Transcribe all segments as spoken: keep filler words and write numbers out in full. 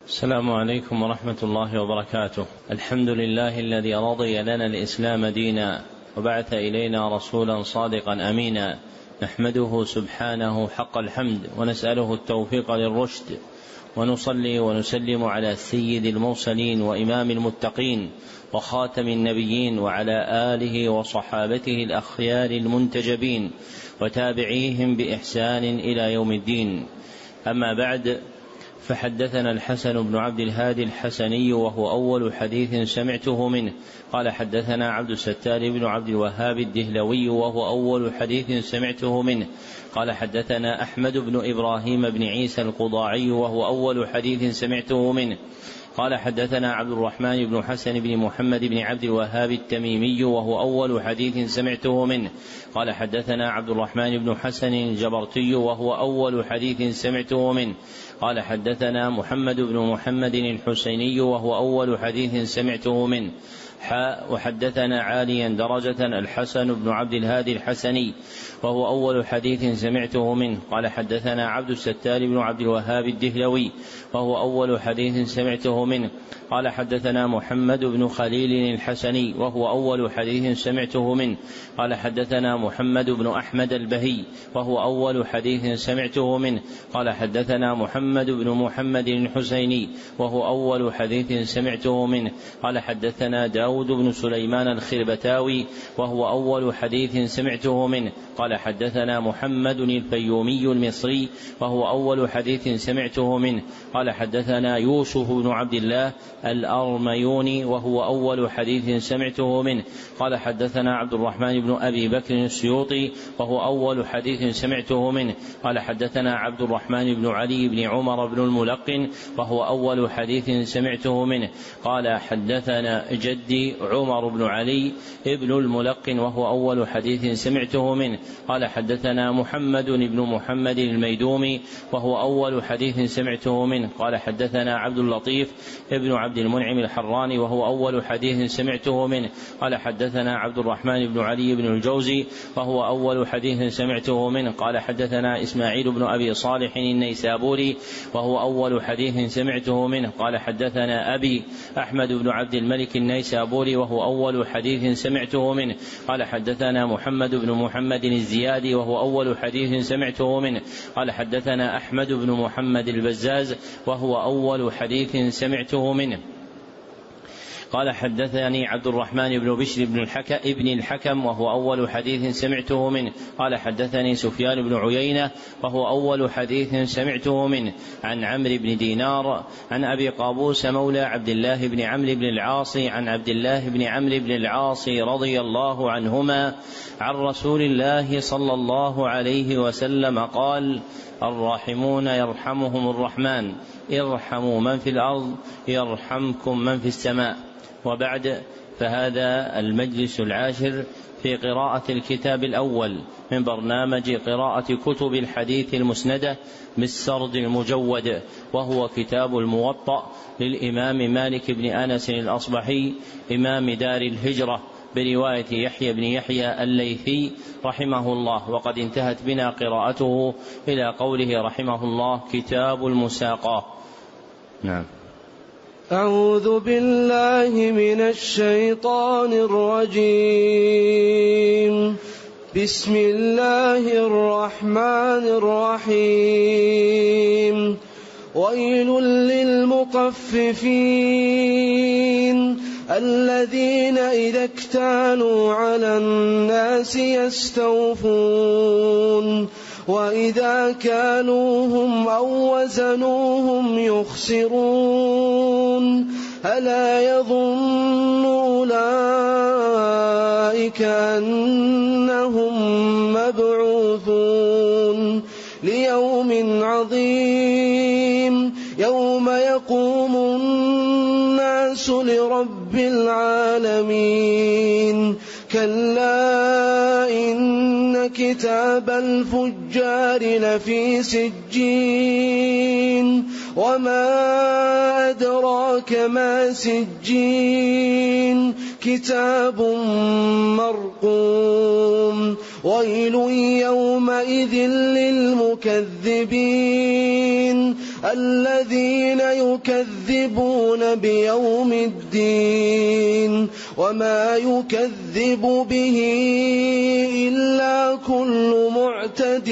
السلام عليكم ورحمة الله وبركاته. الحمد لله الذي رضي لنا الإسلام دينا وبعث إلينا رسولا صادقا أمينا، نحمده سبحانه حق الحمد ونسأله التوفيق للرشد، ونصلي ونسلم على سيد المرسلين وإمام المتقين وخاتم النبيين وعلى آله وصحابته الأخيار المنتجبين وتابعيهم بإحسان إلى يوم الدين. أما بعد، فحدثنا الحسن بن عبد الهادي الحسني وهو أول حديث سمعته منه قال حدثنا عبد الستار بن عبد الوهاب الدهلوي وهو أول حديث سمعته منه قال حدثنا أحمد بن إبراهيم بن عيسى القضاعي وهو أول حديث سمعته منه قال حدثنا عبد الرحمن بن حسن بن محمد بن عبد الوهاب التميمي وهو أول حديث سمعته منه قال حدثنا عبد الرحمن بن حسن الجبرتي وهو أول حديث سمعته منه قال حدثنا محمد بن محمد الحسيني وهو أول حديث سمعته منه حاء وحدثنا عاليا درجة الحسن بن عبد الهادي الحسني وهو أول حديث سمعته منه قال حدثنا عبد الستار بن عبد الوهاب الدهلوي وهو أول حديث سمعته منه قال حدثنا محمد بن خليل الحسني وهو أول حديث سمعته منه قال حدثنا محمد بن أحمد البهي وهو أول حديث سمعته منه قال حدثنا محمد بن محمد الحسيني وهو أول حديث سمعته منه قال حدثنا داود بن سليمان الخربتاوي وهو أول حديث سمعته منه قال حدثنا محمد الفيومي المصري وهو أول حديث سمعته منه قال حدثنا يوسف بن عبد الله الأرميوني وهو أول حديث سمعته منه قال حدثنا عبد الرحمن بن أبي بكر السيوطي وهو أول حديث سمعته منه قال حدثنا عبد الرحمن بن علي بن عمر بن الملقن وهو أول حديث سمعته منه قال حدثنا جدي عمر بن علي ابن الملقن وهو أول حديث سمعته منه قال حدثنا محمد بن محمد الميدومي وهو أول حديث سمعته منه قال حدثنا عبد اللطيف ابن عبد المنعم الحراني وهو أول حديث سمعته منه قال حدثنا عبد الرحمن بن علي بن الجوزي وهو أول حديث سمعته منه قال حدثنا إسماعيل بن أبي صالح النيسابوري وهو أول حديث سمعته منه قال حدثنا أبي أحمد بن عبد الملك النيسابوري وهو أول حديث سمعته منه قال حدثنا محمد بن محمد الزيادي وهو أول حديث سمعته منه قال حدثنا أحمد بن محمد البزاز وهو أول حديث سمعته منه قال حدثني عبد الرحمن بن بشر بن الحكم ابن الحكم وهو أول حديث سمعته منه قال حدثني سفيان بن عيينة وهو أول حديث سمعته منه عن عمرو بن دينار عن أبي قابوس مولى عبد الله بن عمرو بن العاص عن عبد الله بن عمرو بن العاص رضي الله عنهما عن رسول الله صلى الله عليه وسلم قال: الراحمون يرحمهم الرحمن، ارحموا من في الأرض يرحمكم من في السماء. وبعد، فهذا المجلس العاشر في قراءة الكتاب الأول من برنامج قراءة كتب الحديث المسندة بالسرد المجود، وهو كتاب الموطأ للإمام مالك بن أنس الأصبحي إمام دار الهجرة برواية يحيى بن يحيى الليثي رحمه الله. وقد انتهت بنا قراءته إلى قوله رحمه الله: كتاب المساقاة. نعم. أعوذ بالله من الشيطان الرجيم. بسم الله الرحمن الرحيم. ويل للمطففين الذين إذا اكتالوا على الناس يستوفون وإذا كالوهم أو وزنوهم يخسرون. ألا يظن أولئك أنهم مبعوثون ليوم عظيم يوم يقوم الناس لرب العالمين. كلا إن كتاب الفجار لفي سجين وما أدراك ما سجين كتاب مرقوم. ويل يومئذ للمكذبين الذين يكذبون بيوم الدين وما يكذب به إلا كل معتد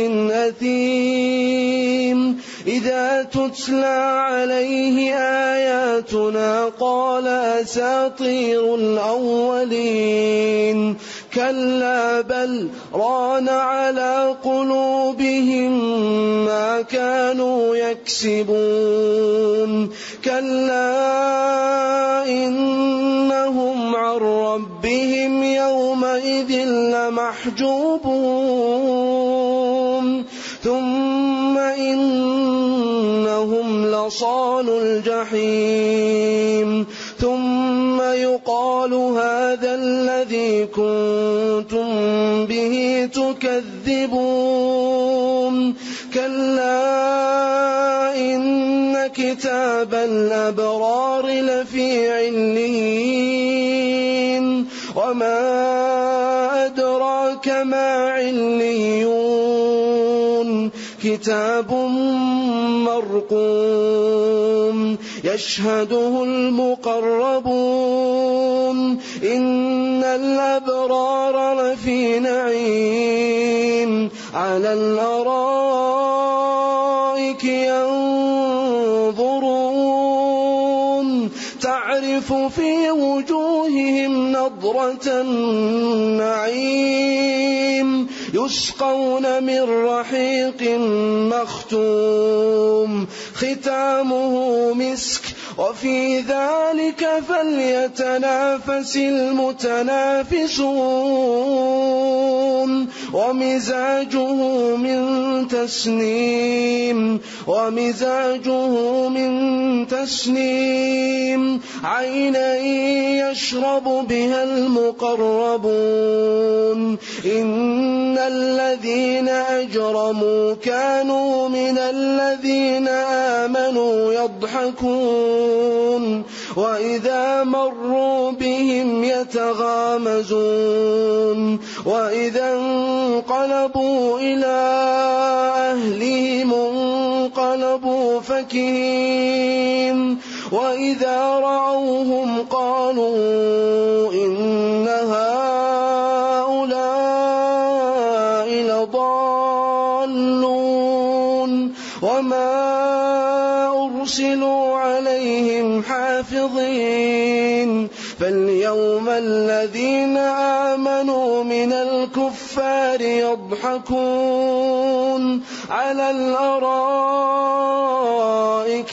أثيم إذا تتلى عليه آياتنا قال أساطير الأولين كلا بل ران على قلوبهم ما كانوا يكسبون كلا إنهم عن ربهم يومئذ لمحجوبون ثم إنهم لصالوا الجحيم ثم يقال هذا الذي كنتم به تكذبون كلا إن كتاب الأبرار لفي عليين وما أدراك ما عليون كتاب مرقوم يشهده المقربون إن الأبرار لفي نعيم على الأرائك ينظرون تعرف في وجوههم نضرة النعيم يسقون من رحيق مختوم ختامه مسك وفي ذلك فليتنافس المتنافسون ومزاجه من تسنيم ومزاجه من تسنيم عينا يشرب بها المقربون إن الذين أجرموا كانوا من الذين آمنوا يضحكون وإذا مروا بهم يتغامزون وإذا انقلبوا إلى أهلهم انقلبوا فكهين وإذا رأوهم قالوا إن هؤلاء لضالون وما أرسلوا عليهم حافظين فاليوم الذين آمنوا من الكفار يضحكون على الأرائك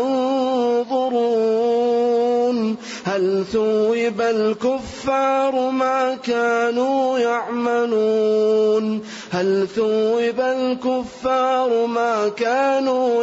ينظرون هل ثوب الكفار ما كانوا يعملون هل ثوب الكفار ما كانوا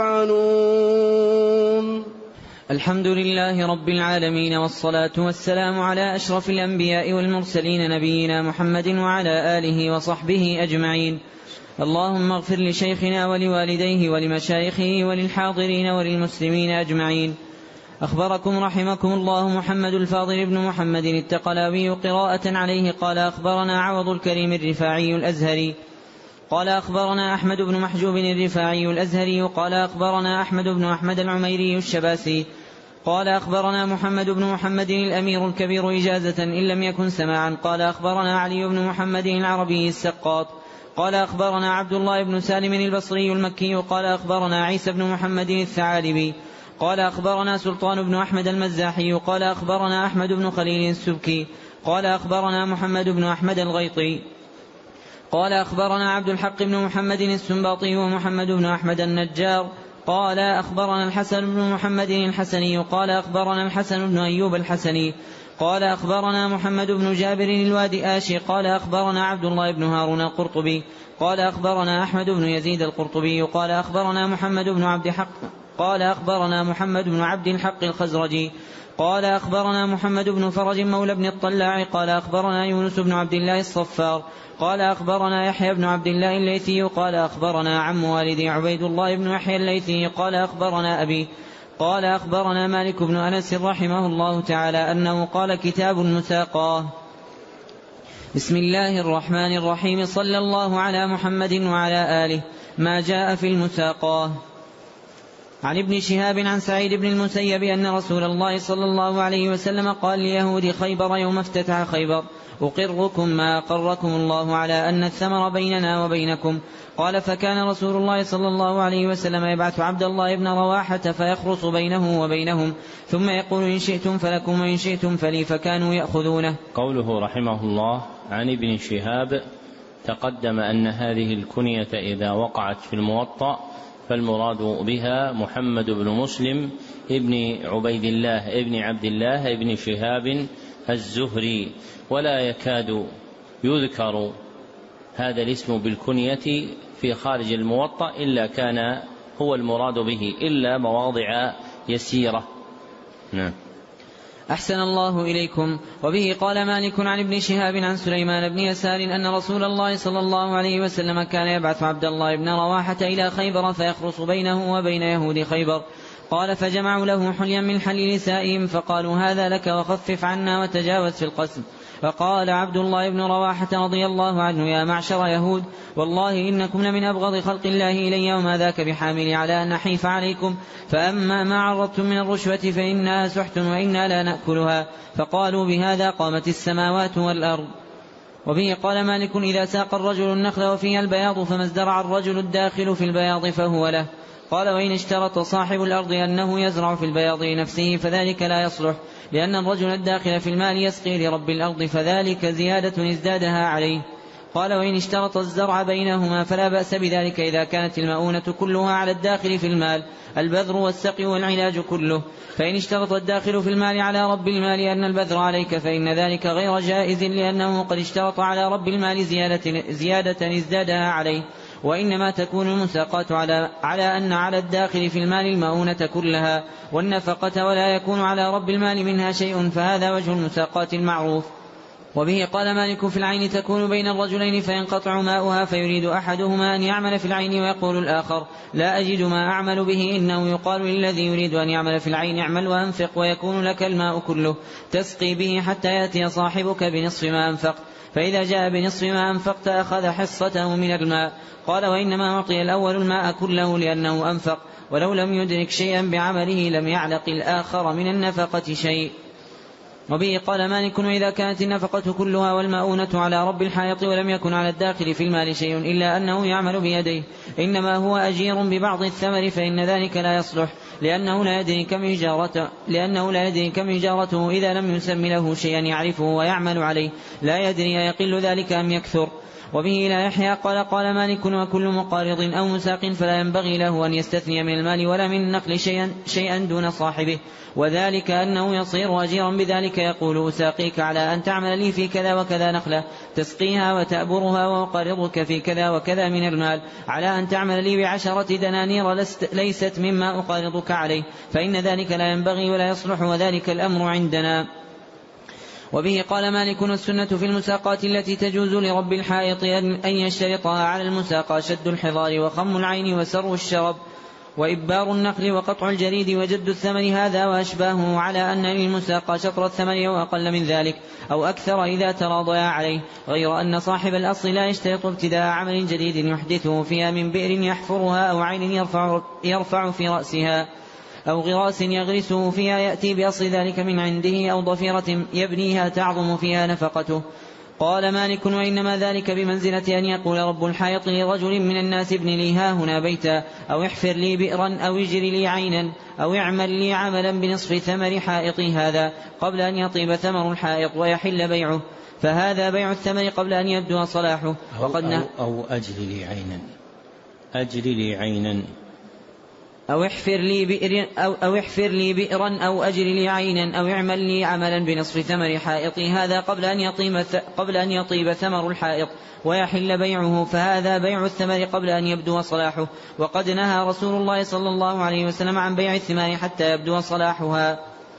يفعلون. الحمد لله رب العالمين والصلاة والسلام على أشرف الأنبياء والمرسلين نبينا محمد وعلى آله وصحبه أجمعين. اللهم اغفر لشيخنا ولوالديه ولمشايخه وللحاضرين وللمسلمين أجمعين. أخبركم رحمكم الله محمد الفاضل بن محمد التقلاوي قراءة عليه قال أخبرنا عوض الكريم الرفاعي الأزهري قال أخبرنا أحمد بن محجوب الرفاعي الأزهري قال أخبرنا أحمد بن أحمد العميري الشباسي قال أخبرنا محمد بن محمد الأمير الكبير إجازة إن لم يكن سماعا قال أخبرنا علي بن محمد العربي السقاط قال أخبرنا عبد الله بن سالم البصري المكي قال أخبرنا عيسى بن محمد الثعالبي قال أخبرنا سلطان بن أحمد المزاحي قال أخبرنا أحمد بن خليل السبكي قال أخبرنا محمد بن أحمد الغيطي قال أخبرنا عبد الحق بن محمد السنباطي ومحمد بن أحمد النجار قال أخبرنا الحسن بن محمد الحسني قال أخبرنا الحسن بن أيوب الحسني قال أخبرنا محمد بن جابر الوادي آشي قال أخبرنا عبد الله بن هارون القرطبي قال أخبرنا أحمد بن يزيد القرطبي قال أخبرنا محمد بن عبد حق قال أخبرنا محمد بن عبد الحق الخزرجي قال أخبرنا محمد بن فرج مولى بن الطلاع قال أخبرنا يونس بن عبد الله الصفار قال أخبرنا يحيى بن عبد الله الليثي قال أخبرنا عم والدي عبيد الله بن يحيى الليثي قال أخبرنا أبي قال أخبرنا مالك بن أنس رحمه الله تعالى أنه قال كتاب المساقاه. بسم الله الرحمن الرحيم. صلى الله على محمد وعلى آله. ما جاء في المساقاه. عن ابن شهاب عن سعيد بن المسيب أن رسول الله صلى الله عليه وسلم قال ليهود خيبر يوم افتتح خيبر: أقركم ما أقركم الله على أن الثمر بيننا وبينكم. قال: فكان رسول الله صلى الله عليه وسلم يبعث عبد الله بن رواحة فيخرص بينه وبينهم، ثم يقول: إن شئتم فلكم وإن شئتم فلي، فكانوا يأخذونه. قوله رحمه الله عن ابن شهاب، تقدم أن هذه الكنية إذا وقعت في الموطأ فالمراد بها محمد بن مسلم ابن عبيد الله ابن عبد الله ابن شهاب الزهري، ولا يكاد يذكر هذا الاسم بالكنية في خارج الموطأ إلا كان هو المراد به، إلا مواضع يسيرة. نعم. أحسن الله إليكم. وبه قال مالك عن ابن شهاب عن سليمان بن يسار أن رسول الله صلى الله عليه وسلم كان يبعث عبد الله بن رواحة إلى خيبر فيخرص بينه وبين يهود خيبر. قال: فجمعوا له حليا من حلي نسائهم فقالوا: هذا لك وخفف عنا وتجاوز في القسم. فقال عبد الله بن رواحة رضي الله عنه: يا معشر يهود، والله إنكم لمن أبغض خلق الله إلي، وما ذاك بحامل على أن نحيف عليكم، فأما ما عرضتم من الرشوة فإنها سحت وإنا لا نأكلها. فقالوا: بهذا قامت السماوات والأرض. وبه قال مالك: إذا ساق الرجل النخل وفيها البياض فما ازدرع الرجل الداخل في البياض فهو له. قال: وإن اشترط صاحب الأرض أنه يزرع في البياض لنفسه فذلك لا يصلح، لأن الرجل الداخل في المال يسقي لرب الأرض، فذلك زيادة ازدادها عليه. قال: وإن اشترط الزرع بينهما فلا بأس بذلك إذا كانت المؤونة كلها على الداخل في المال، البذر والسقي والعلاج كله. فإن اشترط الداخل في المال على رب المال أن البذر عليك فإن ذلك غير جائز، لأنه قد اشترط على رب المال زيادة, زيادة ازدادها عليه. وإنما تكون المساقات على, على أن على الداخل في المال المؤونة كلها والنفقة، ولا يكون على رب المال منها شيء، فهذا وجه المساقات المعروف. وبه قال مالك: في العين تكون بين الرجلين فينقطع ماؤها، فيريد أحدهما أن يعمل في العين ويقول الآخر: لا أجد ما أعمل به. إنه يقال للذي يريد أن يعمل في العين: اعمل وأنفق، ويكون لك الماء كله تسقي به حتى يأتي صاحبك بنصف ما أنفقت، فإذا جاء بنصف ما أنفقت أخذ حصته من الماء. قال: وإنما أعطي الأول الماء كله لأنه أنفق، ولو لم يدرك شيئا بعمله لم يعلق الآخر من النفقة شيء. وبه قال مالك: وإذا كانت النفقة كلها والمؤونة على رب الحائط ولم يكن على الداخل في المال شيء إلا أنه يعمل بيديه، إنما هو أجير ببعض الثمر، فإن ذلك لا يصلح، لأنه لا يدري كم إجارته, لأنه لا يدري كم إجارته إذا لم يسم له شيئا يعرفه ويعمل عليه، لا يدري يقل ذلك أم يكثر. وبه لا يحيى قال: قال مالك: وكل مقارض أو مساق فلا ينبغي له أن يستثني من المال ولا من النقل شيئا, شيئا دون صاحبه، وذلك أنه يصير أجيرا بذلك، يقول: أساقيك على أن تعمل لي في كذا وكذا نخلة تسقيها وتأبرها، وأقارضك في كذا وكذا من المال على أن تعمل لي بعشرة دنانير ليست مما أقارضك عليه، فإن ذلك لا ينبغي ولا يصلح، وذلك الأمر عندنا. وبه قال مالك: السنة في المساقات التي تجوز لرب الحائط أن يشترطها على المساقى شد الحضار وخم العين وسر الشرب وإبار النخل وقطع الجريد وجد الثمر، هذا وأشباهه، على أن للمساقى شطر الثمر أو أقل من ذلك أو أكثر إذا تراضيا عليه، غير أن صاحب الأصل لا يشترط ابتداء عمل جديد يحدثه فيها من بئر يحفرها أو عين يرفع, يرفع في رأسها أو غراس يغرسه فيها يأتي بأصل ذلك من عنده، أو ضفيرة يبنيها تعظم فيها نفقته. قال مالك: وإنما ذلك بمنزلة أن يقول رب الحائط لرجل من الناس: ابن لي ها هنا بيتا، أو احفر لي بئرا، أو اجري لي عينا، أو اعمل لي عملا بنصف ثمر حائطي هذا قبل أن يطيب ثمر الحائط ويحل بيعه، فهذا بيع الثمر قبل أن يبدو صلاحه. وقد أو, أو, أو أجري لي عينا أجري لي عينا أو احفر لي بئر أو, أو احفر لي بئرا أو أجري لي عينا، أو اعمل لي عملا بنصف ثمر حائطي هذا قبل أن يطيب قبل أن يطيب ثمر الحائط ويحل بيعه، فهذا بيع الثمر قبل أن يبدو صلاحه. وقد نهى رسول الله صلى الله عليه وسلم عن بيع الثمار حتى يبدو صلاحها.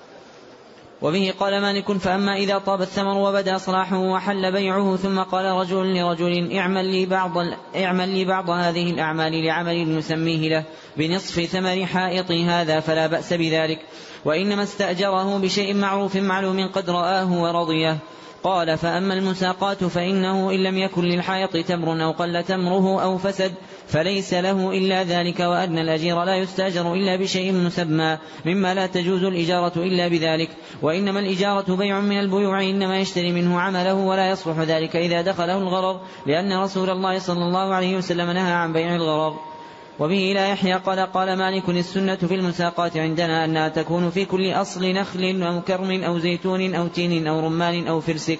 وبه قال مالك: فأما إذا طاب الثمر وبدا صلاحه وحل بيعه، ثم قال رجل لرجل: اعمل لي بعض, اعمل لي بعض هذه الأعمال لعمل نسميه له بنصف ثمر حائطي هذا، فلا بأس بذلك، وإنما استأجره بشيء معروف معلوم قد رآه ورضيه. قال فأما المساقاة فإنه إن لم يكن للحائط تمر أو قل تمره أو فسد فليس له إلا ذلك، وأن الأجير لا يستأجر إلا بشيء مسمى مما لا تجوز الإجارة إلا بذلك. وإنما الإجارة بيع من البيوع إنما يشتري منه عمله، ولا يصلح ذلك إذا دخله الغرر، لأن رسول الله صلى الله عليه وسلم نهى عن بيع الغرر. وبه لا يحيى قال قال مالك السنة في المساقاة عندنا أنها تكون في كل أصل نخل أو كرم أو زيتون أو تين أو رمان أو فرسك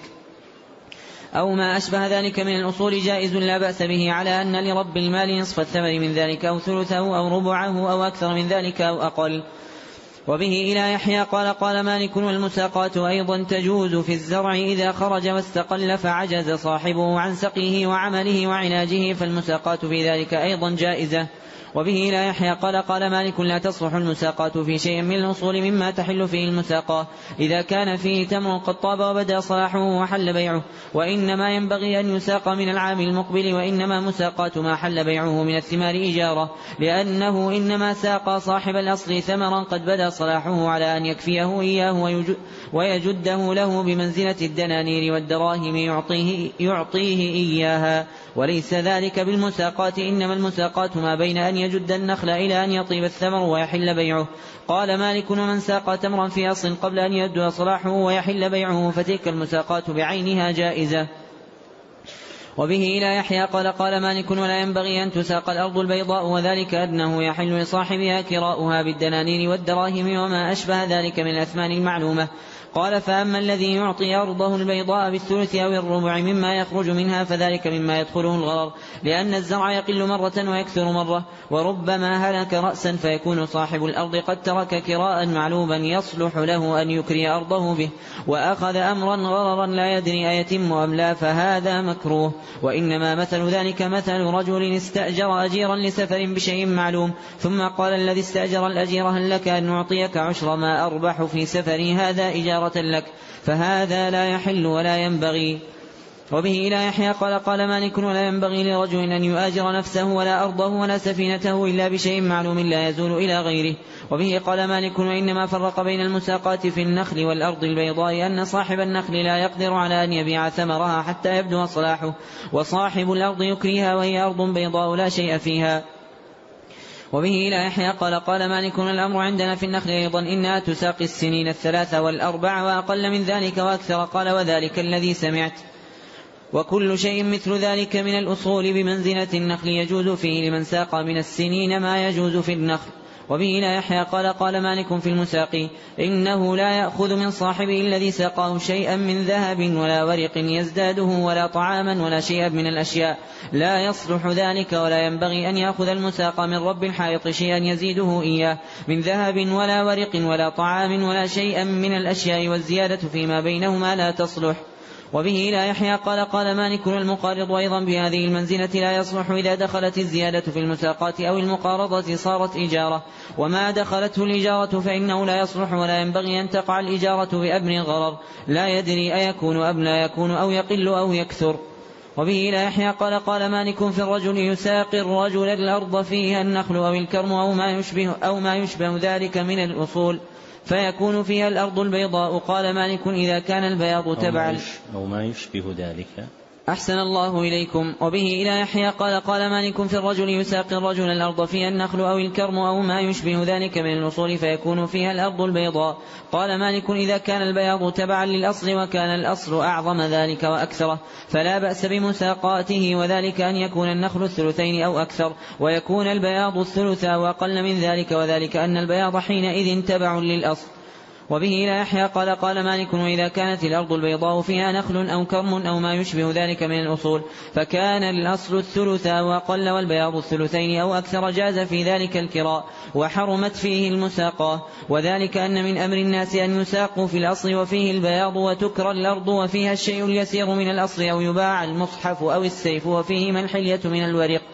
أو ما أشبه ذلك من الأصول جائز لا بأس به، على أن لرب المال نصف الثمن من ذلك أو ثلثه أو ربعه أو أكثر من ذلك أو أقل. وبه إلى يحيى قال قال مالك والمساقاة أيضا تجوز في الزرع إذا خرج واستقل فعجز صاحبه عن سقيه وعمله وعناجه، فالمساقاة في ذلك أيضا جائزة. وبه لا يحيى قال قال مالك لا تصلح المساقاة في شيء من الأصول مما تحل فيه المساقاة إذا كان فيه تمر قد طاب وبدا صلاحه وحل بيعه، وإنما ينبغي أن يساق من العام المقبل، وإنما مساقاة ما حل بيعه من الثمار إجارة، لأنه إنما ساق صاحب الأصل ثمرا قد بدا صلاحه على أن يكفيه إياه ويجده له بمنزلة الدنانير والدراهم يعطيه, يعطيه إياها، وليس ذلك بالمساقاة، إنما المساقاة ما بين أن يجد النخل إلى أن يطيب الثمر ويحل بيعه. قال مالك ومن ساق تمرا في أصل قبل أن يبدو صلاحه ويحل بيعه فتلك المساقاة بعينها جائزة. وبه إلى يحيى قال قال مالك ولا ينبغي أن تساق الأرض البيضاء، وذلك أنه يحل لصاحبها كراؤها بالدنانير والدراهم وما أشبه ذلك من الأثمان المعلومة. قال فأما الذي يعطي أرضه البيضاء بالثلث أو الربع مما يخرج منها فذلك مما يدخله الغرر، لأن الزرع يقل مرة ويكثر مرة، وربما هلك رأسا فيكون صاحب الأرض قد ترك كراء معلوما يصلح له أن يكري أرضه به، وأخذ أمرا غررا لا يدري أيتم أم لا، فهذا مكروه. وإنما مثل ذلك مثل رجل استأجر أجيرا لسفر بشيء معلوم، ثم قال الذي استأجر الأجير هل لك أن نعطيك عشر ما أربح في سفري هذا إجارة لك، فهذا لا يحل ولا ينبغي. وبه إلى يحيى قال قال مالك ولا ينبغي لرجل أن يؤاجر نفسه ولا أرضه ولا سفينته إلا بشيء معلوم لا يزول إلى غيره. وبه قال مالك وإنما فرق بين المساقاة في النخل والأرض البيضاء أن صاحب النخل لا يقدر على أن يبيع ثمرها حتى يبدو صلاحه، وصاحب الأرض يكريها وهي أرض بيضاء لا شيء فيها. وبه إلى يحيى قال قال مالك الأمر عندنا في النخل أيضا إنها تساقي السنين الثلاثة والأربع وأقل من ذلك وأكثر. قال وذلك الذي سمعت. وكل شيء مثل ذلك من الأصول بمنزلة النخل يجوز فيه لمن ساق من السنين ما يجوز في النخل. وبه لا يحيى قال قال مالك في المساقي إنه لا يأخذ من صاحبه الذي ساقه شيئا من ذهب ولا ورق يزداده ولا طعاما ولا شيئا من الأشياء لا يصلح ذلك، ولا ينبغي أن يأخذ المساق من رب الحائط شيئا يزيده إياه من ذهب ولا ورق ولا طعام ولا شيئا من الأشياء، والزيادة فيما بينهما لا تصلح. وبه لا يحيى قال قال مالك المقارض أيضا بهذه المنزلة لا يصلح إذا دخلت الزيادة في المساقاة أو المقارضة صارت إجارة، وما دخلته الإجارة فإنه لا يصلح، ولا ينبغي أن تقع الإجارة بأبن غرر لا يدري أيكون أم لا يكون أو يقل أو يكثر. وبه لا يحيى قال قال مالك في الرجل يساقي الرجل الأرض فيها النخل أو الكرم أو ما يشبه, أو ما يشبه ذلك من الأصول فيكون فيها الأرض البيضاء. قال مالك إذا كان البياض تبعا أو ما يشبه ذلك. أحسن الله إليكم. وبه إلى يحيى قال قال مالك في الرجل يساقي الرجل الأرض فيها النخل أو الكرم أو ما يشبه ذلك من الأصول فيكون فيها الأرض البيضاء. قال مالك إذا كان البياض تبعا للأصل وكان الأصل أعظم ذلك وأكثره فلا بأس بمساقاته، وذلك أن يكون النخل الثلثين أو أكثر ويكون البياض الثلثا وأقل من ذلك، وذلك أن البياض حينئذ تبع للأصل. وبه لا يحيى قال قال مالك وإذا كانت الأرض البيضاء فيها نخل أو كرم أو ما يشبه ذلك من الأصول فكان الأصل الثلثا وأقل والبياض الثلثين أو أكثر جاز في ذلك الكراء وحرمت فيه المساقاة، وذلك أن من أمر الناس أن يساقوا في الأصل وفيه البياض وتكرى الأرض وفيها الشيء اليسير من الأصل أو يباع المصحف أو السيف وفيهما الحلية من الورق.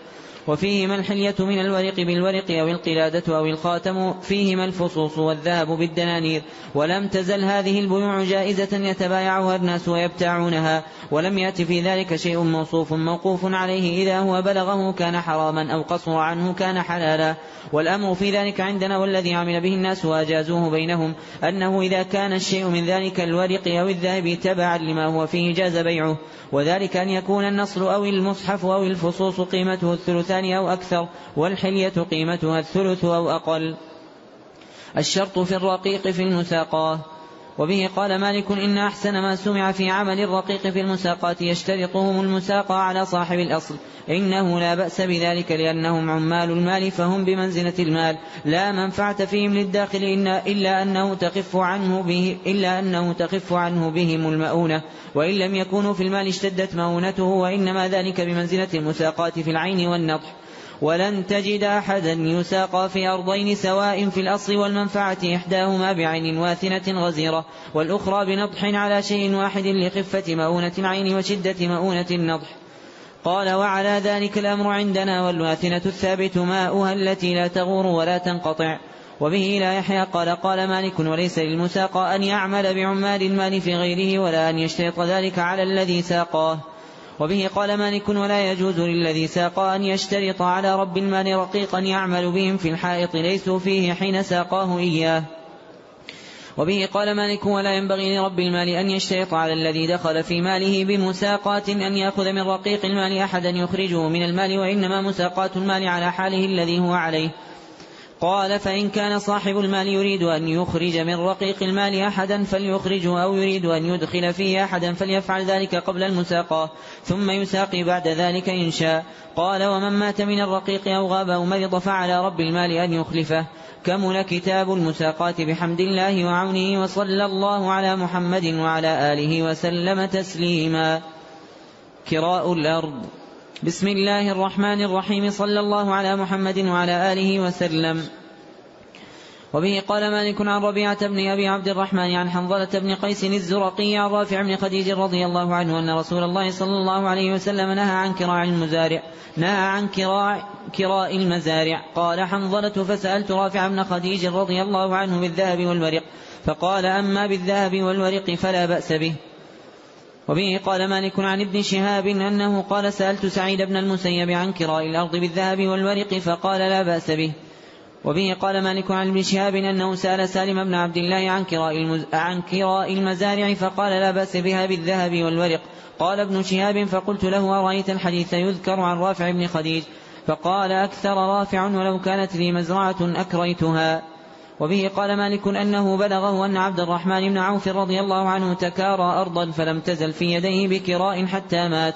وفيهما الحلية من الورق بالورق أو القلادة أو الخاتم، فيهما الفصوص والذهب بالدنانير. ولم تزل هذه البيوع جائزة يتبايعها الناس ويبتاعونها، ولم يأت في ذلك شيء موصوف موقوف عليه، إذا هو بلغه كان حراما أو قصر عنه كان حلالا. والأمر في ذلك عندنا والذي عمل به الناس وأجازوه بينهم أنه إذا كان الشيء من ذلك الورق أو الذهب تبعا لما هو فيه جاز بيعه، وذلك أن يكون النصر أو المصحف أو الفصوص قيمته الثلثان أو أكثر، والحلية قيمتها الثلث أو أقل. الشرط في الرقيق في المساقاه. وبه قال مالك إن أحسن ما سمع في عمل الرقيق في المساقات يشترطهم المساقى على صاحب الأصل، إنه لا بأس بذلك لأنهم عمال المال فهم بمنزلة المال، لا منفعة فيهم للداخل إلا أنه تخف عنه به إلا أنه تخف عنه بهم المؤونة، وإن لم يكونوا في المال اشتدت مؤونته، وإنما ذلك بمنزلة المساقات في العين والنضح. ولن تجد أحدا يساقى في أرضين سواء في الأصل والمنفعة، إحداهما بعين واثنة غزيرة والأخرى بنضح على شيء واحد لخفة مؤونة العين وشدة مؤونة النضح. قال وعلى ذلك الأمر عندنا، والواثنة الثابت ماؤها التي لا تغور ولا تنقطع. وبه لا يحيى قال قال مالك وليس للمساقى أن يعمل بعمال المال في غيره ولا أن يشترط ذلك على الذي ساقاه. وبه قال مالك ولا يجوز للذي ساقى أن يشترط على رب المال رقيقا يعمل بهم في الحائط ليسوا فيه حين ساقاه إياه. وبه قال مالك ولا ينبغي لرب المال أن يشترط على الذي دخل في ماله بمساقات أن يأخذ من رقيق المال أحدا يخرجه من المال، وإنما مساقات المال على حاله الذي هو عليه. قال فإن كان صاحب المال يريد أن يخرج من رقيق المال أحدا فليخرجه، أو يريد أن يدخل فيه أحدا فليفعل ذلك قبل المساقة ثم يساقي بعد ذلك إن شاء. قال ومن مات من الرقيق أو غاب أو مرض فعلى رب المال أن يخلفه. كمل كتاب المساقات بحمد الله وعونه، وصلى الله على محمد وعلى آله وسلم تسليما. كراء الأرض. بسم الله الرحمن الرحيم. صلى الله على محمد وعلى آله وسلم. وبه قال مالك عن ربيعة بن أبي عبد الرحمن عن حنظلة بن قيس الزرقي عن رافع بن خديج رضي الله عنه أن رسول الله صلى الله عليه وسلم نهى عن كراء المزارع نهى عن كراء, كراء المزارع. قال حنظلة فسألت رافع بن خديج رضي الله عنه بالذهب والورق، فقال أما بالذهب والورق فلا بأس به. وبه قال مالك عن ابن شهاب أنه قال سألت سعيد بن المسيب عن كراء الأرض بالذهب والورق فقال لا بأس به. وبه قال مالك عن ابن شهاب أنه سأل سالم بن عبد الله عن كراء, المز... عن كراء المزارع فقال لا بأس بها بالذهب والورق. قال ابن شهاب فقلت له أرأيت الحديث يذكر عن رافع بن خديج؟ فقال أكثر رافع ولو كانت لي مزرعة أكريتها. وبه قال مالك أنه بلغه أن عبد الرحمن بن عوف رضي الله عنه تكارى أرضا فلم تزل في يديه بكراء حتى مات.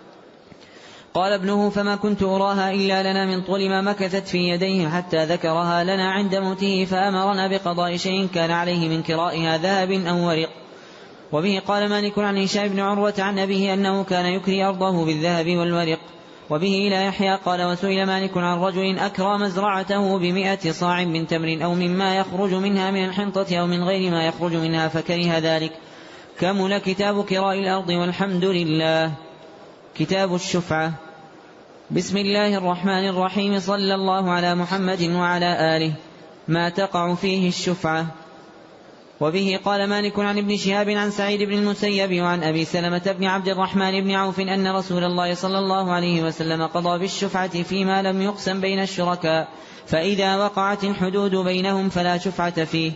قال ابنه فما كنت أراها إلا لنا من طول ما مكثت في يديه حتى ذكرها لنا عند موته، فأمرنا بقضاء شيء كان عليه من كرائها ذهب أو ورق. وبه قال مالك عن هشام بن عروة عن أبيه أنه كان يكري أرضه بالذهب والورق. وبه لا يحيى قال وسئل مالك عن رجل أكرى مزرعته بمئة صاع من تمر أو مما يخرج منها من الحنطة أو من غير ما يخرج منها فكره ذلك. كمل كتاب كراء الأرض والحمد لله. كتاب الشفعة. بسم الله الرحمن الرحيم. صلى الله على محمد وعلى آله. ما تقع فيه الشفعة. وبه قال مالك عن ابن شهاب عن سعيد بن المسيب وعن أبي سلمة بن عبد الرحمن بن عوف أن رسول الله صلى الله عليه وسلم قضى بالشفعة فيما لم يقسم بين الشركاء، فإذا وقعت الحدود بينهم فلا شفعة فيه.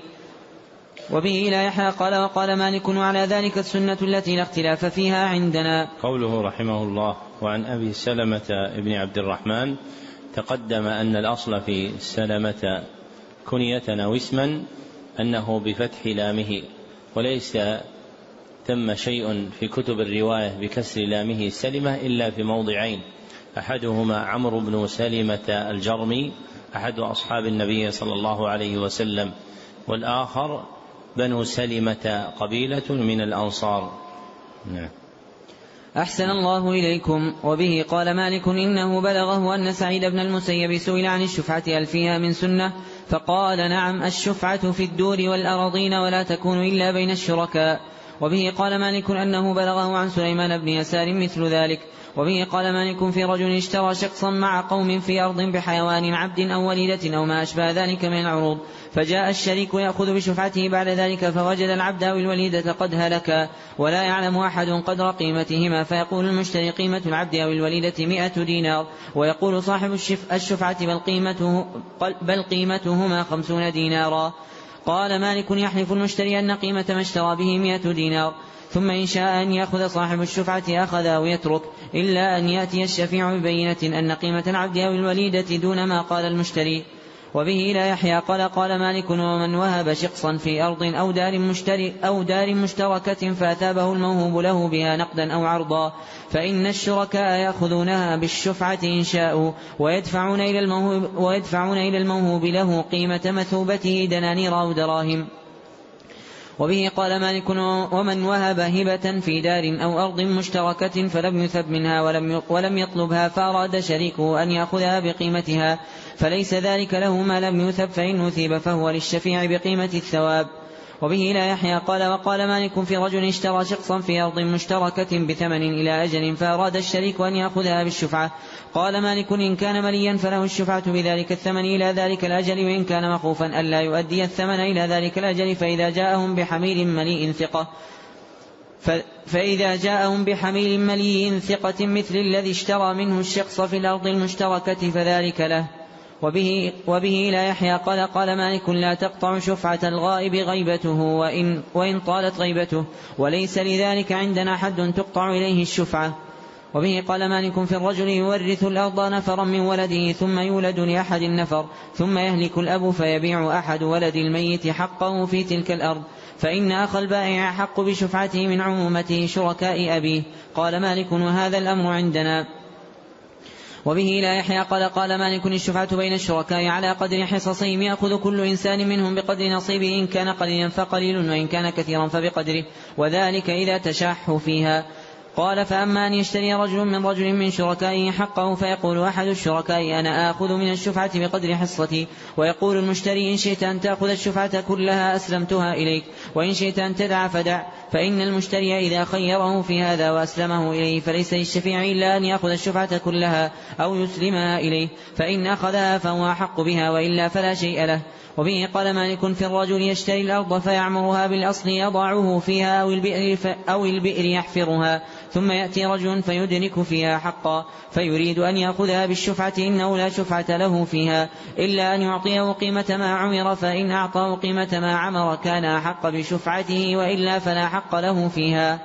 وبه لا يحيى قال وقال مالك وعلى ذلك السنة التي لا اختلاف فيها عندنا. قوله رحمه الله وعن أبي سلمة بن عبد الرحمن، تقدم أن الأصل في سلمة كنية أو اسما أنه بفتح لامه، وليس ثم شيء في كتب الرواية بكسر لامه سلمة إلا في موضعين، أحدهما عمرو بن سلمة الجرمي أحد أصحاب النبي صلى الله عليه وسلم، والآخر بنو سلمة قبيلة من الأنصار. نعم. أحسن الله إليكم. وبه قال مالك إنه بلغه أن سعيد بن المسيب سئل عن الشفعة هل فيها من سنة؟ فقال نعم، الشفعة في الدور والأراضين ولا تكون إلا بين الشركاء. وبه قال مالك أنه بلغه عن سليمان بن يسار مثل ذلك. وبه قال مالك في رجل اشترى شخصا مع قوم في أرض بحيوان عبد أو وليدة أو ما أشبه ذلك من العروض، فجاء الشريك يأخذ بشفعته بعد ذلك فوجد العبد أو الوليدة قد هلكا ولا يعلم أحد قدر قيمتهما، فيقول المشتري قيمة العبد أو الوليدة مئة دينار، ويقول صاحب الشفعة بل, قيمته بل قيمتهما خمسون دينارا. قال مالك يحلف المشتري أن قيمة ما اشترى به مئة دينار، ثم إن شاء أن يأخذ صاحب الشفعة أخذ أو يترك، إلا أن يأتي الشفيع ببينة أن قيمة العبد أو الوليدة دون ما قال المشتري. وبه لا يحيى قال قال مالك ومن وهب شقصا في أرض أو دار, مشتري أو دار مشتركة فأثابه الموهوب له بها نقدا أو عرضا، فإن الشركاء يأخذونها بالشفعة إن شاءوا ويدفعون إلى الموهوب, ويدفعون إلى الموهوب له قيمة مثوبته دنانير أو دراهم. وبه قال مالك ومن وهب هبة في دار أو أرض مشتركة فلم يثب منها ولم ولم يطلبها فأراد شريكه أن يأخذها بقيمتها فليس ذلك له ما لم يثب، فإن أثيب فهو للشفيع بقيمة الثواب. وبه لا يحيى قال وقال مالك في رجل اشترى شخصا في أرض مشتركة بثمن إلى أجل فأراد الشريك أن يأخذها بالشفعة، قال مالك إن كان مليا فله الشفعة بذلك الثمن إلى ذلك الأجل، وإن كان مخوفا ألا يؤدي الثمن إلى ذلك الأجل فإذا جاءهم بحميل مليء ثقة فإذا جاءهم بحميل مليء ثقة مثل الذي اشترى منه الشخص في الأرض المشتركة فذلك له. وبه, وبه لا يحيى قال قال مالك لا تقطع شفعة الغائب غيبته وإن, وإن طالت غيبته، وليس لذلك عندنا حد تقطع إليه الشفعة. وبه قال مالك في الرجل يورث الأرض نفرا من ولده ثم يولد لأحد النفر ثم يهلك الأب فيبيع أحد ولد الميت حقه في تلك الأرض، فإن أخ البائع حق بشفعته من عمومته شركاء أبيه. قال مالك وهذا الأمر عندنا. وبه لا يحيى قال قال مالك الشفعة بين الشركاء على قدر حصصهم يأخذ كل إنسان منهم بقدر نصيبه، إن كان قليلا فقليل وإن كان كثيرا فبقدره، وذلك إذا تشاحوا فيها. قال فأما أن يشتري رجل من رجل من شركائه حقه فيقول أحد الشركاء أنا آخذ من الشفعة بقدر حصتي، ويقول المشتري إن شئت أن تأخذ الشفعة كلها أسلمتها إليك وإن شئت أن تدع فدع، فإن المشتري إذا خيره في هذا وأسلمه إليه فليس للشفيع إلا أن يأخذ الشفعة كلها أو يسلمها إليه، فإن أخذها فهو أحق بها وإلا فلا شيء له. وبه قال مالك في الرجل يشتري الأرض فيعمرها بالأصل يضعه فيها أو البئر, أو البئر يحفرها، ثم يأتي رجل فيدرك فيها حقا فيريد أن يأخذها بالشفعة إنه لا شفعة له فيها إلا أن يعطيه قيمة ما عمر، فإن أعطاه قيمة ما عمر كان أحق بشفعته وإلا فلا حق له فيها.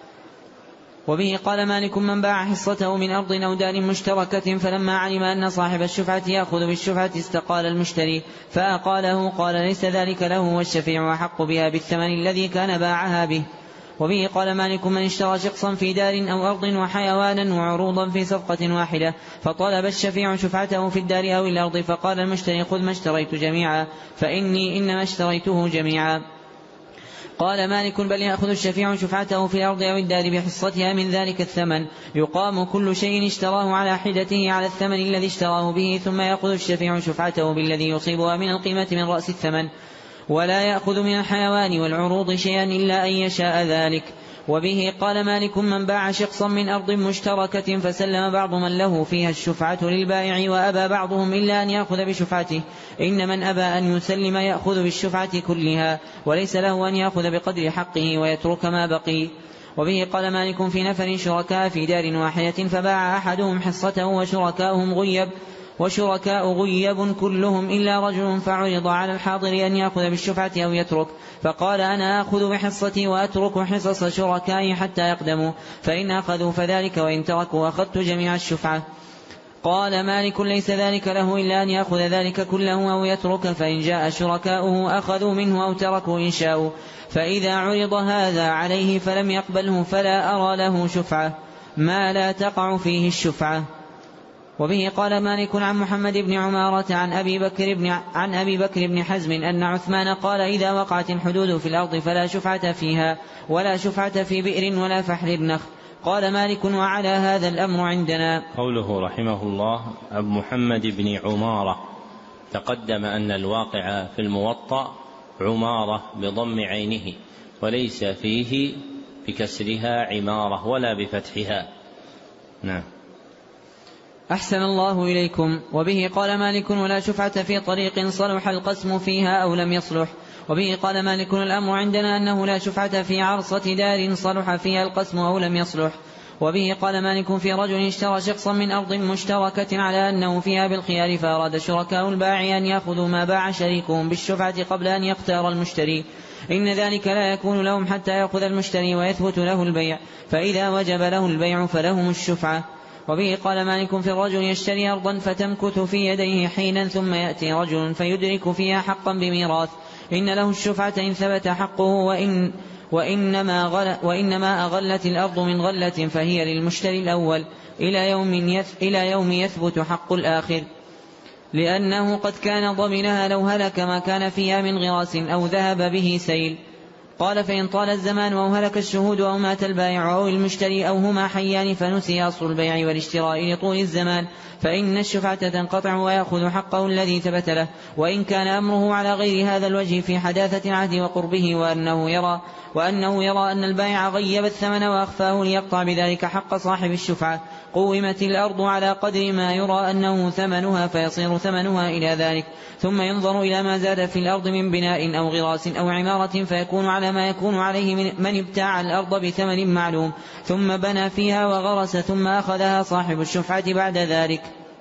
وبه قال مالك من باع حصته من أرض أو دار مشتركة فلما علم أن صاحب الشفعة يأخذ بالشفعة استقال المشتري فأقاله، قال ليس ذلك له والشفيع أحق بها بالثمن الذي كان باعها به. وبه قال مالك من اشترى شخصا في دار أو أرض وحيوانا وعروضا في صفقة واحدة فطلب الشفيع شفعته في الدار أو الأرض فقال المشتري خذ ما اشتريت جميعا فإني إنما اشتريته جميعا. قال مالك بل يأخذ الشفيع شفعته في الأرض أو الدار بحصتها من ذلك الثمن، يقام كل شيء اشتراه على حدته على الثمن الذي اشتراه به، ثم يأخذ الشفيع شفعته بالذي يصيبها من القيمة من رأس الثمن، ولا يأخذ من الحيوان والعروض شيئا إلا أن يشاء ذلك. وبه قال مالك من باع شخصا من أرض مشتركة فسلم بعض من له فيها الشفعة للبائع وأبى بعضهم إلا أن يأخذ بشفعته، إن من أبى أن يسلم يأخذ بالشفعة كلها وليس له أن يأخذ بقدر حقه ويترك ما بقي. وبه قال مالك في نفر شركاء في دار واحدة فباع أحدهم حصته وشركاؤهم غيب وشركاء غيب كلهم إلا رجل، فعرض على الحاضر أن يأخذ بالشفعة أو يترك، فقال أنا أخذ بحصتي وأترك حصص شركائي حتى يقدموا، فإن أخذوا فذلك وإن تركوا أخذت جميع الشفعة. قال مالك ليس ذلك له إلا أن يأخذ ذلك كله أو يترك، فإن جاء شركاؤه أخذوا منه أو تركوا إن شاءوا، فإذا عرض هذا عليه فلم يقبله فلا أرى له شفعة ما لا تقع فيه الشفعة. وبه قال مالك عن محمد بن عمارة عن أبي بكر بن, عن أبي بكر بن حزم أن عثمان قال إذا وقعت الحدود في الأرض فلا شفعة فيها ولا شفعة في بئر ولا فحل النخ. قال مالك وعلى هذا الأمر عندنا. قوله رحمه الله عن محمد بن عمارة، تقدم أن الواقع في الموطأ عمارة بضم عينه، وليس فيه بكسرها عمارة ولا بفتحها. نعم. أحسن الله إليكم. وبه قال مالك ولا شفعة في طريق صلح القسم فيها أو لم يصلح. وبه قال مالك الأمر عندنا أنه لا شفعة في عرصة دار صلح فيها القسم أو لم يصلح. وبه قال مالك في رجل اشترى شخصا من أرض مشتركة على أنه فيها بالخيار فأراد شركاء البائع أن يأخذوا ما باع شريكهم بالشفعة قبل أن يختار المشتري، إن ذلك لا يكون لهم حتى يأخذ المشتري ويثبت له البيع، فإذا وجب له البيع فلهم الشفعة. وبه قال مالك في الرجل يشتري أرضا فتمكث في يديه حينا ثم يأتي رجل فيدرك فيها حقا بميراث، إن له الشفعة إن ثبت حقه، وإن وإنما, غل وإنما أغلت الأرض من غلة فهي للمشتري الأول إلى يوم, يث إلى يوم يثبت حق الآخر، لأنه قد كان ضمنها لو هلك ما كان فيها من غراس أو ذهب به سيل. قال فإن طال الزمان أو هلك الشهود أو مات البائع أو المشتري أو هما حيان فنسي أصل البيع والاشتراء لطول الزمان فإن الشفعة تنقطع ويأخذ حقه الذي ثبت له، وإن كان أمره على غير هذا الوجه في حداثة العهد وقربه وأنه يرى, وأنه يرى أن البائع غيب الثمن وأخفاه ليقطع بذلك حق صاحب الشفعة، قومت الأرض على قدر ما يرى أنه ثمنها فيصير ثمنها إلى ذلك، ثم ينظر إلى ما زاد في الأرض من بناء أو غراس أو عمارة فيكون على ما يكون عليه من, من ابتاع الأرض بثمن معلوم ثم بنى فيها وغرس ثم أخذها صاحب الشفعة بعد ذلك.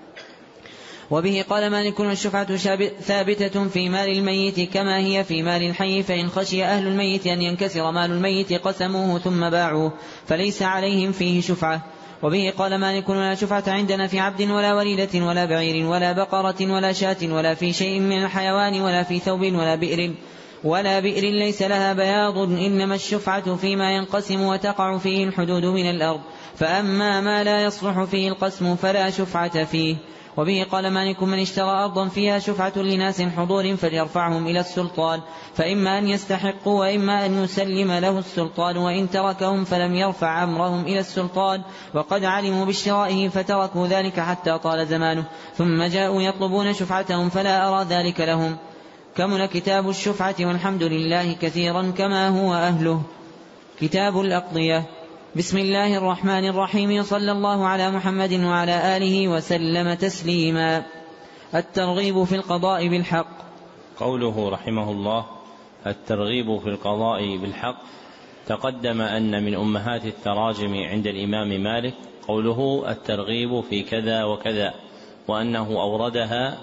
وبه قال مالك الشفعة ثابتة في مال الميت كما هي في مال الحي، فإن خشي أهل الميت أن ينكسر مال الميت قسموه ثم باعوه فليس عليهم فيه شفعة. وبه قال مالك لا شفعة عندنا في عبد ولا وليدة ولا بعير ولا بقرة ولا شاة ولا في شيء من الحيوان ولا في ثوب ولا بئر ولا بئر ليس لها بياض، إنما الشفعة فيما ينقسم وتقع فيه الحدود من الأرض، فأما ما لا يصلح فيه القسم فلا شفعة فيه. وبه قال مالك من اشترى أرضا فيها شفعة لناس حضور فليرفعهم إلى السلطان، فإما أن يستحقوا وإما أن يسلم له السلطان، وإن تركهم فلم يرفع أمرهم إلى السلطان وقد علموا باشترائه فتركوا ذلك حتى طال زمانه ثم جاءوا يطلبون شفعتهم فلا أرى ذلك لهم. كمل كتاب الشفعة والحمد لله كثيرا كما هو أهله. كتاب الأقضية. بسم الله الرحمن الرحيم، صلى الله على محمد وعلى آله وسلم تسليما. الترغيب في القضاء بالحق. قوله رحمه الله الترغيب في القضاء بالحق، تقدم أن من أمهات التراجم عند الإمام مالك قوله الترغيب في كذا وكذا، وأنه أوردها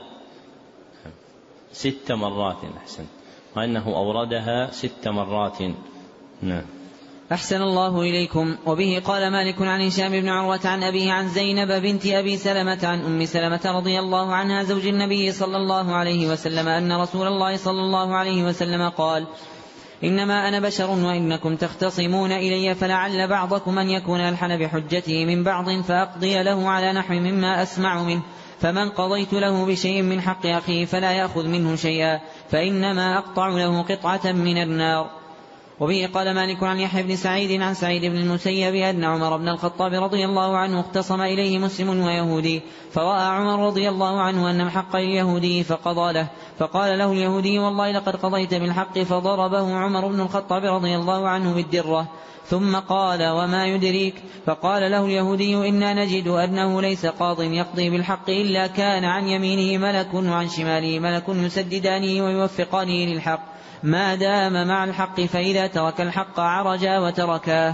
ست مرات أحسن وأنه أوردها ست مرات. نعم. أحسن الله إليكم. وبه قال مالك عن هشام بن عروة عن أبيه عن زينب بنت أبي سلمة عن أم سلمة رضي الله عنها زوج النبي صلى الله عليه وسلم أن رسول الله صلى الله عليه وسلم قال: إنما أنا بشر وإنكم تختصمون إلي، فلعل بعضكم أن يكون ألحن بحجته من بعض فأقضي له على نحو مما أسمع منه، فمن قضيت له بشيء من حق أخيه فلا يأخذ منه شيئا، فإنما أقطع له قطعة من النار. وبه قال مالك عن يحيى بن سعيد عن سعيد بن المسيب أن عمر بن الخطاب رضي الله عنه اختصم إليه مسلم ويهودي، فرأى عمر رضي الله عنه أن حق اليهودي فقضى له، فقال له اليهودي: والله لقد قضيت بالحق، فضربه عمر بن الخطاب رضي الله عنه بالدرة، ثم قال: وما يدريك؟ فقال له اليهودي: إنا نجد أنه ليس قاض يقضي بالحق إلا كان عن يمينه ملك وعن شماله ملك يسددانه ويوفقانه للحق ما دام مع الحق، فإذا ترك الحق عرجا وتركاه.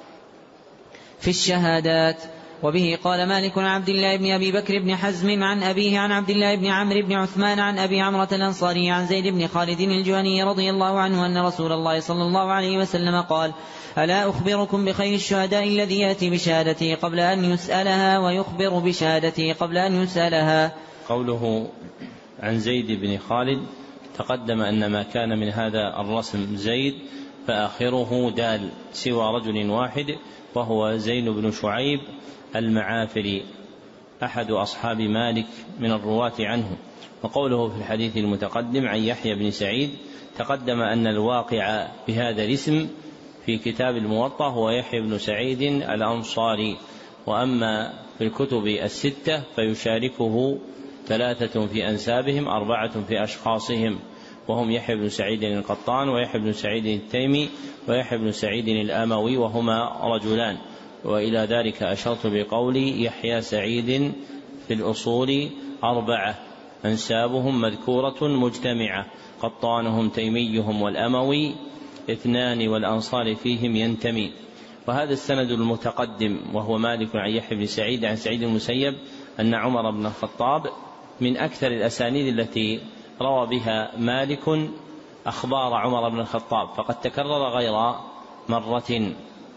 في الشهادات. وبه قال مالك عن عبد الله بن أبي بكر بن حزم عن أبيه عن عبد الله بن عمرو بن عثمان عن أبي عمرة الأنصاري عن زيد بن خالد الجهني رضي الله عنه أن رسول الله صلى الله عليه وسلم قال: ألا أخبركم بخير الشهداء الذي يأتي بشهادته قبل أن يسألها ويخبر بشهادته قبل أن يسألها. قوله عن زيد بن خالد تقدم أن ما كان من هذا الرسم زيد فآخره دال سوى رجل واحد وهو زين بن شعيب المعافري أحد أصحاب مالك من الرواة عنه. وقوله في الحديث المتقدم عن يحيى بن سعيد تقدم أن الواقع بهذا الاسم في كتاب الموطأ هو يحيى بن سعيد الأنصاري، وأما في الكتب الستة فيشاركه ثلاثة في أنسابهم أربعة في أشخاصهم، وهم يحيى بن سعيد القطان ويحيى بن سعيد التيمي ويحيى بن سعيد الأموي وهما رجلان. وإلى ذلك أشرت بقولي يحيى سعيد في الأصول أربعة أنسابهم مذكورة مجتمعة، قطانهم تيميهم والأموي اثنان والأنصار فيهم ينتمي. وهذا السند المتقدم وهو مالك عن يحيى بن سعيد عن سعيد المسيب أن عمر بن الخطاب من أكثر الأسانيد التي روى بها مالك أخبار عمر بن الخطاب، فقد تكرر غير مرة.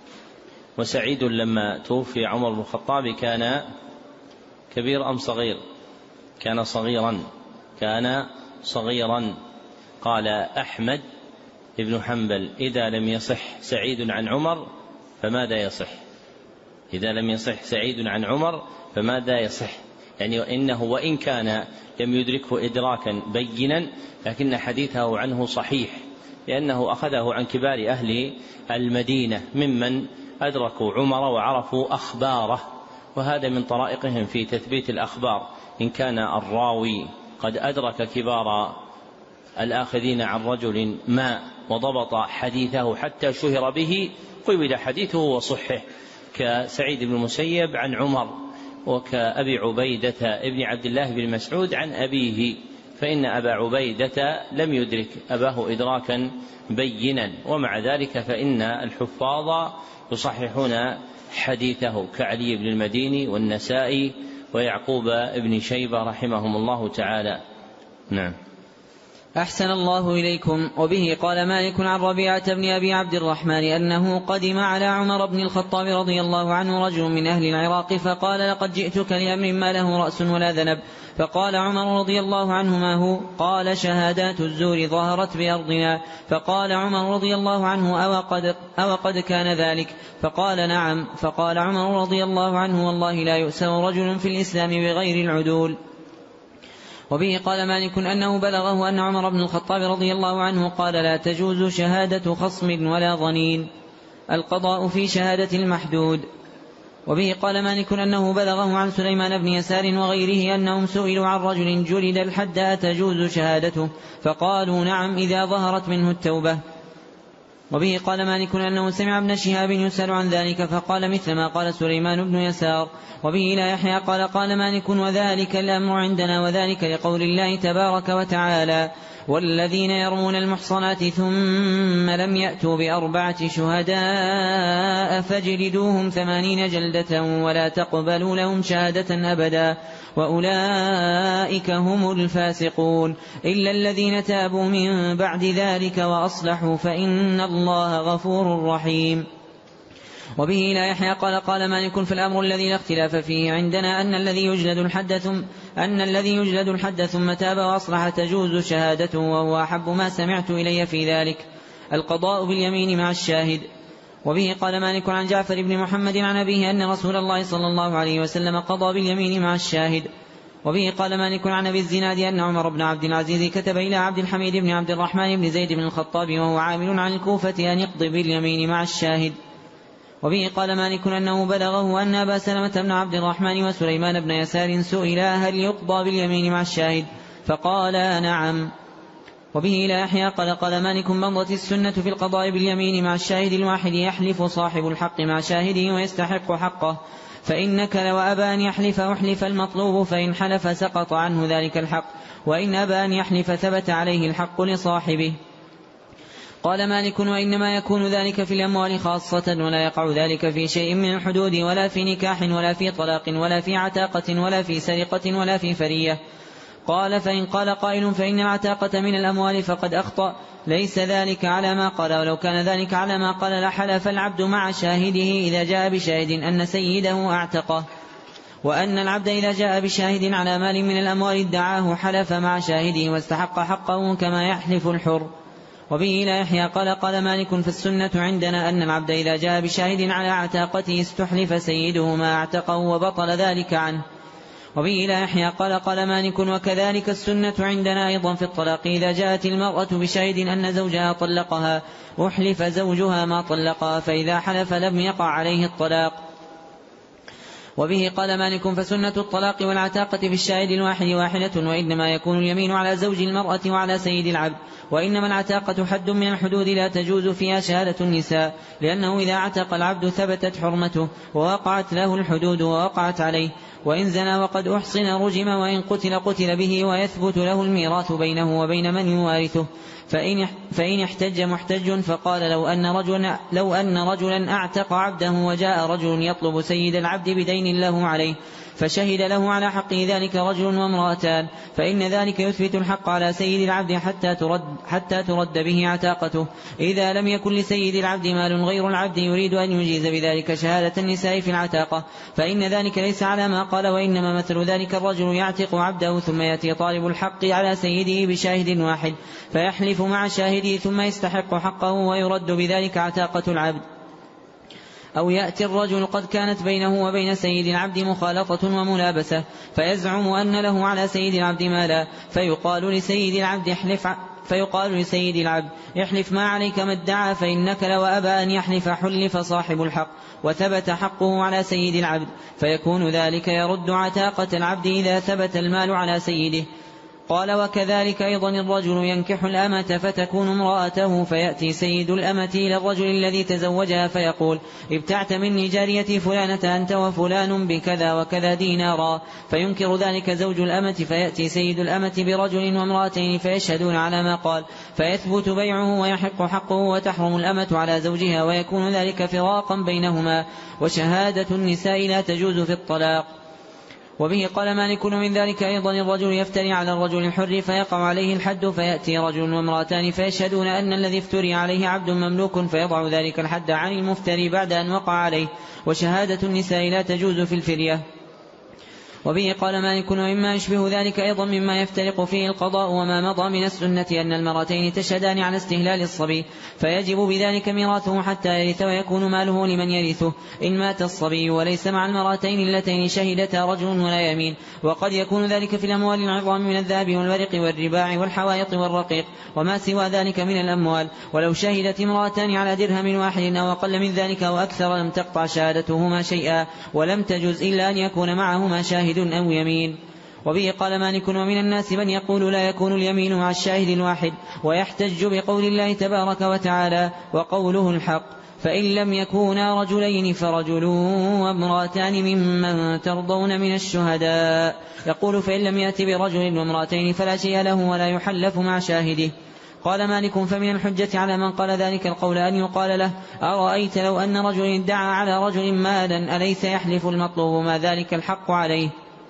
وسعيد لما توفي عمر بن الخطاب كان كبير أم صغير؟ كان صغيرا كان صغيرا قال أحمد ابن حنبل إذا لم يصح سعيد عن عمر فماذا يصح؟ إذا لم يصح سعيد عن عمر فماذا يصح؟ يعني إنه وإن كان لم يدركه إدراكا بينا لكن حديثه عنه صحيح، لأنه أخذه عن كبار أهل المدينة ممن أدركوا عمر وعرفوا أخباره، وهذا من طرائقهم في تثبيت الأخبار. إن كان الراوي قد أدرك كبار الآخذين عن رجل ما وضبط حديثه حتى شهر به قبل حديثه وصحه، كسعيد بن المسيب عن عمر وكأبي عبيدة ابن عبد الله بن مسعود عن أبيه، فإن أبا عبيدة لم يدرك أباه إدراكا بينا، ومع ذلك فإن الحفاظ يصححون حديثه كعلي بن المديني والنسائي ويعقوب بن شيبة رحمهم الله تعالى. نعم. أحسن الله إليكم. وبه قال مالك عن ربيعة بن أبي عبد الرحمن أنه قدم على عمر بن الخطاب رضي الله عنه رجل من أهل العراق فقال لقد جئتك لأمر ما له رأس ولا ذنب. فقال عمر رضي الله عنه ما هو؟ قال شهادات الزور ظهرت بأرضنا. فقال عمر رضي الله عنه أو قد, أو قد كان ذلك؟ فقال نعم. فقال عمر رضي الله عنه والله لا يؤسر رجل في الإسلام بغير العدول. وبه قال مالك أنه بلغه أن عمر بن الخطاب رضي الله عنه قال لا تجوز شهادة خصم ولا ظنين، القضاء في شهادة المحدود. وبه قال مالك أنه بلغه عن سليمان بن يسار وغيره أنهم سئلوا عن رجل جلد الحد أتجوز شهادته؟ فقالوا نعم إذا ظهرت منه التوبة. وبه قال مالك أنه سمع ابن شهاب يسأل عن ذلك فقال مثل ما قال سليمان بن يسار. وبه لا يحيى قال قال مالك وذلك الأمر عندنا وذلك لقول الله تبارك وتعالى والذين يرمون المحصنات ثم لم يأتوا بأربعة شهداء فاجلدوهم ثمانين جلدة ولا تقبلوا لهم شهادة أبدا وأولئك هم الفاسقون إلا الذين تابوا من بعد ذلك وأصلحوا فإن الله غفور رحيم. وبه لا يحيى قال قال مالك في الأمر الذي لا اختلاف فيه عندنا أن الذي يجلد الحد ثم أن الذي يجلد الحد ثم تاب وأصلح تجوز شهادته وهو أحب ما سمعت إلي في ذلك، القضاء باليمين مع الشاهد. وبه قال مالك عن جعفر بن محمد عن أبيه أن رسول الله صلى الله عليه وسلم قضى باليمين مع الشاهد. وبه قال مالك عن أبي الزناد أن عمر بن عبد العزيز كتب إلى عبد الحميد بن عبد الرحمن بن زيد بن الخطاب وهو عامل عن الكوفة أن يقضي باليمين مع الشاهد. وبه قال مالك أنه بلغه أن أبا سلمة بن عبد الرحمن وسليمان بن يسار سئلا هل يقضى باليمين مع الشاهد؟ فقالا نعم. وبه لا يحيى قال قال مالك مضت السنة في القضاء باليمين مع الشاهد الواحد يحلف صاحب الحق مع شاهده ويستحق حقه، فإنك لو أبى أن يحلف أحلف المطلوب، فإن حلف سقط عنه ذلك الحق، وإن أبى أن يحلف ثبت عليه الحق لصاحبه. قال مالك وإنما يكون ذلك في الأموال خاصة ولا يقع ذلك في شيء من الحدود ولا في نكاح ولا في طلاق ولا في عتاقة ولا في سرقة ولا في فرية. قال فإن قال قائل فإن العتاقة من الأموال فقد أخطأ، ليس ذلك على ما قال، ولو كان ذلك على ما قال لحلف العبد مع شاهده إذا جاء بشاهد أن سيده أعتقه، وأن العبد إذا جاء بشاهد على مال من الأموال ادعاه حلف مع شاهده واستحق حقه كما يحلف الحر. وبه لا يحيى قال قال مالك فالسنة عندنا أن العبد إذا جاء بشاهد على عتاقته استحلف سيده ما اعتقه وبطل ذلك عنه. وبه لا يحيى قال قال مالك وكذلك السنة عندنا أيضا في الطلاق إذا جاءت المرأة بشاهد أن زوجها طلقها أحلف زوجها ما طلقها، فإذا حلف لم يقع عليه الطلاق. وبه قال مالك فسنة الطلاق والعتاقة في الشاهد الواحد واحدة، وإنما يكون اليمين على زوج المرأة وعلى سيد العبد، وإنما العتاقة حد من الحدود لا تجوز فيها شهادة النساء، لأنه إذا عتق العبد ثبتت حرمته ووقعت له الحدود ووقعت عليه، وإن زنى وقد أحصن رجم، وإن قتل قتل به، ويثبت له الميراث بينه وبين من يوارثه. فإن, فإن احتج محتج فقال لو أن, رجلا لو أن رجلا أعتق عبده وجاء رجل يطلب سيد العبد بدين له عليه فشهد له على حقه ذلك رجل وامرأتان، فإن ذلك يثبت الحق على سيد العبد حتى ترد, حتى ترد به عتاقته. إذا لم يكن لسيد العبد مال غير العبد يريد أن يجيز بذلك شهادة النساء في العتاقة، فإن ذلك ليس على ما قال، وإنما مثل ذلك الرجل يعتق عبده ثم يأتي طالب الحق على سيده بشاهد واحد فيحلف مع شاهده ثم يستحق حقه ويرد بذلك عتاقة العبد. أو يأتي الرجل قد كانت بينه وبين سيد العبد مخالطة وملابسة فيزعم أن له على سيد العبد مالا، فيقال لسيد العبد احلف فيقال لسيد العبد احلف ما عليك ما ادعى، فإنك لو أبى أن يحلف حلف صاحب الحق وثبت حقه على سيد العبد، فيكون ذلك يرد عتاقة العبد إذا ثبت المال على سيده. قال وكذلك أيضا الرجل ينكح الأمة فتكون امرأته، فيأتي سيد الأمة إلى الرجل الذي تزوجها فيقول ابتعت مني جاريتي فلانة أنت وفلان بكذا وكذا دينارا، فينكر ذلك زوج الأمة، فيأتي سيد الأمة برجل وامرأتين فيشهدون على ما قال، فيثبت بيعه ويحق حقه وتحرم الأمة على زوجها، ويكون ذلك فراقا بينهما، وشهادة النساء لا تجوز في الطلاق. وبه قال مالك من ذلك أيضا الرجل يفتري على الرجل الحر فيقع عليه الحد، فيأتي رجل وامرأتان فيشهدون أن الذي افتري عليه عبد مملوك، فيضع ذلك الحد عن المفتري بعد أن وقع عليه، وشهادة النساء لا تجوز في الفرية. وبه قال مالك ومما يشبه ذلك أيضا مما يفترق فيه القضاء وما مضى من السنة أن المرتين تشهدان على استهلال الصبي، فيجب بذلك ميراثه حتى يرث ويكون ماله لمن يرثه إن مات الصبي، وليس مع المرتين اللتين شهدتا رجل ولا يمين. وقد يكون ذلك في الأموال العظام من الذهب والورق والرباع والحوائط والرقيق وما سوى ذلك من الأموال، ولو شهدت امرأتان على درهم واحد أو أقل من ذلك أو أكثر لم تقطع شهادتهما شيئا، ولم تجز إلا أن يكون معهما شاهد أو يمين. وبه قال مالك ومن الناس من يقول لا يكون اليمين مع الشاهد الواحد، ويحتج بقول الله تبارك وتعالى وقوله الحق، فإن لم يكونا رجلين فرجل وامرأتان ممن ترضون من الشهداء، يقول فإن لم يأتي برجل وامرأتين فلا شيء له ولا يحلف مع شاهده. قال مالك فمن الحجة على من قال ذلك القول أن يقال له أرأيت لو أن رجل ادعى على رجل مالا أليس يحلف المطلوب ما ذلك الحق عليه؟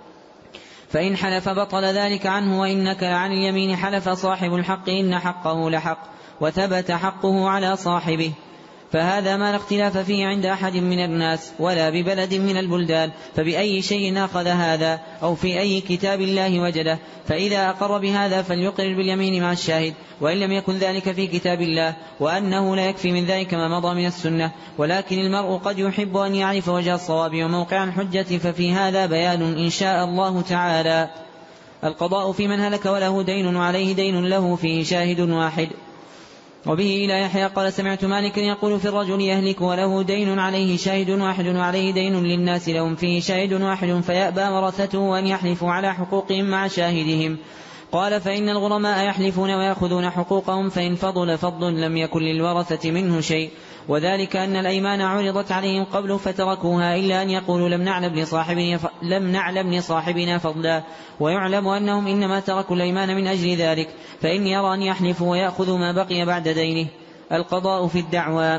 فإن حلف بطل ذلك عنه، وإن نكل عن اليمين حلف صاحب الحق إن حقه لحق وثبت حقه على صاحبه. فهذا ما لا اختلاف فيه عند أحد من الناس ولا ببلد من البلدان، فبأي شيء أخذ هذا أو في أي كتاب الله وجده، فإذا أقر بهذا فليقرر باليمين مع الشاهد، وإن لم يكن ذلك في كتاب الله، وأنه لا يكفي من ذلك ما مضى من السنة، ولكن المرء قد يحب أن يعرف وجه الصواب وموقع الحجة، ففي هذا بيان إن شاء الله تعالى. القضاء في من هلك وله دين وعليه دين له فيه شاهد واحد. وبه إلى يحيى قال سمعت مالكا يقول في الرجل يهلك وله دين عليه شاهد واحد وعليه دين للناس لهم فيه شاهد واحد، فيأبى ورثته أن يحلفوا على حقوقهم مع شاهدهم. قال فإن الغرماء يحلفون ويأخذون حقوقهم، فإن فضل فضل لم يكن للورثة منه شيء، وذلك أن الأيمان عرضت عليهم قبل فتركوها إلا أن يقولوا لم نعلم لصاحبنا, لم نعلم لصاحبنا فضلا، ويعلم أنهم إنما تركوا الأيمان من أجل ذلك، فإن يرى أن يحلفوا ويأخذوا ما بقي بعد دينه. القضاء في الدعوى.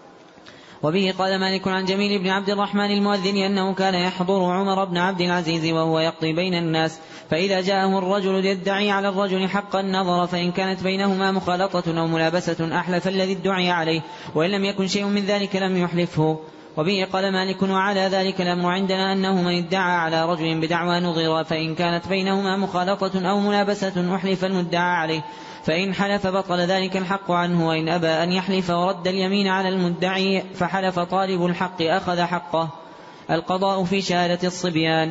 وبه قال مالك عن جميل بن عبد الرحمن المؤذن أنه كان يحضر عمر بن عبد العزيز وهو يقضي بين الناس، فإذا جاءه الرجل يدعي على الرجل حقا نظر، فإن كانت بينهما مخالطة أو ملابسة أحلف الذي ادعي عليه، وإن لم يكن شيء من ذلك لم يحلفه. وبه قال مالك وعلى ذلك الأمر عندنا أنه من ادعى على رجل بدعوى نظر، فإن كانت بينهما مخالطة أو ملابسة أحلف المدعى عليه، فإن حلف بطل ذلك الحق عنه، وإن أبى أن يحلف ورد اليمين على المدعي فحلف طالب الحق أخذ حقه. القضاء في شهادة الصبيان.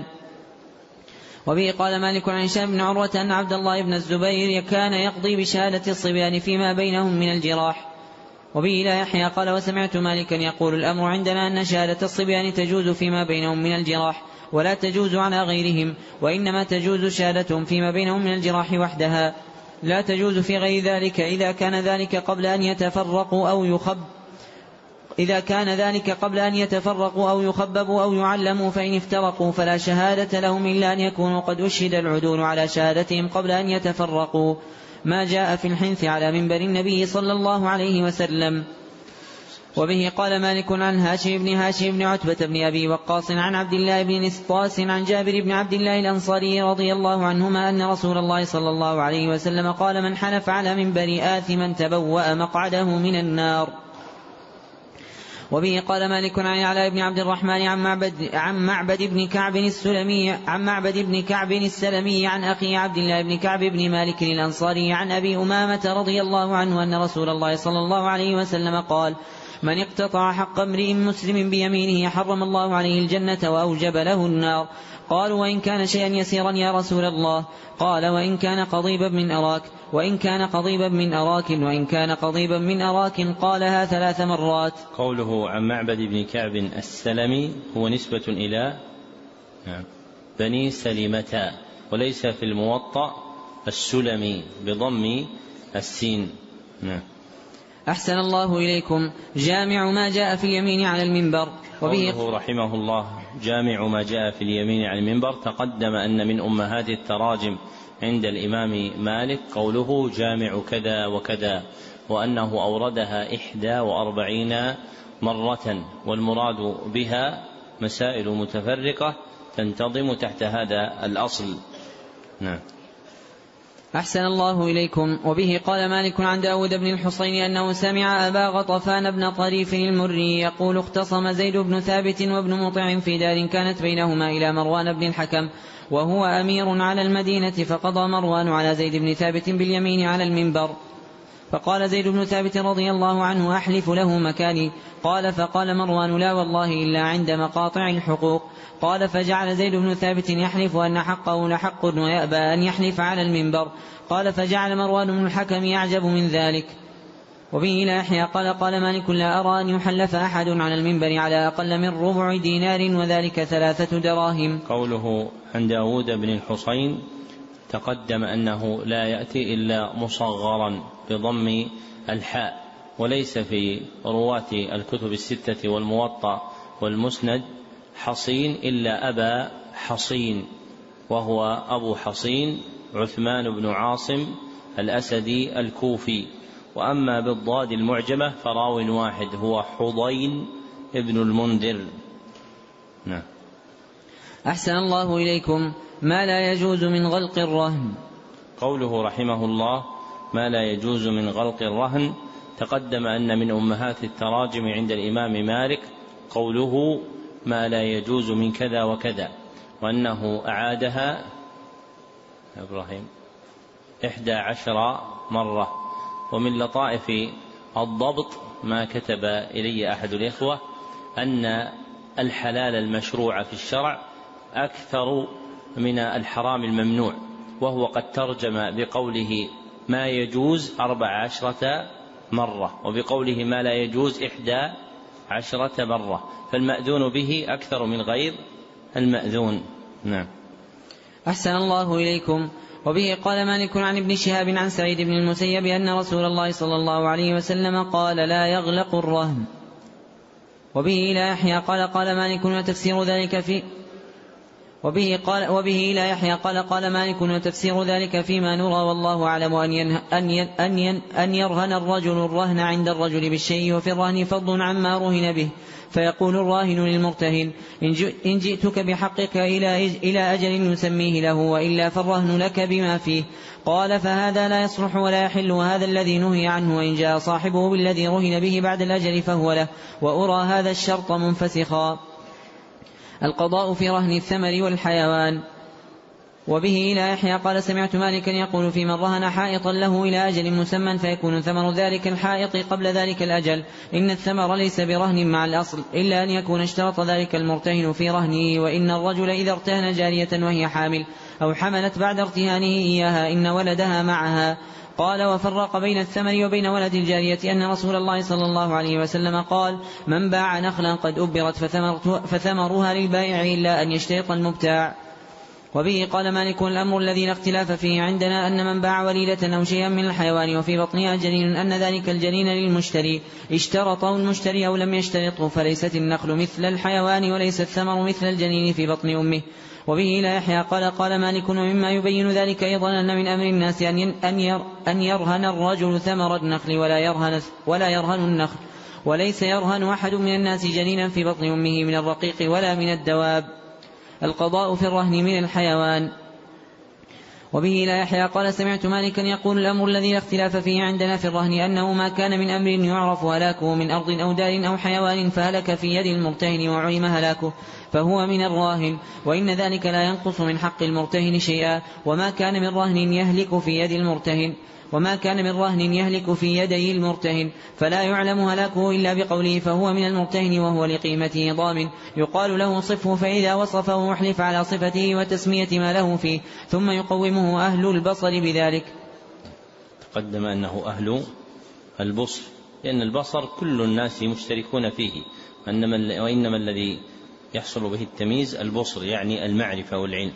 وبه قال مالك عن هشام بن عروة أن عبد الله بن الزبير كان يقضي بشهادة الصبيان فيما بينهم من الجراح. وبه لا يحيى قال وسمعت مالكا يقول الأمر عندنا أن شهادة الصبيان تجوز فيما بينهم من الجراح ولا تجوز على غيرهم، وإنما تجوز شهادتهم فيما بينهم من الجراح وحدها، لا تجوز في غير ذلك إذا كان ذلك قبل أن يتفرقوا أو يخب إذا كان ذلك قبل أن يتفرقوا أو يخببوا أو يعلموا، فإن افترقوا فلا شهادة لهم إلا أن يكونوا قد أشهد العدول على شهادتهم قبل أن يتفرقوا، ما جاء في الحنث على منبر النبي صلى الله عليه وسلم. وبه قال مالك عن هاشم بن هاشم بن عتبة بن أبي وقاص عن عبد الله بن نسطاس عن جابر بن عبد الله الأنصاري رضي الله عنهما أن رسول الله صلى الله عليه وسلم قال من حلف على منبر آثما تبوأ مقعده من النار. وبه قال مالك عن علاء بن عبد الرحمن عن معبد, عن معبد بن كعب السلمي عن معبد بن كعب السلمي عن أخي عبد الله بن كعب بن مالك الأنصاري عن أبي أمامة رضي الله عنه أن رسول الله صلى الله عليه وسلم قال من اقتطع حق امرئ مسلم بيمينه حرم الله عليه الجنة وأوجب له النار. قالوا وإن كان شيئا يسيرا يا رسول الله؟ قال وإن كان قضيبا من أراك وإن كان قضيبا من أراك وإن كان قضيبا من أراك قالها ثلاث مرات. قوله عن معبد بن كعب السلمي هو نسبة إلى بني سلمة، وليس في الموطأ السلمي بضم السين. نعم. أحسن الله إليكم. جامع ما جاء في اليمين على المنبر. قوله رحمه الله جامع ما جاء في اليمين على المنبر، تقدم أن من أمهات التراجم عند الإمام مالك قوله جامع كذا وكذا، وأنه أوردها إحدى وأربعين مرة، والمراد بها مسائل متفرقة تنتظم تحت هذا الأصل. نعم. أحسن الله إليكم. وبه قال مالك عن داود بن الحصين أنه سمع أبا غطفان بن طريف المري يقول اختصم زيد بن ثابت وابن مطع في دار كانت بينهما إلى مروان بن الحكم وهو أمير على المدينة، فقضى مروان على زيد بن ثابت باليمين على المنبر، فقال زيد بن ثابت رضي الله عنه أحلف له مكاني؟ قال فقال مروان لا والله إلا عند مقاطع الحقوق. قال فجعل زيد بن ثابت يحلف أن حقه لحق ويأبى أن يحلف على المنبر. قال فجعل مروان بن الحكم يعجب من ذلك. وبه لا يحيى قال قال مالك لا أرى أن يحلف أحد على المنبر على أقل من ربع دينار وذلك ثلاثة دراهم. قوله عن داود بن الحصين تقدم أنه لا يأتي إلا مصغرا بضم الحاء، وليس في رواة الكتب الستة والموطأ والمسند حصين إلا أبا حصين، وهو أبو حصين عثمان بن عاصم الأسدي الكوفي. وأما بالضاد المعجمة فراو واحد هو حضين ابن المنذر. نعم. أحسن الله إليكم. ما لا يجوز من غلق الرهن. قوله رحمه الله ما لا يجوز من غلق الرهن، تقدم أن من أمهات التراجم عند الإمام مالك قوله ما لا يجوز من كذا وكذا، وأنه أعادها إبراهيم إحدى عشر مرة. ومن لطائف الضبط ما كتب إلي أحد الإخوة أن الحلال المشروع في الشرع أكثر من الحرام الممنوع، وهو قد ترجم بقوله ما يجوز أربع عشرة مرة، وبقوله ما لا يجوز إحدى عشرة مرة، فالمأذون به أكثر من غير المأذون. نعم. أحسن الله إليكم. وبه قال مالك عن ابن شهاب عن سعيد بن المسيب أن رسول الله صلى الله عليه وسلم قال لا يغلق الرهن. وبه لا يحيى قال قال مالك وتفسير ذلك في وبه قال وبه لا يحيى قال قال مالك وتفسير ذلك فيما نرى والله أعلم أن ين أن ين أن, ين أن يرهن الرجل الرهن عند الرجل بالشيء، وفي الرهن فضل عما رهن به، فيقول الراهن للمرتهن إن جئتك بحقك إلى إلى أجل نسميه له وإلا فالرهن لك بما فيه. قال فهذا لا يصلح ولا يحل، وهذا الذي نهي عنه، وإن جاء صاحبه بالذي رهن به بعد الأجل فهو له، وأرى هذا الشرط منفسخا. القضاء في رهن الثمر والحيوان. وبه لا يحيى قال سمعت مالكا يقول في من رهن حائطا له إلى أجل مسمى فيكون ثمر ذلك الحائط قبل ذلك الأجل، إن الثمر ليس برهن مع الأصل إلا أن يكون اشترط ذلك المرتهن في رهنه. وإن الرجل إذا ارتهن جارية وهي حامل أو حملت بعد ارتهانه إياها إن ولدها معها قال وفرق بين الثمر وبين ولد الجارية أن رسول الله صلى الله عليه وسلم قال من باع نخلا قد أبرت فثمرها للبائع إلا أن يشترط المبتاع. وبه قال مالك الأمر الذي لا اختلاف فيه عندنا أن من باع وليدة أو شيئا من الحيوان وفي بطنها جنين أن ذلك الجنين للمشتري اشترطه المشتري أو لم يشترطه فليست النخل مثل الحيوان وليس الثمر مثل الجنين في بطن أمه. وبه لا يحيى قال قال مالك ومما يبين ذلك أيضا أن من أمر الناس أن يرهن الرجل ثمر النخل ولا يرهن, ولا يرهن النخل وليس يرهن أحد من الناس جنينا في بطن أمه من الرقيق ولا من الدواب. القضاء في الرهن من الحيوان. وبه لا يحيى قال سمعت مالكا يقول الأمر الذي لا اختلاف فيه عندنا في الرهن أنه ما كان من أمر يعرف هلاكه من أرض أو دار أو حيوان فهلك في يد المرتهن وعلم هلاكه فهو من الراهن وإن ذلك لا ينقص من حق المرتهن شيئا وما كان من رهن يهلك في يد المرتهن وما كان من رهن يهلك في يدي المرتهن فلا يعلم هلاكه إلا بقوله فهو من المرتهن وهو لقيمته ضامن يقال له صفه فإذا وصفه احلف على صفته وتسمية ما له فيه ثم يقومه أهل البصر بذلك. تقدم أنه أهل البصر لأن البصر كل الناس مشتركون فيه وإنما الذي يحصل به التمييز البصر يعني المعرفة والعلم.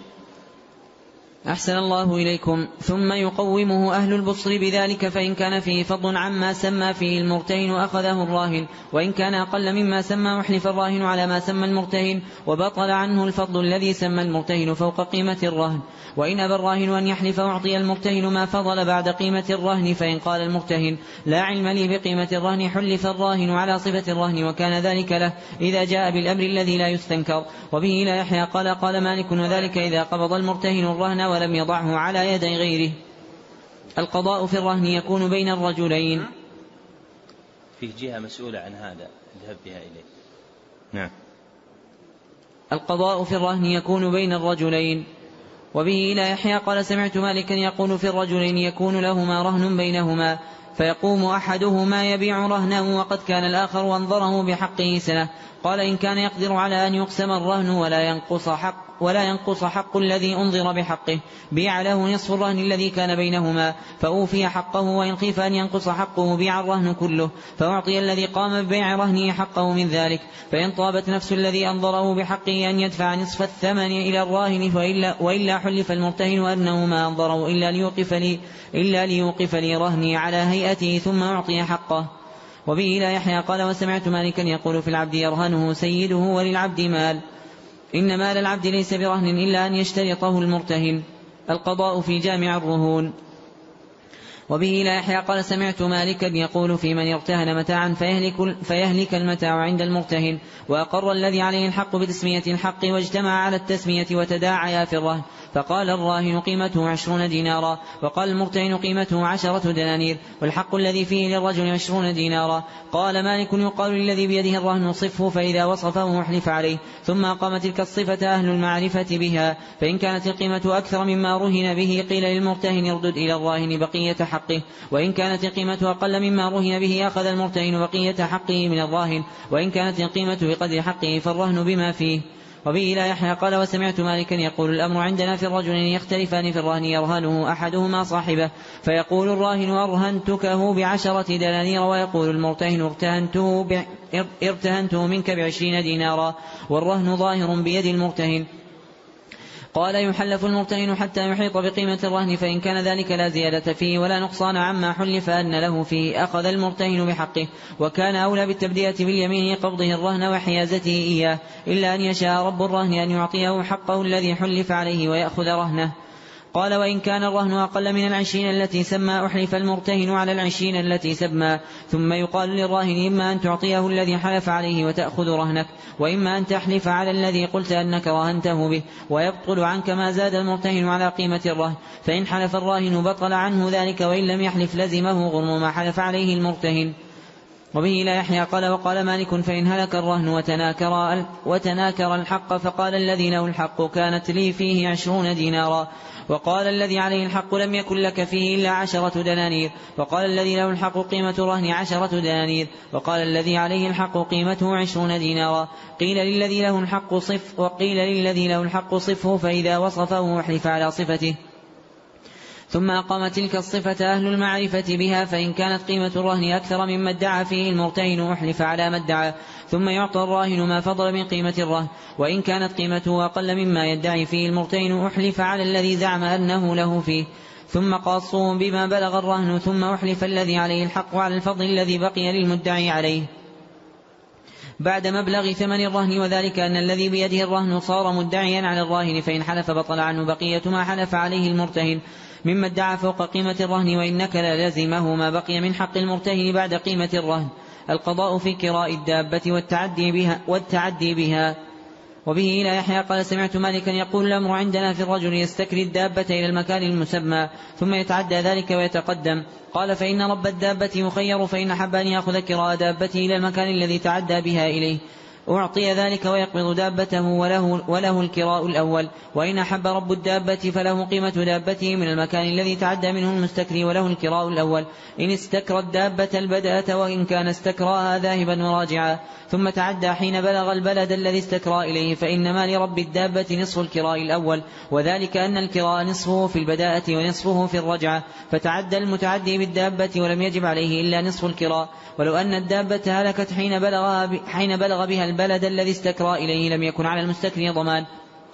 أحسن الله إليكم. ثم يقومه أهل البصر بذلك فإن كان فيه فضل عما سمى فيه المرتهن أخذه الراهن وإن كان أقل مما سمى أحلف الراهن على ما سمى المرتهن وبطل عنه الفضل الذي سمى المرتهن فوق قيمة الرهن. وإن أبى الراهن أن يحلف أعطي المرتهن ما فضل بعد قيمة الرهن فإن قال المرتهن لا علم لي بقيمة الرهن حلف الراهن على صفة الرهن وكان ذلك له إذا جاء بالأمر الذي لا يستنكر. وبه لا يحيى قال قال مالك وذلك إذا قبض المرتهن الرهن ولم يضعه على يدي غيره. القضاء في الرهن يكون بين الرجلين. فيه جهة مسؤولة عن هذا اذهب بها إليه. نعم. القضاء في الرهن يكون بين الرجلين. وبه لا يحيى قال سمعت مالكا يقول في الرجلين يكون لهما رهن بينهما فيقوم أحدهما يبيع رهنه وقد كان الآخر وانظره بحقه سنة. قال إن كان يقدر على أن يقسم الرهن ولا ينقص حق ولا ينقص حق الذي أنظر بحقه بيع له نصف الرهن الذي كان بينهما فأوفي حقه وإن خيف أن ينقص حقه بيع الرهن كله فأعطي الذي قام ببيع رهنه حقه من ذلك. فإن طابت نفس الذي أنظره بحقه أن يدفع نصف الثمن إلى الراهن وإلا, وإلا حلف المرتهن أنه ما أنظره إلا ليوقف لي, إلا ليوقف لي رهني على هيئته ثم أعطي حقه. وبه لا يحيى قال وسمعت مالكا يقول في العبد يرهنه سيده وللعبد مال إن مال العبد ليس برهن إلا أن يشترطه المرتهن. القضاء في جامع الرهون. وبه لا يحيى قال سمعت مالكا يقول في من ارتهن متاعا فيهلك, فيهلك المتاع عند المرتهن وأقر الذي عليه الحق بتسمية الحق واجتمع على التسمية وتداعيا في الرهن فقال الراهن قيمته عشرون دينارا وقال المرتهن قيمته عشرة دنانير والحق الذي فيه للرجل عشرون دينارا. قال مالك يقال للذي بيده الرهن صفه فإذا وصفه احلف عليه ثم أقام تلك الصفة أهل المعرفة بها فإن كانت القيمة أكثر مما رهن به قيل للمرتهن اردد إلى الراهن بقية حقه وإن كانت القيمة أقل مما رهن به أخذ المرتهن بقية حقه من الراهن وإن كانت القيمة بقدر حقه فالرهن بما فيه. وبه لا يحيى قال وسمعت مالكا يقول الأمر عندنا في الرجلين يختلفان في الرهن يرهنه أحدهما صاحبه فيقول الراهن أرهنتكه بعشرة دنانير ويقول المرتهن ارتهنته, ارتهنته منك بعشرين دينارا والرهن ظاهر بيد المرتهن. قال يحلف المرتهن حتى يحيط بقيمة الرهن فإن كان ذلك لا زيادة فيه ولا نقصان عما حلف أن له فيه أخذ المرتهن بحقه وكان أولى بالتبدية باليمين قبضه الرهن وحيازته إياه إلا أن يشاء رب الرهن أن يعطيه حقه الذي حلف عليه ويأخذ رهنه. قال وإن كان الرهن أقل من العشرين التي سمى أحلف المرتهن على العشرين التي سمى ثم يقال للراهن إما أن تعطيه الذي حلف عليه وتأخذ رهنك وإما أن تحلف على الذي قلت أنك رهنته به ويبطل عنك ما زاد المرتهن على قيمة الرهن فإن حلف الراهن بطل عنه ذلك وإن لم يحلف لزمه غرم ما حلف عليه المرتهن. وبه لا يحيى قال وقال مالك فإن هلك الرهن وتناكر, وتناكر الحق فقال الذي له الحق كانت لي فيه عشرون دينارا وقال الذي عليه الحق لم يكن لك فيه إلا عشرة دنانير وقال الذي له الحق قيمة الرهن عشرة دنانير وقال الذي عليه الحق قيمته عشرون دينارا قيل للذي له الحق صف وقيل للذي له الحق صفه فإذا وصفه احلف على صفته ثم أقام تلك الصفة أهل المعرفة بها، فإن كانت قيمة الرهن أكثر مما ادعى فيه المرتهن أحلف على ما ادعى، ثم يعطى الراهن ما فضل من قيمة الرهن، وإن كانت قيمته أقل مما يدعي فيه المرتهن أحلف على الذي زعم أنه له فيه، ثم قاصوا بما بلغ الرهن، ثم أحلف الذي عليه الحق على الفضل الذي بقي للمدعي عليه بعد مبلغ ثمن الرهن، وذلك أن الذي بيده الرهن صار مدعيا على الراهن، فإن حلف بطل عنه بقية ما حلف عليه المرتهن مما ادعى فوق قيمة الرهن، وإن نكل لزمه ما بقي من حق المرتهن بعد قيمة الرهن. القضاء في كراء الدابة والتعدي بها, والتعدي بها. وبه إلى يحيى قال سمعت مالكا يقول الأمر عندنا في الرجل يستكري الدابة إلى المكان المسمى ثم يتعدى ذلك ويتقدم. قال فإن رب الدابة يخير، فإن حب أن يأخذ كراء دابته إلى المكان الذي تعدى بها إليه أعطي ذلك ويقبض دابته وله, وله الكراء الأول، وإن أحب رب الدابة فله قيمة دابته من المكان الذي تعدى منه المستكري وله الكراء الأول، إن استكرى الدابة البدأة، وإن كان استكراها ذاهبا وراجعا ثم تعدى حين بلغ البلد الذي استكرى إليه، فإنما لرب الدابة نصف الكراء الأول، وذلك أن الكراء نصفه في البداءة ونصفه في الرجعة، فتعدى المتعدي بالدابة ولم يجب عليه إلا نصف الكراء. ولو أن الدابة هلكت حين بلغ, حين بلغ بها البلد الذي استكرى إليه لم يكن على المستكري ضمان،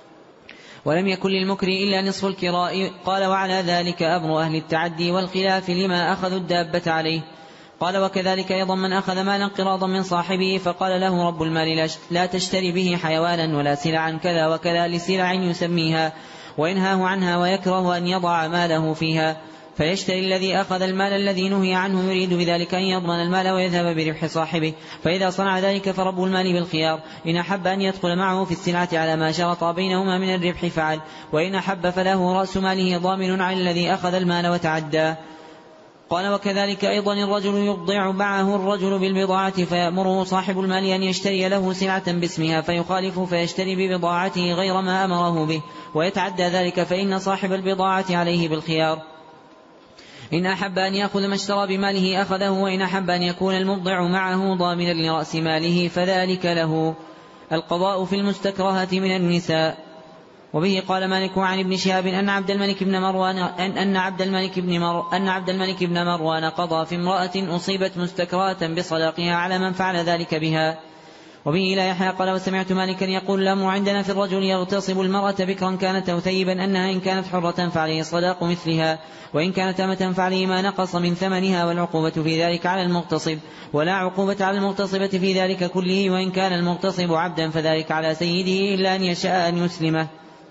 ولم يكن للمكري إلا نصف الكراء. قال وعلى ذلك أمر أهل التعدي والخلاف لما أخذوا الدابة عليه. قال وكذلك أيضا من أخذ مالا قراضا من صاحبه فقال له رب المال لا تشتري به حيوانا ولا سلعا كذا وكذا لسلع يسميها، وينهاه عنها ويكره أن يضع ماله فيها، فيشتري الذي أخذ المال الذي نهي عنه يريد بذلك أن يضمن المال ويذهب بربح صاحبه، فإذا صنع ذلك فرب المال بالخيار، إن أحب أن يدخل معه في السلعة على ما شرط بينهما من الربح فعل، وإن أحب فله رأس ماله ضامن على الذي أخذ المال وتعدى. قال وكذلك أيضا الرجل يبضع معه الرجل بالبضاعة فيأمره صاحب المال أن يشتري له سلعة باسمها فيخالف فيشتري ببضاعته غير ما أمره به ويتعدى ذلك، فإن صاحب البضاعة عليه بالخيار، إن أحب أن يأخذ ما اشترى بماله أخذه، وإن أحب أن يكون المبضع معه ضامنا لرأس ماله فذلك له. القضاء في المستكرهة من النساء. وبه قال مالك عن ابن شهاب أن عبد الملك بن مروان أن عبد الملك بن مر أن عبد الملك بن مروان قضى في امرأة أصيبت مستكرهة بصداقها على من فعل ذلك بها. وبه لا يحيى قال وسمعت مالكا يقول الأمر عندنا في الرجل يغتصب المرأة بكرا كانت أو ثيبا أنها إن كانت حرة فعليه صداق مثلها، وإن كانت أمة فعليه ما نقص من ثمنها، والعقوبة في ذلك على المغتصب، ولا عقوبة على المغتصبة في ذلك كله، وإن كان المغتصب عبدا فذلك على سيده إلا أن يشاء أن يسلمه.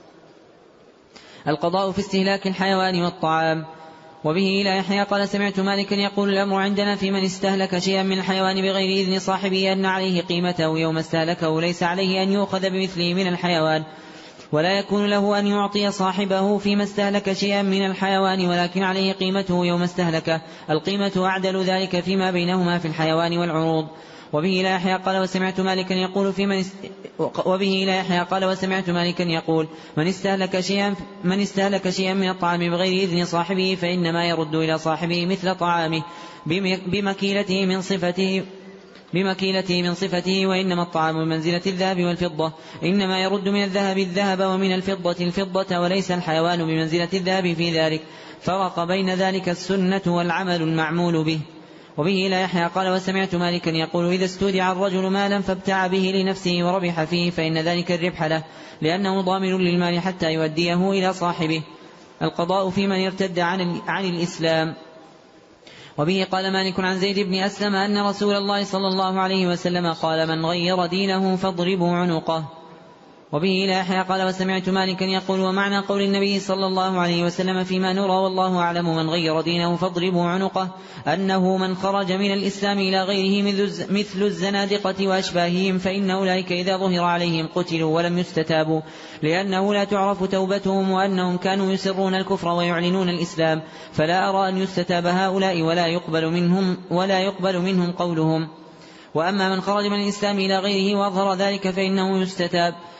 القضاء في استهلاك الحيوان والطعام. وبه لا يحيى قال سمعت مالكا يقول الأمر عندنا في من استهلك شيئا من الحيوان بغير إذن صاحبه أن عليه قيمته يوم استهلكه، ليس عليه أن يؤخذ بمثله من الحيوان، ولا يكون له أن يعطي صاحبه فيما استهلك شيئا من الحيوان، ولكن عليه قيمته يوم استهلكه، القيمة أعدل ذلك فيما بينهما في الحيوان والعروض. وبه لا يحيى قال وسمعت مالكا يقول في من است... وبه لا يحيى قال وسمعت مالكا يقول من استهلك شيئا من استهلك شيئا من الطعام بغير إذن صاحبه فإنما يرد إلى صاحبه مثل طعامه بمكيلته من صفته بمكيلته من صفته وإنما الطعام بمنزلة الذهب والفضة، إنما يرد من الذهب الذهب ومن الفضة الفضة، وليس الحيوان بمنزلة الذهب في ذلك. فرق بين ذلك السنة والعمل المعمول به. وبه لا يحيى قال وسمعت مالكا يقول إذا استودع الرجل مالا فابتاع به لنفسه وربح فيه فإن ذلك الربح له، لأنه ضامن للمال حتى يوديه إلى صاحبه. القضاء في من ارتد عن, عن الإسلام. وبه قال مالك عن زيد بن أسلم أن رسول الله صلى الله عليه وسلم قال من غير دينه فاضربوا عنقه. وبه لا يحيى قال وسمعت مالكا يقول ومعنى قول النبي صلى الله عليه وسلم فيما نرى والله أعلم من غير دينه فاضربوا عنقه أنه من خرج من الإسلام إلى غيره مثل الزنادقة وأشباههم، فإن أولئك إذا ظهر عليهم قتلوا ولم يستتابوا، لأنه لا تعرف توبتهم، وأنهم كانوا يسرون الكفر ويعلنون الإسلام، فلا أرى أن يستتاب هؤلاء ولا يقبل منهم, ولا يقبل منهم قولهم. وأما من خرج من الإسلام إلى غيره وأظهر ذلك فإنه يستتاب،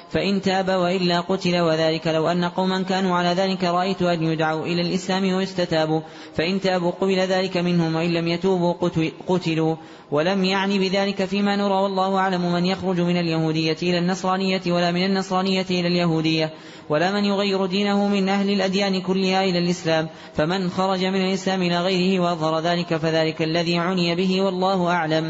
فإن تاب وإلا قتل، وذلك لو أن قوما كانوا على ذلك رأيت أن يدعوا إلى الإسلام ويستتابوا، فإن تابوا قبل ذلك منهم، وإن لم يتوبوا قتلوا. ولم يعني بذلك فيما نرى والله أعلم من يخرج من اليهودية إلى النصرانية، ولا من النصرانية إلى اليهودية، ولا من يغير دينه من أهل الأديان كلها إلى الإسلام. فمن خرج من الإسلام إلى غيره وأظهر ذلك فذلك الذي عني به، والله أعلم.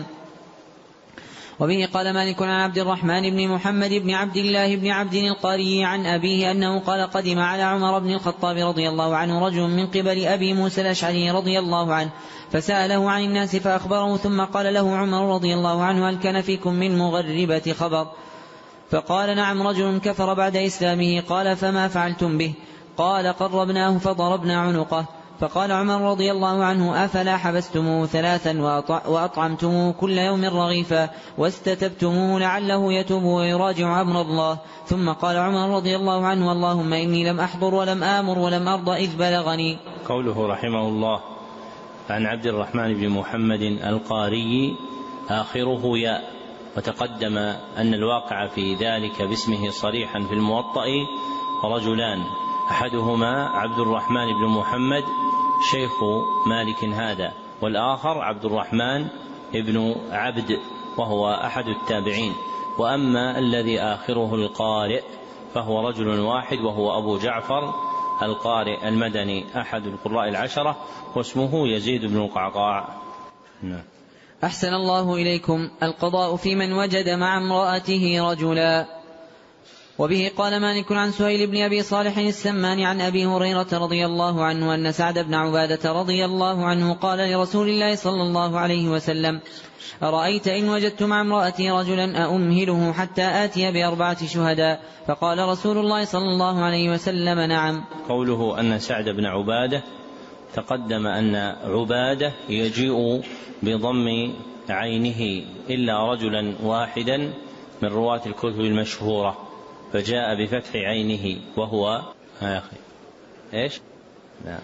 وبه قال مالك عن عبد الرحمن بن محمد بن عبد الله بن عبد القاري عن أبيه أنه قال قدم على عمر بن الخطاب رضي الله عنه رجل من قبل أبي موسى الأشعري رضي الله عنه فسأله عن الناس فأخبره، ثم قال له عمر رضي الله عنه هل كان فيكم من مغربة خبر؟ فقال نعم رجل كفر بعد إسلامه. قال فما فعلتم به؟ قال قربناه فضربنا عنقه. فقال عمر رضي الله عنه أفلا حبستموه ثلاثا وأطعمتموه كل يوم رغيفا واستتبتموه لعله يتوب ويراجع أمر الله؟ ثم قال عمر رضي الله عنه اللهم إني لم أحضر ولم آمر ولم أرض إذ بلغني. قوله رحمه الله عن عبد الرحمن بن محمد القاري آخره ياء، وتقدم أن الواقع في ذلك باسمه صريحا في الموطأ رجلان، أحدهما عبد الرحمن بن محمد شيخ مالك هذا، والآخر عبد الرحمن بن عبد وهو أحد التابعين. وأما الذي آخره القارئ فهو رجل واحد وهو أبو جعفر القارئ المدني أحد القراء العشرة، واسمه يزيد بن القعقاع. نعم. أحسن الله إليكم. القضاء في من وجد مع امرأته رجلا. وبه قال مالك عن سهيل بن أبي صالح السمان عن أبي هريرة رضي الله عنه أن سعد بن عبادة رضي الله عنه قال لرسول الله صلى الله عليه وسلم أرأيت إن وجدت مع امرأتي رجلا أأمهله حتى آتي بأربعة شهداء؟ فقال رسول الله صلى الله عليه وسلم نعم. قوله أن سعد بن عبادة تقدم أن عبادة يجيء بضم عينه إلا رجلا واحدا من رواة الكتب المشهورة، فجاء بفتح عينه وهو ها أخي إيش؟ لا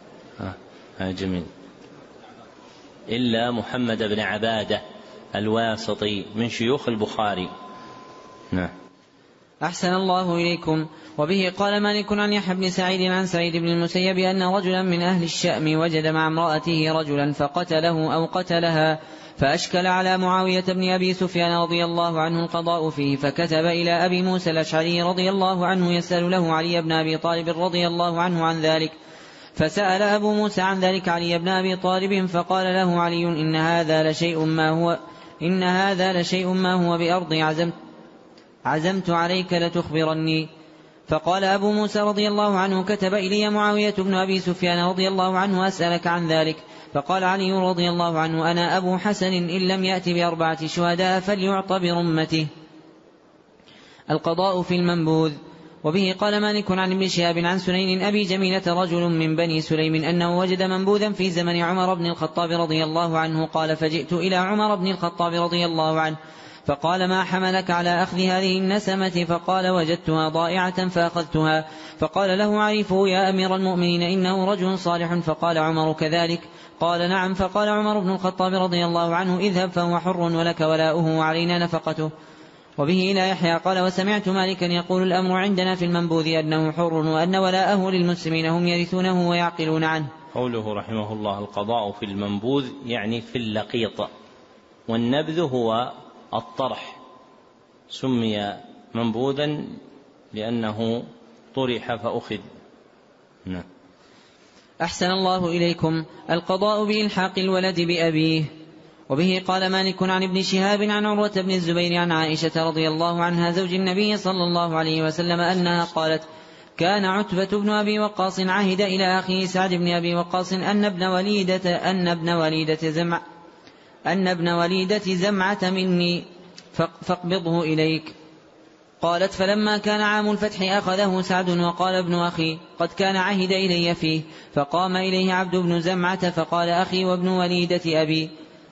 ها جميل. إلا محمد بن عبادة الواسطي من شيوخ البخاري. نعم. أحسن الله إليكم. وبه قال مالك عن يحيى بن سعيد عن سعيد بن المسيب أن رجلا من أهل الشأم وجد مع امرأته رجلا فقتله أو قتلها، فأشكل على معاوية بن أبي سفيان رضي الله عنه القضاء فيه، فكتب إلى أبي موسى الأشعري رضي الله عنه يسأل له علي بن أبي طالب رضي الله عنه عن ذلك، فسأل أبو موسى عن ذلك علي بن أبي طالب فقال له علي إن هذا لشيء ما هو إن هذا لشيء ما هو بأرضي عزمت, عزمت عليك لتخبرني. فقال أبو موسى رضي الله عنه كتب إلي معاوية بن أبي سفيان رضي الله عنه أسألك عن ذلك. فقال علي رضي الله عنه أنا أبو حسن إن لم يأتي بأربعة شهداء فليعط برمته. القضاء في المنبوذ. وبه قال مالك عن ابن شهاب عن سنين أبي جميلة رجل من بني سليم أنه وجد منبوذا في زمن عمر بن الخطاب رضي الله عنه قال فجئت إلى عمر بن الخطاب رضي الله عنه فقال ما حملك على أخذ هذه النسمة؟ فقال وجدتها ضائعة فأخذتها. فقال له عرفه يا أمير المؤمنين إنه رجل صالح. فقال عمر كذلك؟ قال نعم. فقال عمر بن الخطاب رضي الله عنه اذهب فهو حر ولك ولاؤه وعلينا نفقته. وبه إلى يحيى قال وسمعت مالكا يقول الأمر عندنا في المنبوذ أنه حر وأن ولاءه للمسلمين هم يرثونه ويعقلون عنه. قوله رحمه الله القضاء في المنبوذ يعني في اللقيط، والنبذ هو الطرح، سمي منبوذا لأنه طرح فأخذ. نعم. أحسن الله إليكم. القضاء بإلحاق الولد بأبيه. وبه قال مالك عن ابن شهاب عن عروة بن الزبير عن عائشة رضي الله عنها زوج النبي صلى الله عليه وسلم أنها قالت كان عتبة بن أبي وقاص عهد إلى أخيه سعد بن أبي وقاص أن ابن وليدة أن ابن وليدة زمع أن ابن وليدة زمعة مني فاقبضه إليك. قالت فلما كان عام الفتح أخذه سعد وقال ابن أخي قد كان عهد إلي فيه، فقام إليه عبد بن زمعة فقال أخي وابن وليدة أبي.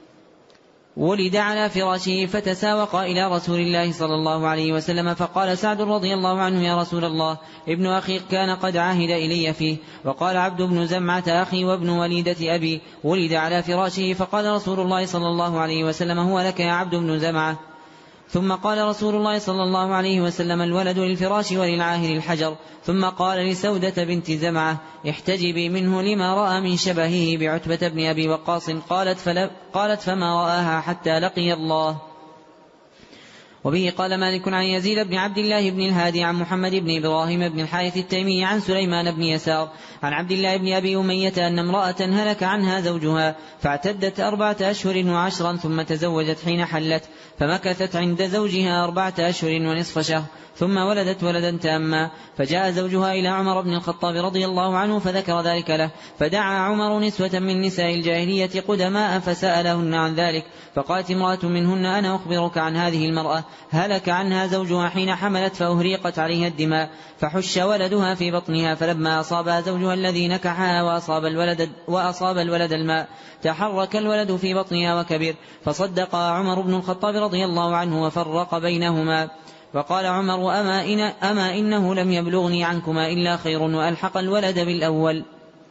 ولد على فراشه فتساوق إلى رسول الله صلى الله عليه وسلم فقال سعد رضي الله عنه يا رسول الله ابن أخي كان قد عهد إلي فيه. وقال عبد بن زمعة أخي وابن وليدة أبي ولد على فراشه. فقال رسول الله صلى الله عليه وسلم هو لك يا عبد بن زمعة. ثم قال رسول الله صلى الله عليه وسلم: الولد للفراش وللعاهر الحجر. ثم قال لسودة بنت زمعة: احتجبي منه لما رأى من شبهه بعتبة بن أبي وقاص. قالت, قالت فما رآها حتى لقي الله. وبه قال مالك عن يزيد بن عبد الله بن الهادي عن محمد بن إبراهيم بن الحارث التيمي عن سليمان بن يسار عن عبد الله بن أبي أمية أن امرأة هلك عنها زوجها فاعتدت أربعة أشهر وعشرا ثم تزوجت حين حلت، فمكثت عند زوجها أربعة أشهر ونصف شهر ثم ولدت ولدا تاما، فجاء زوجها إلى عمر بن الخطاب رضي الله عنه فذكر ذلك له، فدعا عمر نسوة من نساء الجاهلية قدماء فسألهن عن ذلك، فقالت امرأة منهن: أنا أخبرك عن هذه المرأة، هلك عنها زوجها حين حملت فأهريقت عليها الدماء، فحش ولدها في بطنها، فلما أصابها زوجها الذي نكحها وأصاب الولد, وأصاب الولد الماء تحرك الولد في بطنها وكبر، فصدق عمر بن الخطاب رضي الله عنه وفرق بينهما. فقال عمر: أما, إن أما إنه لم يبلغني عنكما إلا خير، وألحق الولد بالأول.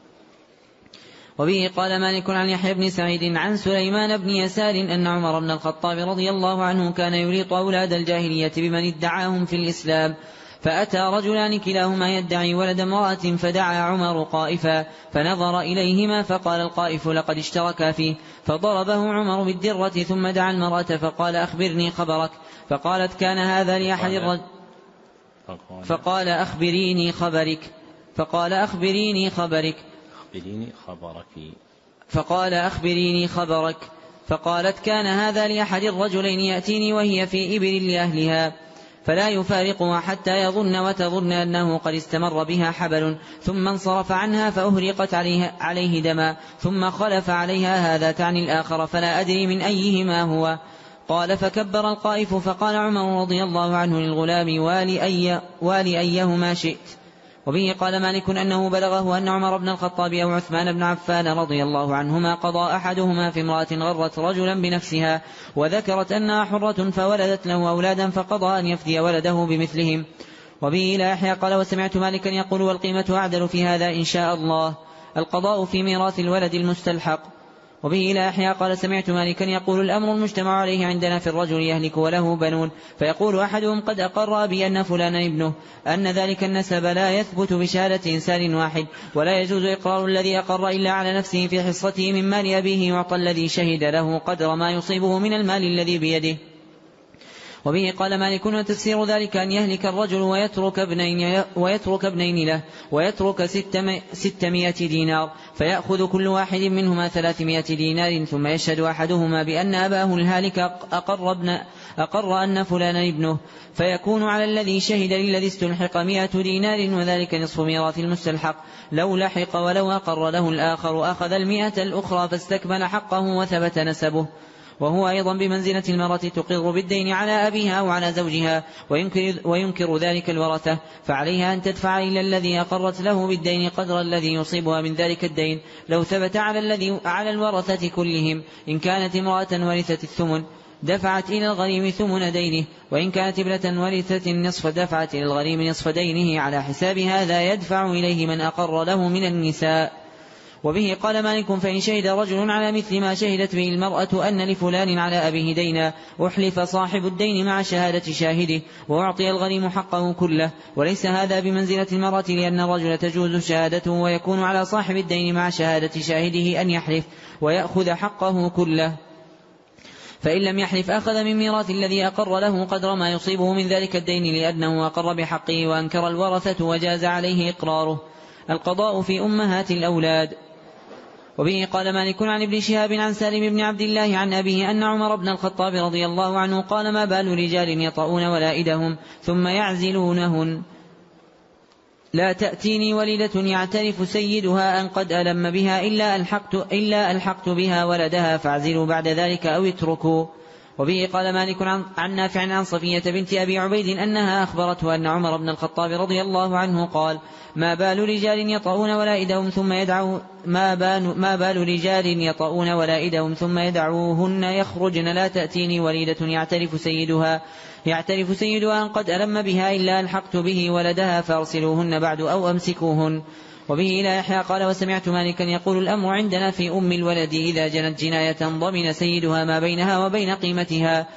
وبه قال مالك عن يحيى بن سعيد عن سليمان بن يسار أن عمر بن الخطاب رضي الله عنه كان يليط أولاد الجاهلية بمن ادعاهم في الإسلام، فأتى رجلان كلاهما يدعي ولد امرأة، فدعا عمر قائفا فنظر إليهما فقال القائف: لقد اشتركا فيه، فضربه عمر بالدرة، ثم دعا المرأة فقال: أخبرني خبرك، فقالت: كان هذا لأحد الرجل فقال أخبريني خبرك فقال أخبريني خبرك أخبريني خبرك فقال أخبريني خبرك فقالت: كان هذا لأحد الرجلين يأتيني وهي في إبل لأهلها، فلا يفارقها حتى يظن وتظن أنه قد استمر بها حبل، ثم انصرف عنها فأهرقت عليه, عليه دما، ثم خلف عليها هذا تعني الآخر، فلا أدري من أيهما هو. قال: فكبر القائف، فقال عمر رضي الله عنه للغلام: والي, أي والي أيهما شئت. وبه قال مالك أنه بلغه أن عمر بن الخطاب أو عثمان بن عفان رضي الله عنهما قضى أحدهما في امرأة غرت رجلا بنفسها وذكرت أنها حرة فولدت له أولادا، فقضى أن يفدي ولده بمثلهم. وبه لا يحيى قال: وسمعت مالكا يقول: والقيمة أعدل في هذا إن شاء الله، القضاء في ميراث الولد المستلحق. وبه لا يحيى قال: سمعت مالكا يقول: الأمر المجتمع عليه عندنا في الرجل يهلك وله بنون، فيقول أحدهم: قد أقر بأن فلانا ابنه، أن ذلك النسب لا يثبت بشهادة إنسان واحد، ولا يجوز إقرار الذي أقر إلا على نفسه في حصته من مال أبيه، يعطى الذي شهد له قدر ما يصيبه من المال الذي بيده. وبه قال مالك: وتفسير ذلك أن يهلك الرجل ويترك ابنين, ويترك ابنين له ويترك ستمائة دينار، فيأخذ كل واحد منهما ثلاثمائة دينار، ثم يشهد أحدهما بأن أباه الهالك أقر, ابن أقر أن فلانا ابنه، فيكون على الذي شهد للذي استلحق مائة دينار، وذلك نصف ميراث المستلحق. لو لحق ولو أقر له الآخر أخذ المائة الأخرى فاستكمل حقه وثبت نسبه. وهو أيضا بمنزلة المرأة تقر بالدين على أبيها أو على زوجها وينكر, وينكر ذلك الورثة، فعليها أن تدفع إلى الذي أقرت له بالدين قدر الذي يصيبها من ذلك الدين، لو ثبت على, الذي على الورثة كلهم. إن كانت امرأة ورثت الثمن دفعت إلى الغريم ثمن دينه، وإن كانت ابنة ورثت النصف دفعت إلى الغريم نصف دينه، على حساب هذا يدفع إليه من أقر له من النساء. وبه قال مالك: فإن شهد رجل على مثل ما شهدت به المرأة أن لفلان على أبيه دينا، أحلف صاحب الدين مع شهادة شاهده، وأعطي الغريم حقه كله، وليس هذا بمنزلة المرأة، لأن الرجل تجوز شهادته، ويكون على صاحب الدين مع شهادة شاهده أن يحلف ويأخذ حقه كله، فإن لم يحلف أخذ من ميراث الذي أقر له قدر ما يصيبه من ذلك الدين، لأنه أقر بحقه وأنكر الورثة وجاز عليه إقراره. القضاء في أمهات الأولاد. وبه قال مالك عن ابن شهاب عن سالم بن عبد الله عن أبيه أن عمر بن الخطاب رضي الله عنه قال: ما بال رجال يطؤون ولائدهم ثم يعزلونهن، لا تأتيني وليدة يعترف سيدها أن قد ألم بها إلا ألحقت, إلا ألحقت بها ولدها، فاعزلوا بعد ذلك أو اتركوا. وبه قال مالك عن نافع عن صفية بنت أبي عبيد أنها أخبرته أن عمر بن الخطاب رضي الله عنه قال: ما بال رجال يطؤون ولائدهم ثم يدعو ما بال, ما بال رجال يطؤون ولائدهم ثم يدعوهن يخرجن، لا تأتيني وليدة يعترف سيدها يعترف سيدها أن قد ألم بها إلا ألحقت به ولدها، فارسلوهن بعد أو أمسكوهن. وبه لا يحيى قال: وسمعت مالكا يقول: الأمر عندنا في أم الولد إذا جنت جناية ضمن سيدها ما بينها وبين قيمتها،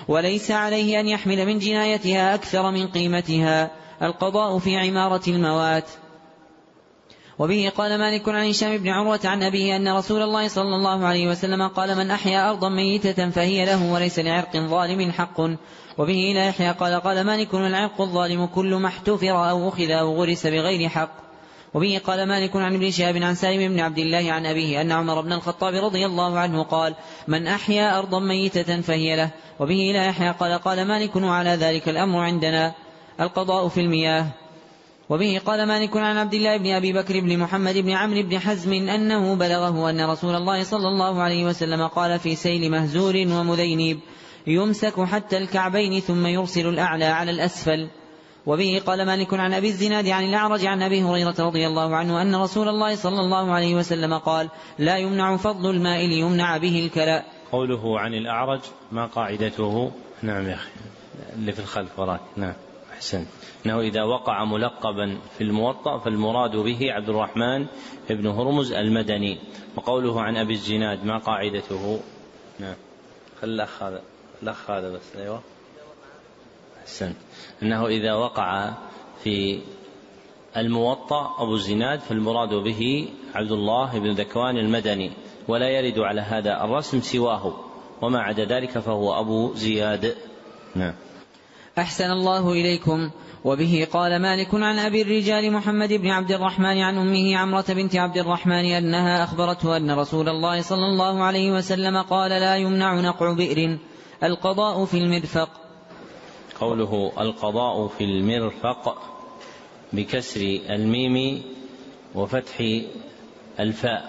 وليس عليه أن يحمل من جنايتها أكثر من قيمتها. القضاء في عمارة الموات. وبه قال مالك عن هشام بن عروة عن أبيه أن رسول الله صلى الله عليه وسلم قال: من أحيا أرضا ميتة فهي له وليس لعرق ظالم حق. وبه لا يحيى قال قال مالك: العرق الظالم كل ما احتفر أو أخذ أو غرس بغير حق. وبه قال مالك عن ابن شهاب عن سالم بن عبد الله عن أبيه أن عمر بن الخطاب رضي الله عنه قال: من أحيا أرضا ميتة فهي له. وبه لا يحيى قال قال مالك: وعلى ذلك الأمر عندنا. القضاء في المياه. وبه قال مالك عن عبد الله بن أبي بكر بن محمد بن عمرو بن حزم أنه بلغه أن رسول الله صلى الله عليه وسلم قال في سيل مهزور ومذينب: يمسك حتى الكعبين ثم يرسل الأعلى على الأسفل. وبه قال مالك عن أبي الزناد عن الأعرج عن أبي هريرة رضي الله عنه أن رسول الله صلى الله عليه وسلم قال: لا يمنع فضل الماء ليمنع به الكلاء. قوله عن الأعرج ما قاعدته؟ نعم يا أخي اللي في الخلف وراك. نعم أحسن. أنه إذا وقع ملقبا في الموطأ فالمراد به عبد الرحمن بن هرمز المدني. وقوله عن أبي الزناد ما قاعدته؟ نعم خل الأخ هذا الأخ هذا بس. أيوة أحسن. أنه إذا وقع في الموطأ أبو الزناد فالمراد به عبد الله بن ذكوان المدني، ولا يرد على هذا الرسم سواه، وما عدا ذلك فهو أبو زياد. نعم. أحسن الله إليكم. وبه قال مالك عن أبي الرجال محمد بن عبد الرحمن عن أمه عمرة بنت عبد الرحمن أنها أخبرته أن رسول الله صلى الله عليه وسلم قال: لا يمنع نقع بئر. القضاء في المرفق. قوله القضاء في المرفق بكسر الميم وفتح الفاء،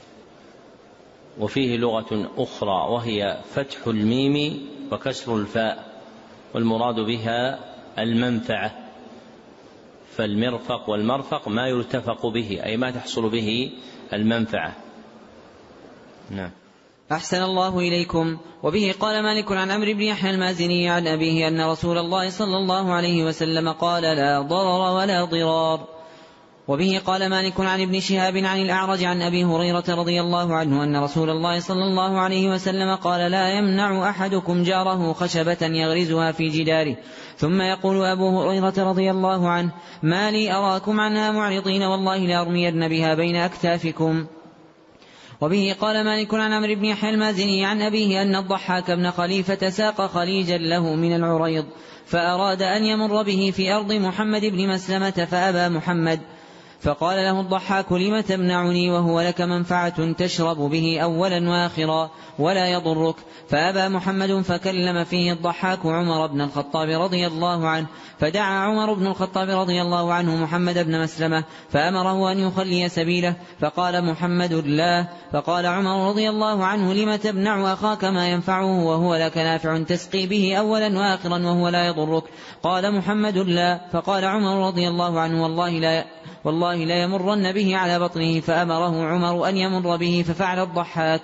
وفيه لغة أخرى وهي فتح الميم وكسر الفاء، والمراد بها المنفعة. فالمرفق والمرفق ما يرتفق به، أي ما تحصل به المنفعة. نعم. أحسن الله إليكم. وبه قال مالك عن عمرو بن يحيى المازني عن أبيه أن رسول الله صلى الله عليه وسلم قال: لا ضرر ولا ضرار. وبه قال مالك عن ابن شهاب عن الأعرج عن أبي هريرة رضي الله عنه أن رسول الله صلى الله عليه وسلم قال: لا يمنع أحدكم جاره خشبة يغرزها في جداره. ثم يقول أبو هريرة رضي الله عنه: ما لي أراكم عنها معرضين، والله لأرمين بها بين أكتافكم. وبه قال مالك عن عمرو بن يحيى المازني عن أبيه أن الضحاك بن خليفة ساق خليجا له من العريض، فأراد أن يمر به في أرض محمد بن مسلمة فأبى محمد، فقال له الضحاك: لم تمنعني وهو لك منفعة تشرب به أولا وآخرا ولا يضرك؟ فأبى محمد، فكلم فيه الضحاك عمر بن الخطاب رضي الله عنه، فدعا عمر بن الخطاب رضي الله عنه محمد بن مسلمة فأمره أن يخلي سبيله، فقال محمد: لا. فقال عمر رضي الله عنه: لم تمنع أخاك ما ينفعه وهو لك نافع تسقي به أولا وآخرا وهو لا يضرك؟ قال محمد: لا. فقال عمر رضي الله عنه: والله لا والله لا يمرن به على بطنه، فأمره عمر أن يمر به، ففعل الضحاك.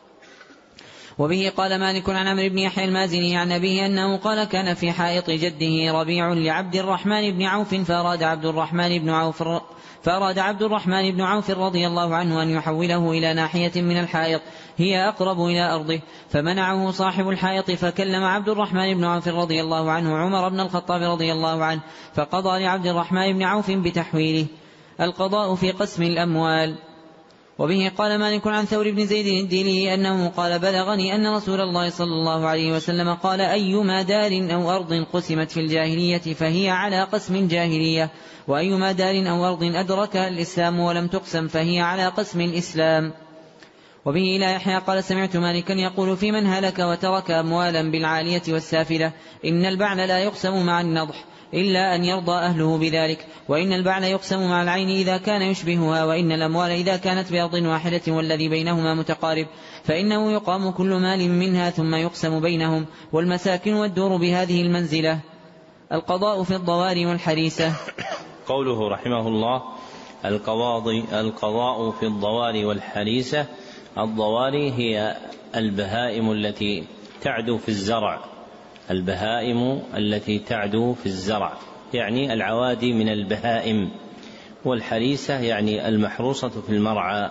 وبه قال مالك عن عمرو بن يحيى المازني عن أبيه أنه قال: كان في حائط جده ربيع لعبد الرحمن بن عوف، فأراد عبد الرحمن بن عوف فأراد عبد الرحمن بن عوف رضي الله عنه أن يحوله إلى ناحية من الحائط هي أقرب إلى أرضه، فمنعه صاحب الحائط، فكلم عبد الرحمن بن عوف رضي الله عنه عمر بن الخطاب رضي الله عنه، فقضى لعبد الرحمن بن عوف بتحويله. القضاء في قسم الأموال. وبه قال مالك عن ثور بن زيد الديلي أنه قال: بلغني أن رسول الله صلى الله عليه وسلم قال: أيما دار أو أرض قسمت في الجاهلية فهي على قسم الجاهلية، وأيما دار أو أرض أدركها الإسلام ولم تقسم فهي على قسم الإسلام. وبه لا يحيى قال: سمعت مالكا يقول في من هلك وترك أموالا بالعالية والسافلة: إن البعل لا يقسم مع النضح إلا أن يرضى أهله بذلك، وإن البعل يقسم مع العين إذا كان يشبهها، وإن الأموال إذا كانت بأرض واحدة والذي بينهما متقارب فإنه يقام كل مال منها ثم يقسم بينهم، والمساكن والدور بهذه المنزلة. القضاء في الضواري والحريسة. قوله رحمه الله: القواضي القضاء في الضواري والحريسة. الضواري هي البهائم التي تعدو في الزرع، البهائم التي تعدو في الزرع يعني العوادي من البهائم، والحريسة يعني المحروسة في المرعى،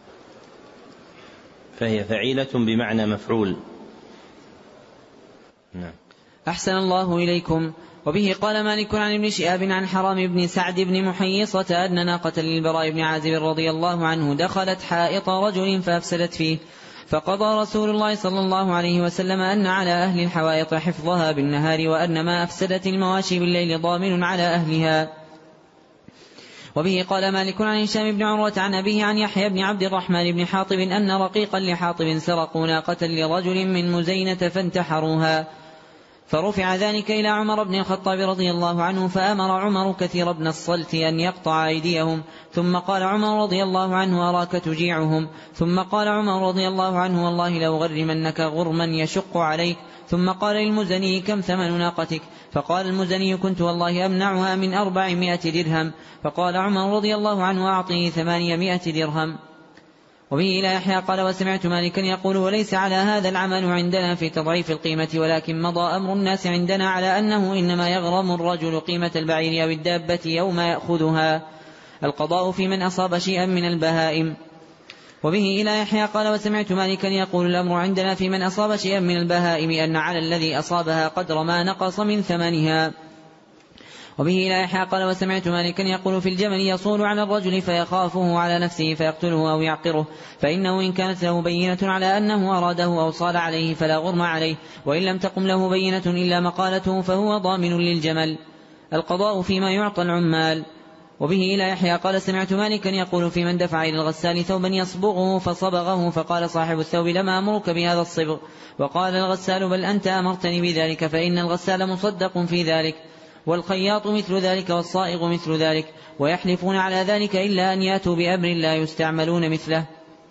فهي فعيلة بمعنى مفعول. نعم. أحسن الله إليكم. وبه قال مالك عن ابن شهاب عن حرام بن سعد بن محيصة أن ناقة للبراء بن عازب رضي الله عنه دخلت حائط رجل فأفسدت فيه، فقضى رسول الله صلى الله عليه وسلم أن على أهل الحوائط حفظها بالنهار، وأن ما أفسدت المواشي بالليل ضامن على أهلها. وبه قال مالك عن هشام بن عروة عن أبيه عن يحيى بن عبد الرحمن بن حاطب أن رقيقا لحاطب سرقوا ناقة لرجل من مزينة فانتحروها، فرفع ذلك إلى عمر بن الخطاب رضي الله عنه، فأمر عمر كثير بن الصلت أن يقطع أيديهم، ثم قال عمر رضي الله عنه أراك تجيعهم، ثم قال عمر رضي الله عنه والله لو غرمنك غرما يشق عليك، ثم قال للمزني كم ثمن ناقتك؟ فقال المزني كنت والله أمنعها من أربعمائة درهم، فقال عمر رضي الله عنه أعطيه ثمانمائة درهم. وبه إلى يحيى قال وسمعت مالكا يقول وليس على هذا العمل عندنا في تضعيف القيمة، ولكن مضى أمر الناس عندنا على أنه إنما يغرم الرجل قيمة البعير أو الدابة يوم يأخذها، القضاء في من أصاب شيئا من البهائم. وبه إلى يحيى قال وسمعت مالكا يقول الأمر عندنا في من أصاب شيئا من البهائم أن على الذي أصابها قدر ما نقص من ثمنها. وبه إلى يحيى قال وسمعت مالكا يقول في الجمل يصول على الرجل فيخافه على نفسه فيقتله أو يعقره، فإنه إن كانت له بينة على أنه أراده أو صال عليه فلا غرم عليه، وإن لم تقم له بينة إلا مقالته فهو ضامن للجمل، القضاء فيما يعطى العمال. وبه إلى يحيى قال سمعت مالكا يقول في من دفع إلى الغسال ثوبا يصبغه فصبغه، فقال صاحب الثوب لما أمرك بهذا الصبغ؟ وقال الغسال بل أنت أمرتني بذلك، فإن الغسال مصدق في ذلك، والخياط مثل ذلك والصائغ مثل ذلك، ويحلفون على ذلك إلا أن يأتوا بأمر لا يستعملون مثله،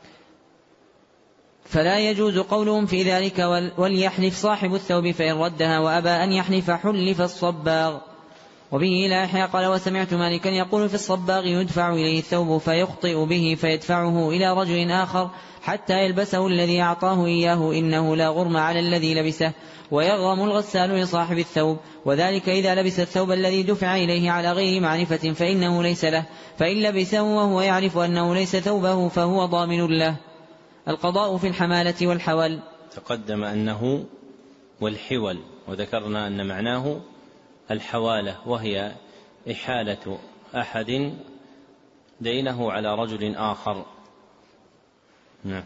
فلا يجوز قولهم في ذلك، وليحلف صاحب الثوب فإن ردها وأبى أن يحلف حلف الصباغ. وبه إلى يحيى قال وسمعت مالكا يقول في الصباغ يدفع إليه الثوب فيخطئ به فيدفعه إلى رجل آخر حتى يلبسه الذي أعطاه إياه، إنه لا غرم على الذي لبسه، ويغرم الغسال لصاحب الثوب، وذلك إذا لبس الثوب الذي دفع إليه على غير معرفة فإنه ليس له، فإن لبسه وهو يعرف أنه ليس ثوبه فهو ضامن له، القضاء في الحمالة والحول. تقدم أنه والحول، وذكرنا أن معناه الحوالة، وهي إحالة أحد دينه على رجل آخر. نعم.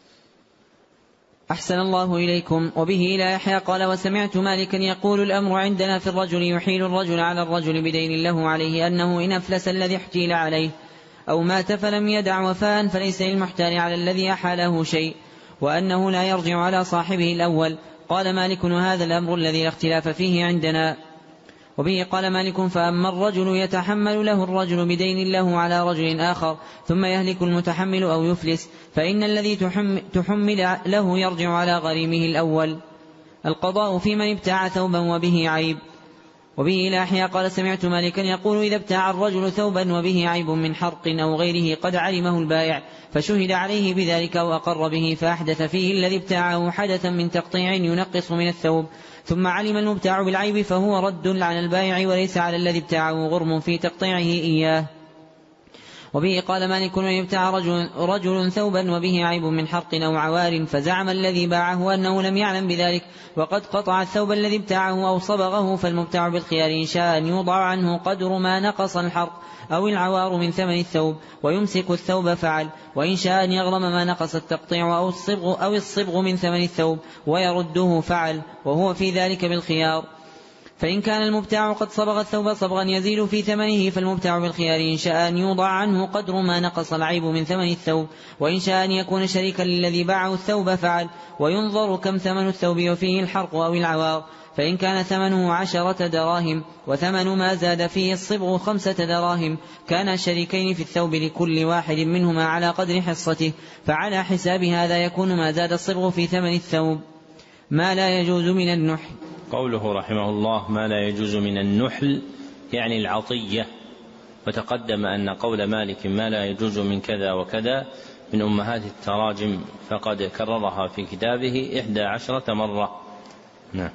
أحسن الله إليكم. وبه إلى يحيى قال وسمعت مالكا يقول الأمر عندنا في الرجل يحيل الرجل على الرجل بدين له عليه، أنه إن أفلس الذي احتيل عليه أو مات فلم يدع وفاء فليس للمحتال على الذي أحاله شيء، وأنه لا يرجع على صاحبه الأول. قال مالك وهذا الأمر الذي لا اختلاف فيه عندنا. وبه قال مالك فأما الرجل يتحمل له الرجل بدين له على رجل آخر ثم يهلك المتحمل أو يفلس، فإن الذي تحمل له يرجع على غريمه الأول، القضاء في من ابتاع ثوبا وبه عيب. وبه إلى يحيى قال سمعت مالكا يقول إذا ابتاع الرجل ثوبا وبه عيب من حرق أو غيره قد علمه البائع فشهد عليه بذلك وأقر به، فأحدث فيه الذي ابتاعه حدثا من تقطيع ينقص من الثوب، ثم علم المبتاع بالعيب فهو رد على البائع وليس على الذي ابتاعه غرم في تقطيعه إياه. وبه قال مالك من ابتاع رجل, رجل ثوبا وبه عيب من حرق أو عوار فزعم الذي باعه أنه لم يعلم بذلك وقد قطع الثوب الذي ابتاعه أو صبغه، فالمبتاع بالخيار إن شاء أن يوضع عنه قدر ما نقص الحرق أو العوار من ثمن الثوب ويمسك الثوب فعل، وإن شاء أن يغرم ما نقص التقطيع أو الصبغ, أو الصبغ من ثمن الثوب ويرده فعل، وهو في ذلك بالخيار. فإن كان المبتاع قد صبغ الثوب صبغا يزيد في ثمنه فالمبتاع بالخيار إن شاء أن يوضع عنه قدر ما نقص العيب من ثمن الثوب، وإن شاء أن يكون شريكا للذي باعه الثوب فعل، وينظر كم ثمن الثوب وفيه الحرق أو العوار، فإن كان ثمنه عشرة دراهم وثمن ما زاد فيه الصبغ خمسة دراهم كان شريكين في الثوب لكل واحد منهما على قدر حصته، فعلى حساب هذا يكون ما زاد الصبغ في ثمن الثوب ما لا يجوز من النحل. قوله رحمه الله ما لا يجوز من النحل يعني العطية، وتقدم أن قول مالك ما لا يجوز من كذا وكذا من أمهات التراجم فقد كررها في كتابه إحدى عشرة مرة. نعم.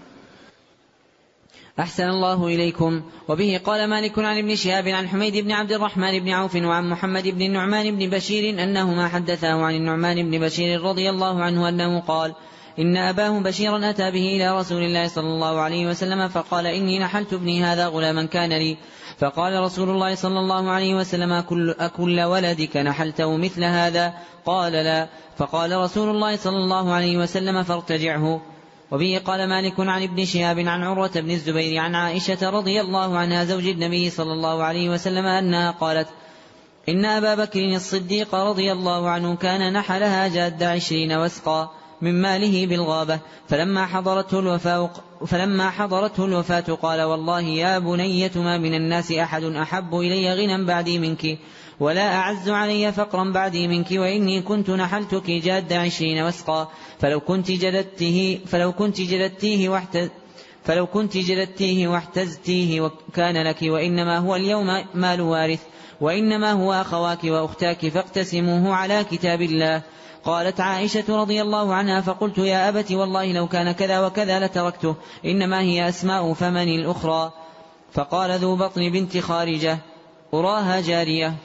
أحسن الله إليكم. وبه قال مالك عن ابن شهاب عن حميد بن عبد الرحمن بن عوف وعن محمد بن النعمان بن بشير أنهما حدثاه عن النعمان بن بشير رضي الله عنه أنه قال إن أباه بشيرا أتى به إلى رسول الله صلى الله عليه وسلم فقال إني نحلت ابني هذا غلاما كان لي. فقال رسول الله صلى الله عليه وسلم أكل, أكل ولدك نحلته مثل هذا؟ قال لا. فقال رسول الله صلى الله عليه وسلم فارتجعه. وبه قال مالك عن ابن شهاب عن عروة بن الزبير عن عائشة رضي الله عنها زوج النبي صلى الله عليه وسلم أنها قالت إن أبا بكر الصديق رضي الله عنه كان نحلها جاد عشرين وسقا من ماله بالغابة، فلما حضرته الوفاة, فلما حضرته الوفاة قال والله يا بنية ما من الناس أحد أحب إلي غنى بعدي منك ولا أعز علي فقرا بعدي منك، وإني كنت نحلتك جاد عشرين وسقا فلو كنت جلدته فلو كنت جلدتيه واحتز فلو كنت جلدتيه واحتزتيه وكان لك، وإنما هو اليوم مال وارث، وإنما هو أخواك وأختاك فاقتسموه على كتاب الله. قالت عائشة رضي الله عنها فقلت يا أبت والله لو كان كذا وكذا لتركته، إنما هي أسماء فمن الأخرى. فقال ذو بطن بنت خارجة أراها جارية.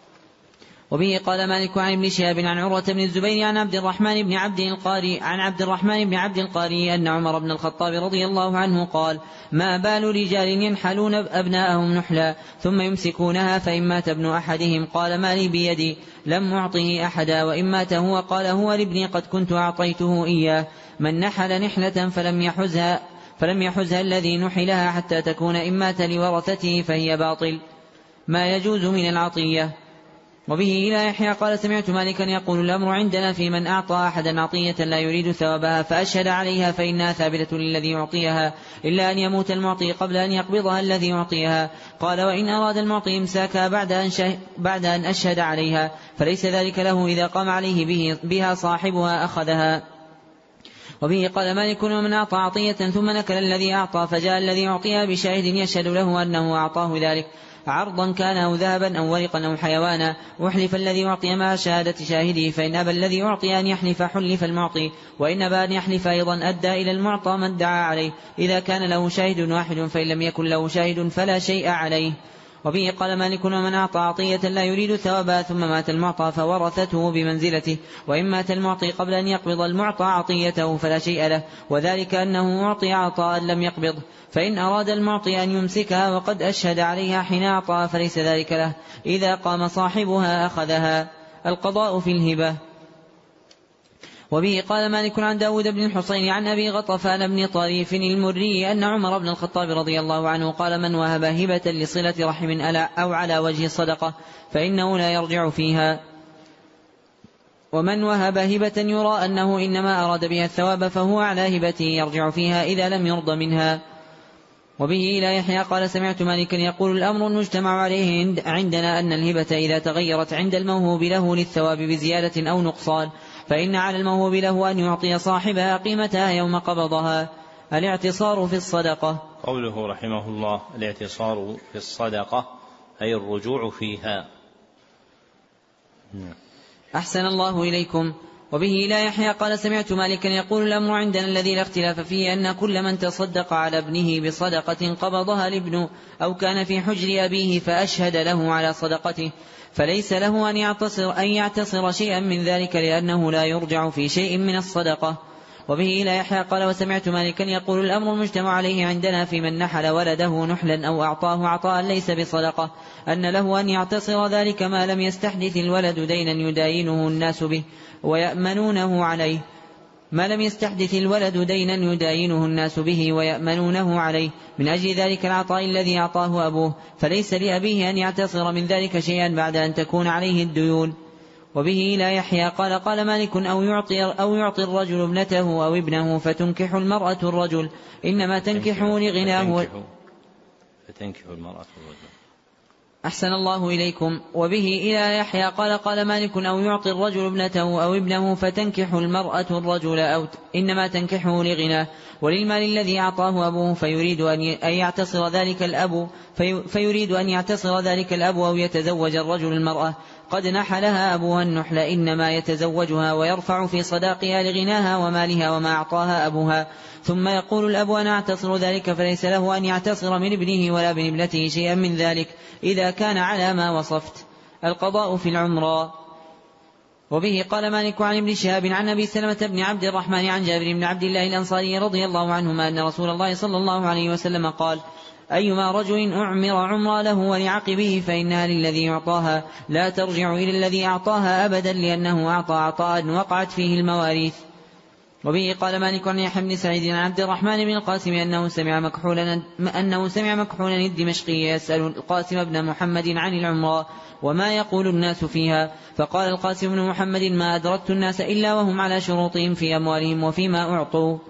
وبه قال مالك عن ابن شهاب عن عروة بن الزبير عن عبد الرحمن بن عبد القاري عن عبد الرحمن بن عبد القاري أن عمر بن الخطاب رضي الله عنه قال ما بال رجال ينحلون أبناءهم نحلا ثم يمسكونها فإن مات ابن أحدهم قال ما لي بيدي لم أعطه أحدا، وإن مات هو قال هو لابني قد كنت أعطيته إياه. من نحل نحلة فلم يحزها فلم يحزها الذي نحلها حتى تكون إن مات لورثته فهي باطل. ما يجوز من العطية. وبه إلى يحيى قال سمعت مالكا يقول الأمر عندنا في من أعطى أحدا عطية لا يريد ثوابها فأشهد عليها فإنها ثابتة للذي يعطيها إلا أن يموت المعطي قبل أن يقبضها الذي يعطيها. قال وإن أراد المعطي إمساكها بعد أن, بعد أن أشهد عليها فليس ذلك له، إذا قام عليه به بها صاحبها أخذها. وبه قال مالك ومن أعطى عطية ثم نكل الذي أعطى فجاء الذي يعطيها بشاهد يشهد له أنه أعطاه ذلك عرضا كان أو ذهبا أو ورقا أو حيوانا أحلف الذي يعطي مع شهادة شاهده، فإن أبى الذي يعطي أن يحلف حلف المعطي، وإن أبى أن يحلف أيضا أدى إلى المعطى ما ادعى عليه إذا كان له شاهد واحد، فإن لم يكن له شاهد فلا شيء عليه. وبه قال مالك ومن أعطى عطية لا يريد ثوابها ثم مات المعطى فورثته بمنزلته، وإن مات المعطي قبل أن يقبض المعطى عطيته فلا شيء له، وذلك أنه أعطي عطاء لم يقبضه، فإن أراد المعطي أن يمسكها وقد أشهد عليها حين أعطى فليس ذلك له، إذا قام صاحبها أخذها. القضاء في الهبة. وبه قال مالك عن داود بن الحصين عن أبي غطفان بن طريف المري أن عمر بن الخطاب رضي الله عنه قال من وهب هبة لصلة رحم أو على وجه الصدقة فإنه لا يرجع فيها، ومن وهب هبة يرى أنه إنما أراد بها الثواب فهو على هبته يرجع فيها إذا لم يرضى منها. وبه إلى يحيى قال سمعت مالكا يقول الأمر المجتمع عليه عندنا أن الهبة إذا تغيرت عند الموهوب له للثواب بزيادة أو نقصان فإن على الموهوب له أن يعطي صاحبها قيمتها يوم قبضها. الاعتصار في الصدقة. قوله رحمه الله الاعتصار في الصدقة أي الرجوع فيها. أحسن الله إليكم. وبه لا يحيى قال سمعت مالكا يقول الأمر عندنا الذي لا اختلاف فيه أن كل من تصدق على ابنه بصدقة قبضها الابن أو كان في حجر أبيه فأشهد له على صدقته فليس له أن يعتصر, أن يعتصر شيئا من ذلك لأنه لا يرجع في شيء من الصدقة. وبه لا يحيى قال وسمعت مالكا يقول الأمر المجتمع عليه عندنا في من نحل ولده نحلا أو أعطاه عطاء ليس بصدقة أن له أن يعتصر ذلك ما لم يستحدث الولد دينا يداينه الناس به ويأمنونه عليه ما لم يستحدث الولد دينا يداينه الناس به ويأمنونه عليه من أجل ذلك العطاء الذي أعطاه أبوه، فليس لأبيه أن يعتصر من ذلك شيئا بعد أن تكون عليه الديون. وبه لا يحيى قال قال مالك أو يعطي, أو يعطي الرجل ابنته أو ابنه فتنكح المرأة الرجل إنما تنكح لغناه فتنكح المرأة الرجل. أحسن الله إليكم. وبه إلى يحيى قال قال مالك أو يعطي الرجل ابنته أو ابنه فتنكح المرأة الرجل أو إنما تنكحه لغناه وللمال الذي أعطاه أبوه فيريد أن يعتصر ذلك الأب في فيريد أن يعتصر ذلك الأب أو يتزوج الرجل المرأة قد نحلها أبوها النحل إنما يتزوجها ويرفع في صداقها لغناها ومالها وما أعطاها أبوها، ثم يقول الأب أنا أعتصر ذلك فليس له أن يعتصر من ابنه ولا من ابنته شيئا من ذلك إذا كان على ما وصفت. القضاء في العمرة. وبه قال مالك عن ابن شهاب عن أبي سلمة بن عبد الرحمن عن جابر بن عبد الله الأنصاري رضي الله عنهما أن رسول الله صلى الله عليه وسلم قال: أيما رجل أعمر عمرا له ولعقبه فإنها للذي أعطاها لا ترجع إلى الذي أعطاها أبدا، لأنه أعطى عطاء وقعت فيه المواريث. وبه قال مالك عن يحيى بن سعيد عن عبد الرحمن بن القاسم أنه سمع مكحولا أنه سمع مكحولا الدمشقي يسأل القاسم بن محمد عن العمرة وما يقول الناس فيها، فقال القاسم بن محمد: ما أدركت الناس إلا وهم على شروطهم في أموالهم وفيما أعطوا.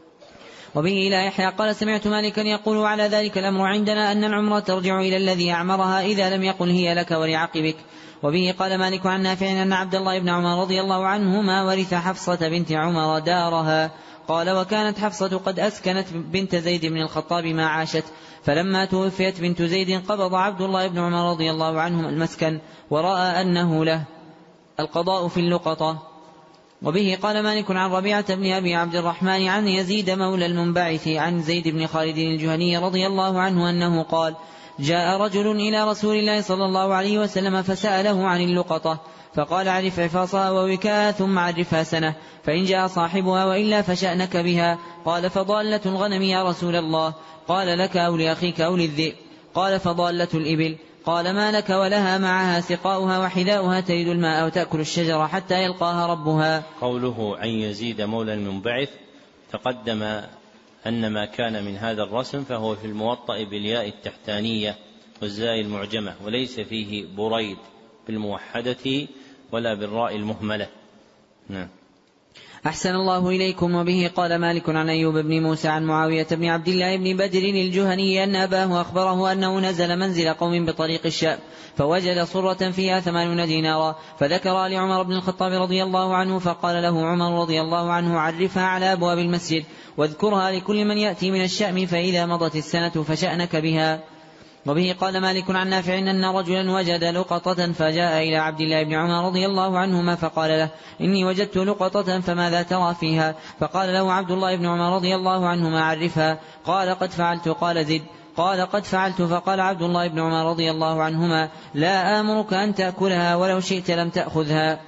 وبه إلى يحيى قال: سمعت مالكا يقول: على ذلك الأمر عندنا أن العمرة ترجع إلى الذي أعمرها إذا لم يقل هي لك ولعقبك. وبه قال مالك عن نافع أن عبد الله بن عمر رضي الله عنهما ورث حفصة بنت عمر دارها. قال: وكانت حفصة قد أسكنت بنت زيد بن الخطاب ما عاشت، فلما توفيت بنت زيد قبض عبد الله بن عمر رضي الله عنهما المسكن ورأى أنه له القضاء في اللقطة. وبه قال مالك عن ربيعة بن أبي عبد الرحمن عن يزيد مولى المنبعث عن زيد بن خالد الجهني رضي الله عنه أنه قال: جاء رجل إلى رسول الله صلى الله عليه وسلم فسأله عن اللقطة، فقال: عرف عفاصها ووكاء ثم عرفها سنة، فإن جاء صاحبها وإلا فشأنك بها. قال: فضالة الغنم يا رسول الله؟ قال: لك أو لأخيك أو للذئب؟ قال: فضالة الإبل. قال: ما لك ولها معها سقاؤها وحذاؤها تريد الماء وتأكل الشجرة حتى يلقاها ربها. قوله عن يزيد مولى المنبعث تقدم أن ما كان من هذا الرسم فهو في الموطأ بالياء التحتانية والزاء المعجمة، وليس فيه بريد بالموحدة ولا بالراء المهملة. نعم. أحسن الله إليكم. وبه قال مالك عن أيوب بن موسى عن معاوية بن عبد الله بن بدر الجهني أن أباه أخبره أنه نزل منزل قوم بطريق الشام فوجد صرة فيها ثمانون دينارا، فذكر لعمر بن الخطاب رضي الله عنه، فقال له عمر رضي الله عنه: عرفها على أبواب المسجد واذكرها لكل من يأتي من الشأم، فإذا مضت السنة فشأنك بها. وبه قال مالك عن نافع أن رجلا وجد لقطة فجاء إلى عبد الله بن عمر رضي الله عنهما فقال له: إني وجدت لقطة فماذا ترى فيها؟ فقال له عبد الله بن عمر رضي الله عنهما: عرفها. قال: قد فعلت. قال: زد. قال: قد فعلت. فقال عبد الله بن عمر رضي الله عنهما: لا آمرك أن تأكلها، ولو شئت لم تأخذها.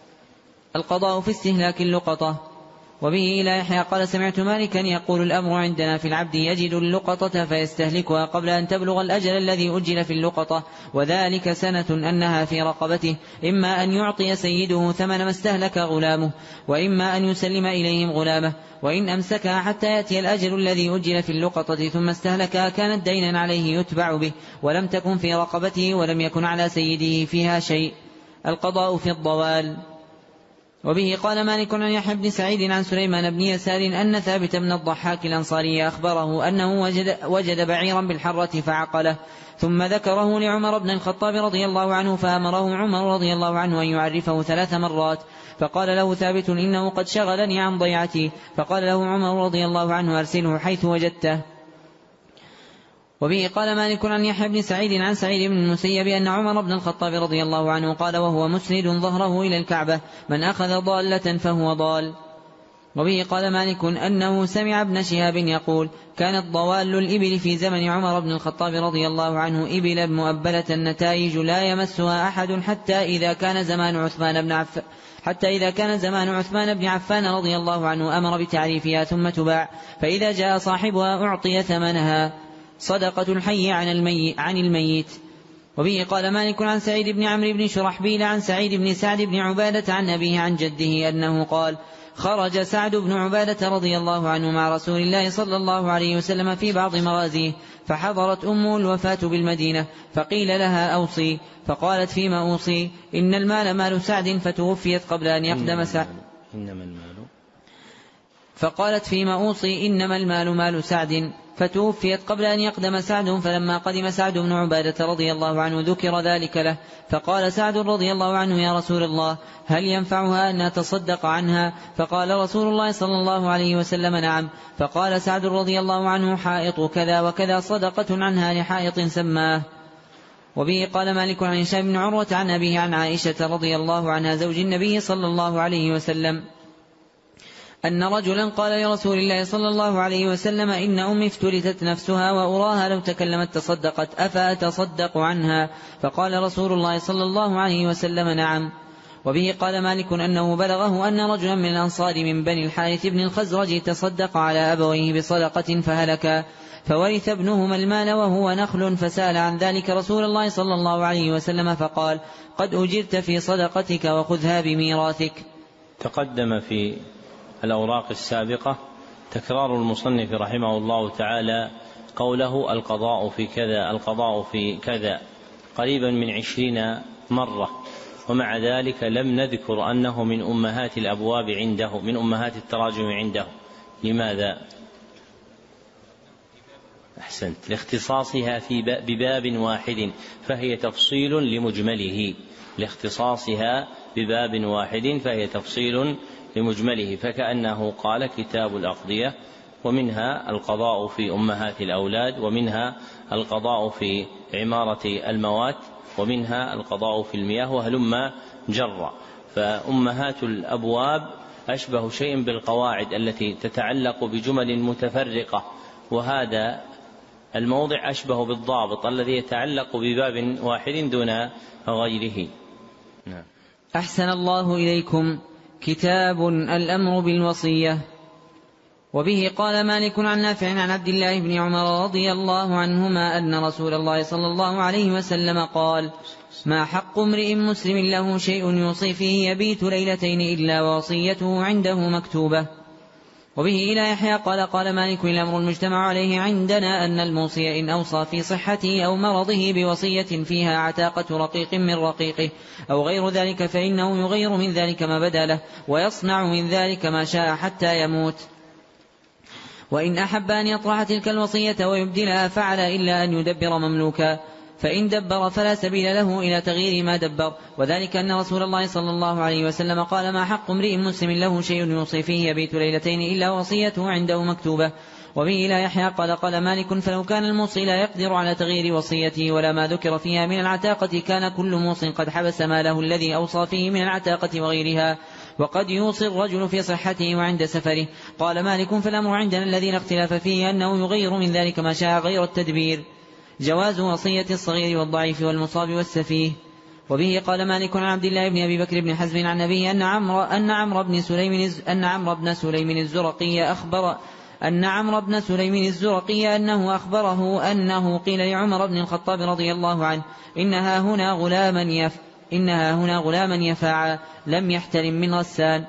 القضاء في استهلاك اللقطة. وبه إلى يحيى قال: سمعت مالكا يقول: الأمر عندنا في العبد يجد اللقطة فيستهلكها قبل أن تبلغ الأجل الذي أجل في اللقطة، وذلك سنة أنها في رقبته، إما أن يعطي سيده ثمن ما استهلك غلامه، وإما أن يسلم إليهم غلامه، وإن أمسكها حتى يأتي الأجل الذي أجل في اللقطة ثم استهلكها كانت دينا عليه يتبع به، ولم تكن في رقبته ولم يكن على سيده فيها شيء. القضاء في الضوال. وبه قال مالك عن يحيى بن سعيد عن سليمان بن يسار أن ثابت بن الضحاك الأنصاري أخبره أنه وجد, وجد بعيرا بالحرة فعقله، ثم ذكره لعمر بن الخطاب رضي الله عنه، فأمره عمر رضي الله عنه أن يعرفه ثلاث مرات، فقال له ثابت: إنه قد شغلني عن ضيعتي. فقال له عمر رضي الله عنه: أرسله حيث وجدته. وبه قال مالك عن يحيى بن سعيد عن سعيد بن المسيب أن عمر بن الخطاب رضي الله عنه قال وهو مسند ظهره إلى الكعبة: من أخذ ضالة فهو ضال. وبه قال مالك أنه سمع ابن شهاب يقول: كانت ضوال الإبل في زمن عمر بن الخطاب رضي الله عنه إبلا مؤبلة النتائج لا يمسها أحد حتى إذا كان زمان عثمان بن عفان حتى إذا كان زمان عثمان بن عفان رضي الله عنه أمر بتعريفها ثم تباع، فإذا جاء صاحبها أعطي ثمنها، صدقة الحي عن الميت, عن الميت. وبه قال مالك عن سعيد بن عمرو بن شرحبيل عن سعيد بن سعد بن عبادة عن أبيه عن جده أنه قال: خرج سعد بن عبادة رضي الله عنه مع رسول الله صلى الله عليه وسلم في بعض مغازيه، فحضرت أمه الوفاة بالمدينة، فقيل لها: أوصي. فقالت: فيما أوصي؟ إن المال مال سعد فتوفيت قبل أن يقدم سعد. إنما المال فقالت: فيما أوصي؟ إنما المال مال سعد فتوفيت قبل أن يقدم سعد. فلما قدم سعد بن عبادة رضي الله عنه ذكر ذلك له، فقال سعد رضي الله عنه: يا رسول الله، هل ينفعها أن نتصدق عنها؟ فقال رسول الله صلى الله عليه وسلم: نعم. فقال سعد رضي الله عنه: حائط كذا وكذا صدقة عنها لحائط سماه. وبه قال مالك عن هشام بن عروة عن أبيه عن عائشة رضي الله عنها زوج النبي صلى الله عليه وسلم أن رجلا قال لرسول الله صلى الله عليه وسلم: إن أمي افتلتت نفسها وأراها لو تكلمت تصدقت، أفأتصدق عنها؟ فقال رسول الله صلى الله عليه وسلم: نعم. وبه قال مالك أنه بلغه أن رجلا من الأنصار من بني الحارث بن الخزرج تصدق على أبويه بصدقة فهلكا، فورث ابنهما المال وهو نخل، فسأل عن ذلك رسول الله صلى الله عليه وسلم فقال: قد أجرت في صدقتك وخذها بميراثك. تقدم في الأوراق السابقة تكرار المصنف رحمه الله تعالى قوله القضاء في كذا القضاء في كذا قريبا من عشرين مرة، ومع ذلك لم نذكر أنه من أمهات الأبواب عنده، من أمهات التراجم عنده. لماذا؟ أحسنت، لاختصاصها في بباب واحد، فهي تفصيل لمجمله، لاختصاصها بباب واحد فهي تفصيل لمجمله، فكأنه قال كتاب الأقضية، ومنها القضاء في أمهات الأولاد، ومنها القضاء في عمارة الموات، ومنها القضاء في المياه، وهلم جرا. فأمهات الأبواب أشبه شيء بالقواعد التي تتعلق بجمل متفرقة، وهذا الموضع أشبه بالضابط الذي يتعلق بباب واحد دون غيره. نعم. أحسن الله إليكم. كتاب الأمر بالوصية. وبه قال مالك عن نافع عن عبد الله بن عمر رضي الله عنهما أن رسول الله صلى الله عليه وسلم قال: ما حق امرئ مسلم له شيء يوصي فيه يبيت ليلتين إلا ووصيته عنده مكتوبة. وبه إلى يحيى قال قال مالك: الأمر المجتمع عليه عندنا أن الموصي إن أوصى في صحته أو مرضه بوصية فيها عتاقة رقيق من رقيقه أو غير ذلك فإنه يغير من ذلك ما بدا له ويصنع من ذلك ما شاء حتى يموت. وإن أحب أن يطرح تلك الوصية ويبدلها فعل إلا أن يدبر مملوكا، فإن دبر فلا سبيل له إلى تغيير ما دبر، وذلك أن رسول الله صلى الله عليه وسلم قال: ما حق امرئ مسلم له شيء يوصي فيه يبيت ليلتين إلا وصيته عنده مكتوبة. وبه إلى يحيى قال قال مالك: فلو كان الموصي لا يقدر على تغيير وصيته ولا ما ذكر فيها من العتاقة كان كل موص قد حبس ماله الذي أوصى فيه من العتاقة وغيرها، وقد يوصي الرجل في صحته وعند سفره. قال مالك: فالأمر عندنا الذي لا اختلاف فيه أنه يغير من ذلك ما شاء غير التدبير. جواز وصية الصغير والضعيف والمصاب والسفيه. وبه قال مالك عن عبد الله بن أبي بكر بن حزم عن أبيه أن عمرو أن عمرو بن سليم أن عمرو بن سليم الزرقي أخبر أن عمرو بن سليم الزرقي أنه أخبره أنه قيل لعمر بن الخطاب رضي الله عنه: إنها هنا غلاما يف إنها هنا غلاما يفاعا لم يحترم من غسان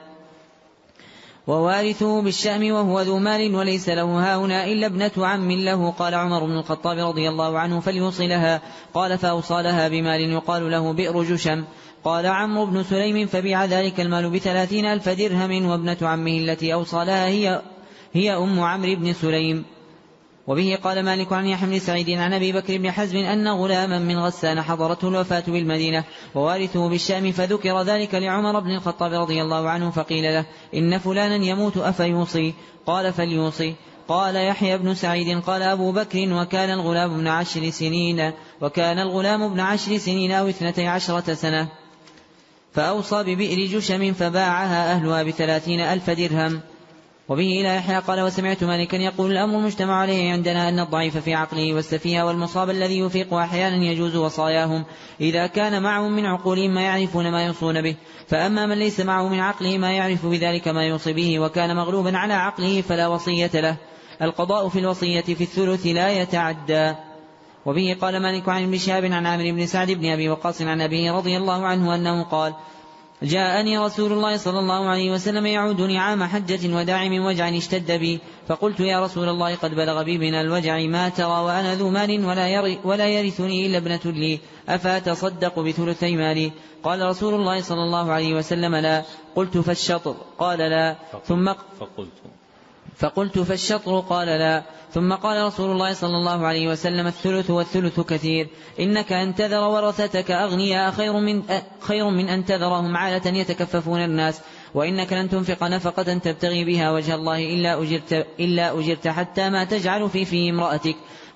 ووارثه بالشأم وهو ذو مال وليس له هاهنا إلا ابنة عم له. قال عمر بن الخطاب رضي الله عنه: فليوصي لها. قال: فأوصى لها بمال يقال له بئر جشم. قال عمرو بن سليم: فبيع ذلك المال بثلاثين ألف درهم، وابنة عمه التي أوصى لها هي, هي أم عمرو بن سليم. وبه قال مالك عن يحيى بن سعيد عن أبي بكر بن حزم أن غلاما من غسان حضرته الوفاة بالمدينة ووارثه بالشام، فذكر ذلك لعمر بن الخطاب رضي الله عنه فقيل له: إن فلانا يموت أفيوصي؟ قال: فليوصي. قال يحيى بن سعيد: قال أبو بكر: وكان الغلام ابن عشر سنين وكان الغلام ابن عشر سنين أو اثنتي عشرة سنة، فأوصى ببئر جشم فباعها أهلها بثلاثين ألف درهم. وبه إلى يحيى قال: وسمعت مالكا يقول: الأمر المجتمع عليه عندنا أن الضعيف في عقله والسفيه والمصاب الذي يفيق أحيانا يجوز وصاياهم إذا كان معهم من عقولهم ما يعرفون ما يوصون به، فأما من ليس معه من عقله ما يعرف بذلك ما يوصي به وكان مغلوبا على عقله فلا وصية له. القضاء في الوصية في الثلث لا يتعدى. وبه قال مالك عن ابن شهاب عن عامر بن سعد بن أبي وقاص عن أبيه رضي الله عنه أنه قال: جاءني رسول الله صلى الله عليه وسلم يعودني عام حجة وداع من وجع اشتد بي، فقلت: يا رسول الله قد بلغ بي من الوجع ما ترى وأنا ذو مال ولا, ولا يرثني إلا ابنة لي، أفأتصدق بثلثي مالي؟ قال رسول الله صلى الله عليه وسلم: لا. قلت: فالشطر؟ قال: لا. ثم فقلت فقلت فالشطر؟ قال: لا. ثم قال رسول الله صلى الله عليه وسلم: الثلث والثلث كثير، إنك أن تذر ورثتك أغنياء خير من, خير من أن تذرهم عالة يتكففون الناس، وإنك لن تنفق نفقة تبتغي بها وجه الله إلا أجرت, إلا أجرت حتى ما تجعل في في امرأتك.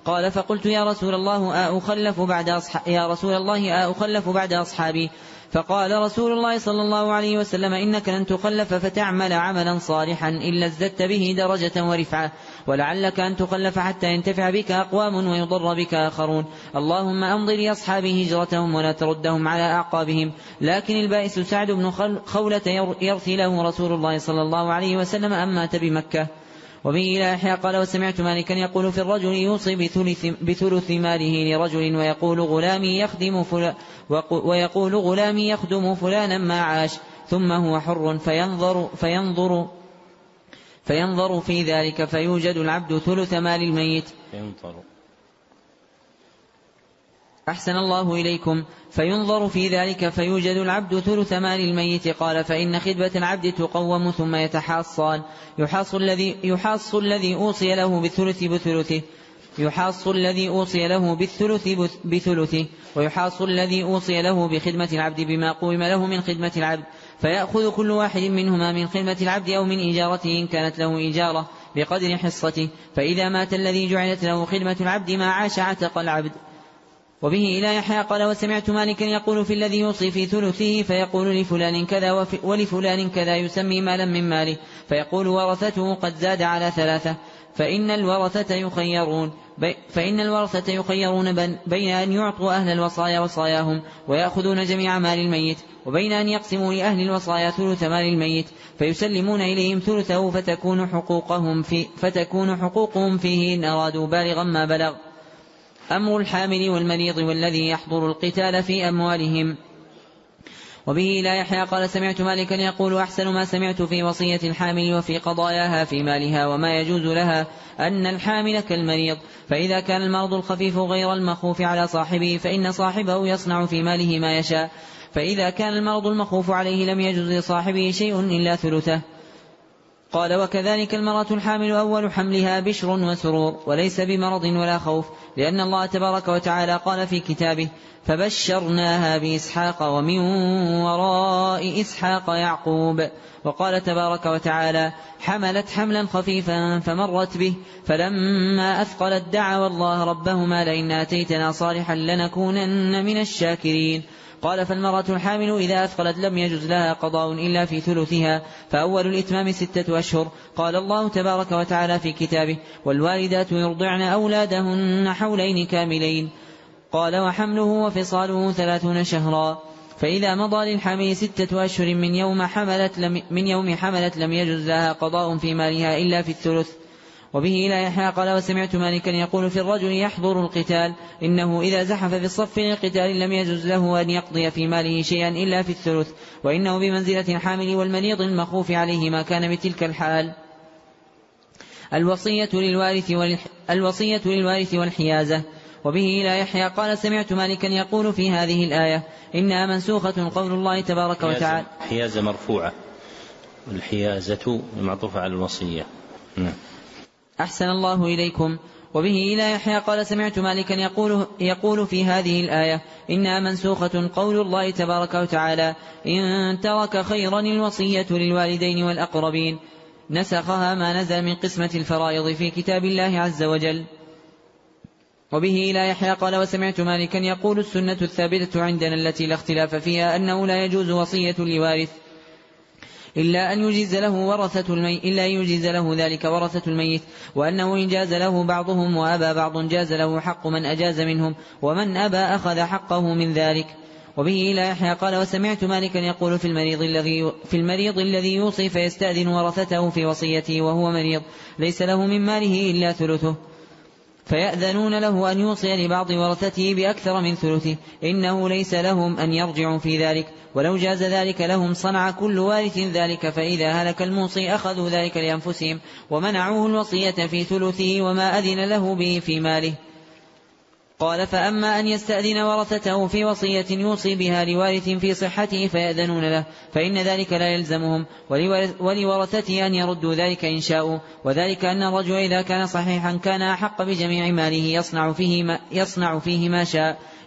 قال فقلت يا رسول الله أأخلف بعد أصحاب يا رسول الله أأخلف بعد أصحابي؟ فقال رسول الله صلى الله عليه وسلم إنك لن تخلف فتعمل عملا صالحا إلا ازددت به درجة ورفعة، ولعلك أن تخلف حتى ينتفع بك أقوام ويضر بك آخرون. اللهم أمضي لأصحابي هجرتهم ولا تردهم على أعقابهم. لكن البائس سعد بن خولة يرثي له رسول الله صلى الله عليه وسلم أم مات بمكة. وبه إلى يحيى قال وسمعت مالكا يقول في الرجل يوصي بثلث, بثلث ماله لرجل ويقول غلامي يخدم فلان ويقول غلامي يخدم فلانا ما عاش ثم هو حر فينظر, فينظر, فينظر في ذلك فيوجد العبد ثلث مال الميت. ينظر. أحسن الله إليكم. فينظر في ذلك فيوجد العبد ثلث مال الميت. قال فإن خدمة العبد تقوم ثم يتحاصان يحاص الذي, يحاص الذي أوصي له بالثلث بثلثه يحاص الذي أوصي له بالثلث بثلثه ويحاص الذي أوصي له بخدمة العبد بما قوم له من خدمة العبد، فيأخذ كل واحد منهما من خدمة العبد أو من إجارته إن كانت له إجارة بقدر حصته، فإذا مات الذي جعلت له خدمة العبد ما عاش عتق العبد. وبه إلى يحيى قال وسمعت مالكا يقول في الذي يوصي في ثلثه فيقول لفلان كذا ولفلان كذا يسمي مالا من ماله، فيقول ورثته قد زاد على ثلاثة، فإن الورثة يخيرون فإن الورثة يخيرون بين أن يعطوا أهل الوصايا وصاياهم ويأخذون جميع مال الميت، وبين أن يقسموا لأهل الوصايا ثلث مال الميت فيسلمون إليهم ثلثه فتكون حقوقهم, في فتكون حقوقهم فيه إن أرادوا بالغا ما بلغ. أمر الحامل والمريض والذي يحضر القتال في أموالهم. وبه إلى يحيى قال سمعت مالكا يقول أحسن ما سمعت في وصية الحامل وفي قضاياها في مالها وما يجوز لها أن الحامل كالمريض، فإذا كان المرض الخفيف غير المخوف على صاحبه فإن صاحبه يصنع في ماله ما يشاء، فإذا كان المرض المخوف عليه لم يجوز لصاحبه شيء إلا ثلثه. قال وكذلك المرأة الحامل أول حملها بشر وسرور وليس بمرض ولا خوف، لأن الله تبارك وتعالى قال في كتابه فبشرناها بإسحاق ومن وراء إسحاق يعقوب. وقال تبارك وتعالى حملت حملا خفيفا فمرت به فلما أثقلت دعوا الله ربهما لئن آتيتنا صالحا لنكونن من الشاكرين. قال فالمرأة الحامل إذا أثقلت لم يجوز لها قضاء إلا في ثلثها، فأول الإتمام ستة أشهر. قال الله تبارك وتعالى في كتابه والوالدات يرضعن أولادهن حولين كاملين. قال وحمله وفصاله ثلاثون شهرا، فإذا مضى للحامل ستة أشهر من يوم حملت لم, من يوم حملت لم يجوز لها قضاء في مالها إلا في الثلث. وبه إلى يحيى قال وسمعت مالكا يقول في الرجل يحضر القتال إنه إذا زحف في الصف للقتال لم يجوز له أن يقضي في ماله شيئا إلا في الثلث، وإنه بمنزلة الحامل والمريض المخوف عليه ما كان بتلك الحال. الوصية للوارث, والح... الوصية للوارث والحيازة. وبه إلى يحيى قال سمعت مالكا يقول في هذه الآية إنها منسوخة قول الله تبارك وتعالى. الحيازة مرفوعة والحيازة معطوفة على الوصية. نعم. أحسن الله إليكم. وبه إلى يحيى قال سمعت مالكا يقول, يقول في هذه الآية إنها منسوخة قول الله تبارك وتعالى إن ترك خيرا الوصية للوالدين والأقربين، نسخها ما نزل من قسمة الفرائض في كتاب الله عز وجل. وبه إلى يحيى قال وسمعت مالكا يقول السنة الثابتة عندنا التي لا اختلاف فيها أنه لا يجوز وصية لوارث إلا أن يجيز له ورثة الميت إلا أن يجيز له ذلك ورثة الميت، وأنه إن جاز له بعضهم وأبى بعض جاز له حق من أجاز منهم، ومن أبى أخذ حقه من ذلك. وبه إلى يحيى قال وسمعت مالكا يقول في المريض الذي في المريض الذي يوصي فيستأذن ورثته في وصيته وهو مريض ليس له من ماله إلا ثلثه، فيأذنون له أن يوصي لبعض ورثته بأكثر من ثلثه، إنه ليس لهم أن يرجعوا في ذلك، ولو جاز ذلك لهم صنع كل وارث ذلك، فإذا هلك الموصي أخذوا ذلك لأنفسهم ومنعوه الوصية في ثلثه وما أذن له به في ماله. قال فأما أن يستأذن ورثته في وصية يوصي بها لوارث في صحته فيأذنون له، فإن ذلك لا يلزمهم، ولورثته أن يردوا ذلك إن شاءوا، وذلك أن الرجل إذا كان صحيحا كان أحق بجميع ماله يصنع فيه ما, يصنع فيه ما شاء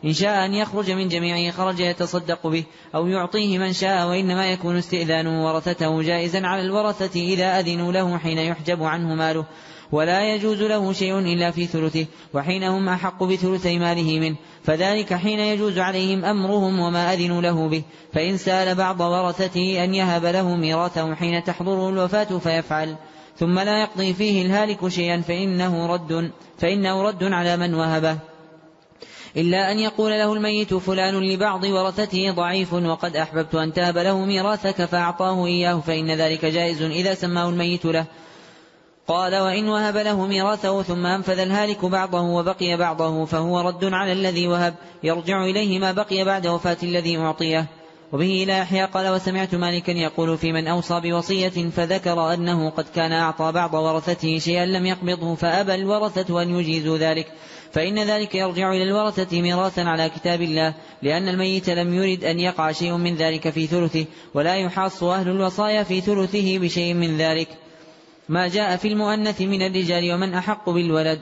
إن شاء أن يخرج من جميعه خرج يتصدق به أو يعطيه من شاء، وإنما يكون استئذان ورثته جائزا على الورثة إذا أذنوا له حين يحجب عنه ماله، ولا يجوز له شيء إلا في ثلثه، وحين هم أحق بثلثي ماله منه، فذلك حين يجوز عليهم أمرهم وما أذنوا له به. فإن سأل بعض ورثته أن يهب له ميراثه حين تحضره الوفاة فيفعل، ثم لا يقضي فيه الهالك شيئا فإنه رد, فإنه رد على من وهبه، إلا أن يقول له الميت فلان لبعض ورثته ضعيف وقد أحببت أن تهب له ميراثك فأعطاه إياه، فإن ذلك جائز إذا سماه الميت له. قال: وإن وهب له ميراثه ثم أنفذ الهالك بعضه وبقي بعضه فهو رد على الذي وهب، يرجع إليه ما بقي بعد وفاة الذي أعطيه. وبه إلى يحيى قال: وسمعت مالكا يقول في من أوصى بوصية فذكر أنه قد كان أعطى بعض ورثته شيئا لم يقبضه فأبى الورثة أن يجيزوا ذلك، فإن ذلك يرجع إلى الورثة ميراثا على كتاب الله، لأن الميت لم يرد أن يقع شيء من ذلك في ثلثه، ولا يحاص أهل الوصايا في ثلثه بشيء من ذلك. ما جاء في المؤنث من الرجال ومن أحق بالولد.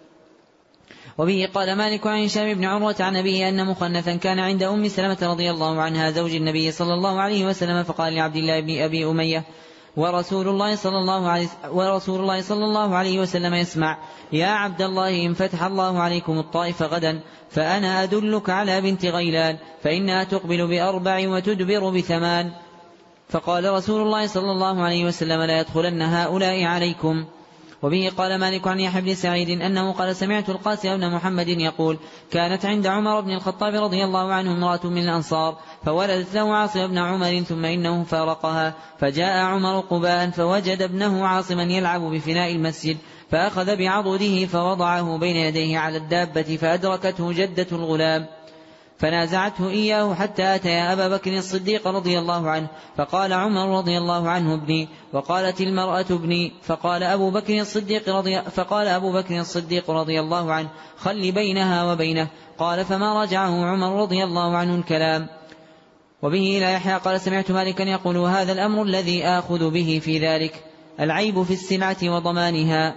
وبه قال مالك عن هشام بن عروة عن أبيه أن مخنثا كان عند أم سلمة رضي الله عنها زوج النبي صلى الله عليه وسلم، فقال لعبد الله بن أبي أمية ورسول الله صلى الله عليه ورسول الله صلى الله عليه وسلم يسمع: يا عبد الله إن فتح الله عليكم الطائف غدا فأنا أدلك على بنت غيلان فإنها تقبل بأربع وتدبر بثمان. فقال رسول الله صلى الله عليه وسلم: لا يدخلن هؤلاء عليكم. وبه قال مالك عن يحيى بن سعيد أنه قال: سمعت القاسم بن محمد يقول: كانت عند عمر بن الخطاب رضي الله عنه امرأة من الأنصار فولدت له عاصم بن عمر ثم إنه فارقها، فجاء عمر قباء فوجد ابنه عاصما يلعب بفناء المسجد، فأخذ بعضده فوضعه بين يديه على الدابة، فأدركته جدة الغلام فنازعته إياه حتى أتى أبا بكر الصديق رضي الله عنه، فقال عمر رضي الله عنه: ابني، وقالت المرأة ابني، فقال أبو بكر الصديق رضي, فقال أبو بكر الصديق رضي الله عنه: خل بينها وبينه. قال: فما رجعه عمر رضي الله عنه الكلام. وبه إلى يحيى قال: سمعت مالكا يقول: هذا الأمر الذي آخذ به في ذلك العيب في السلعة وضمانها.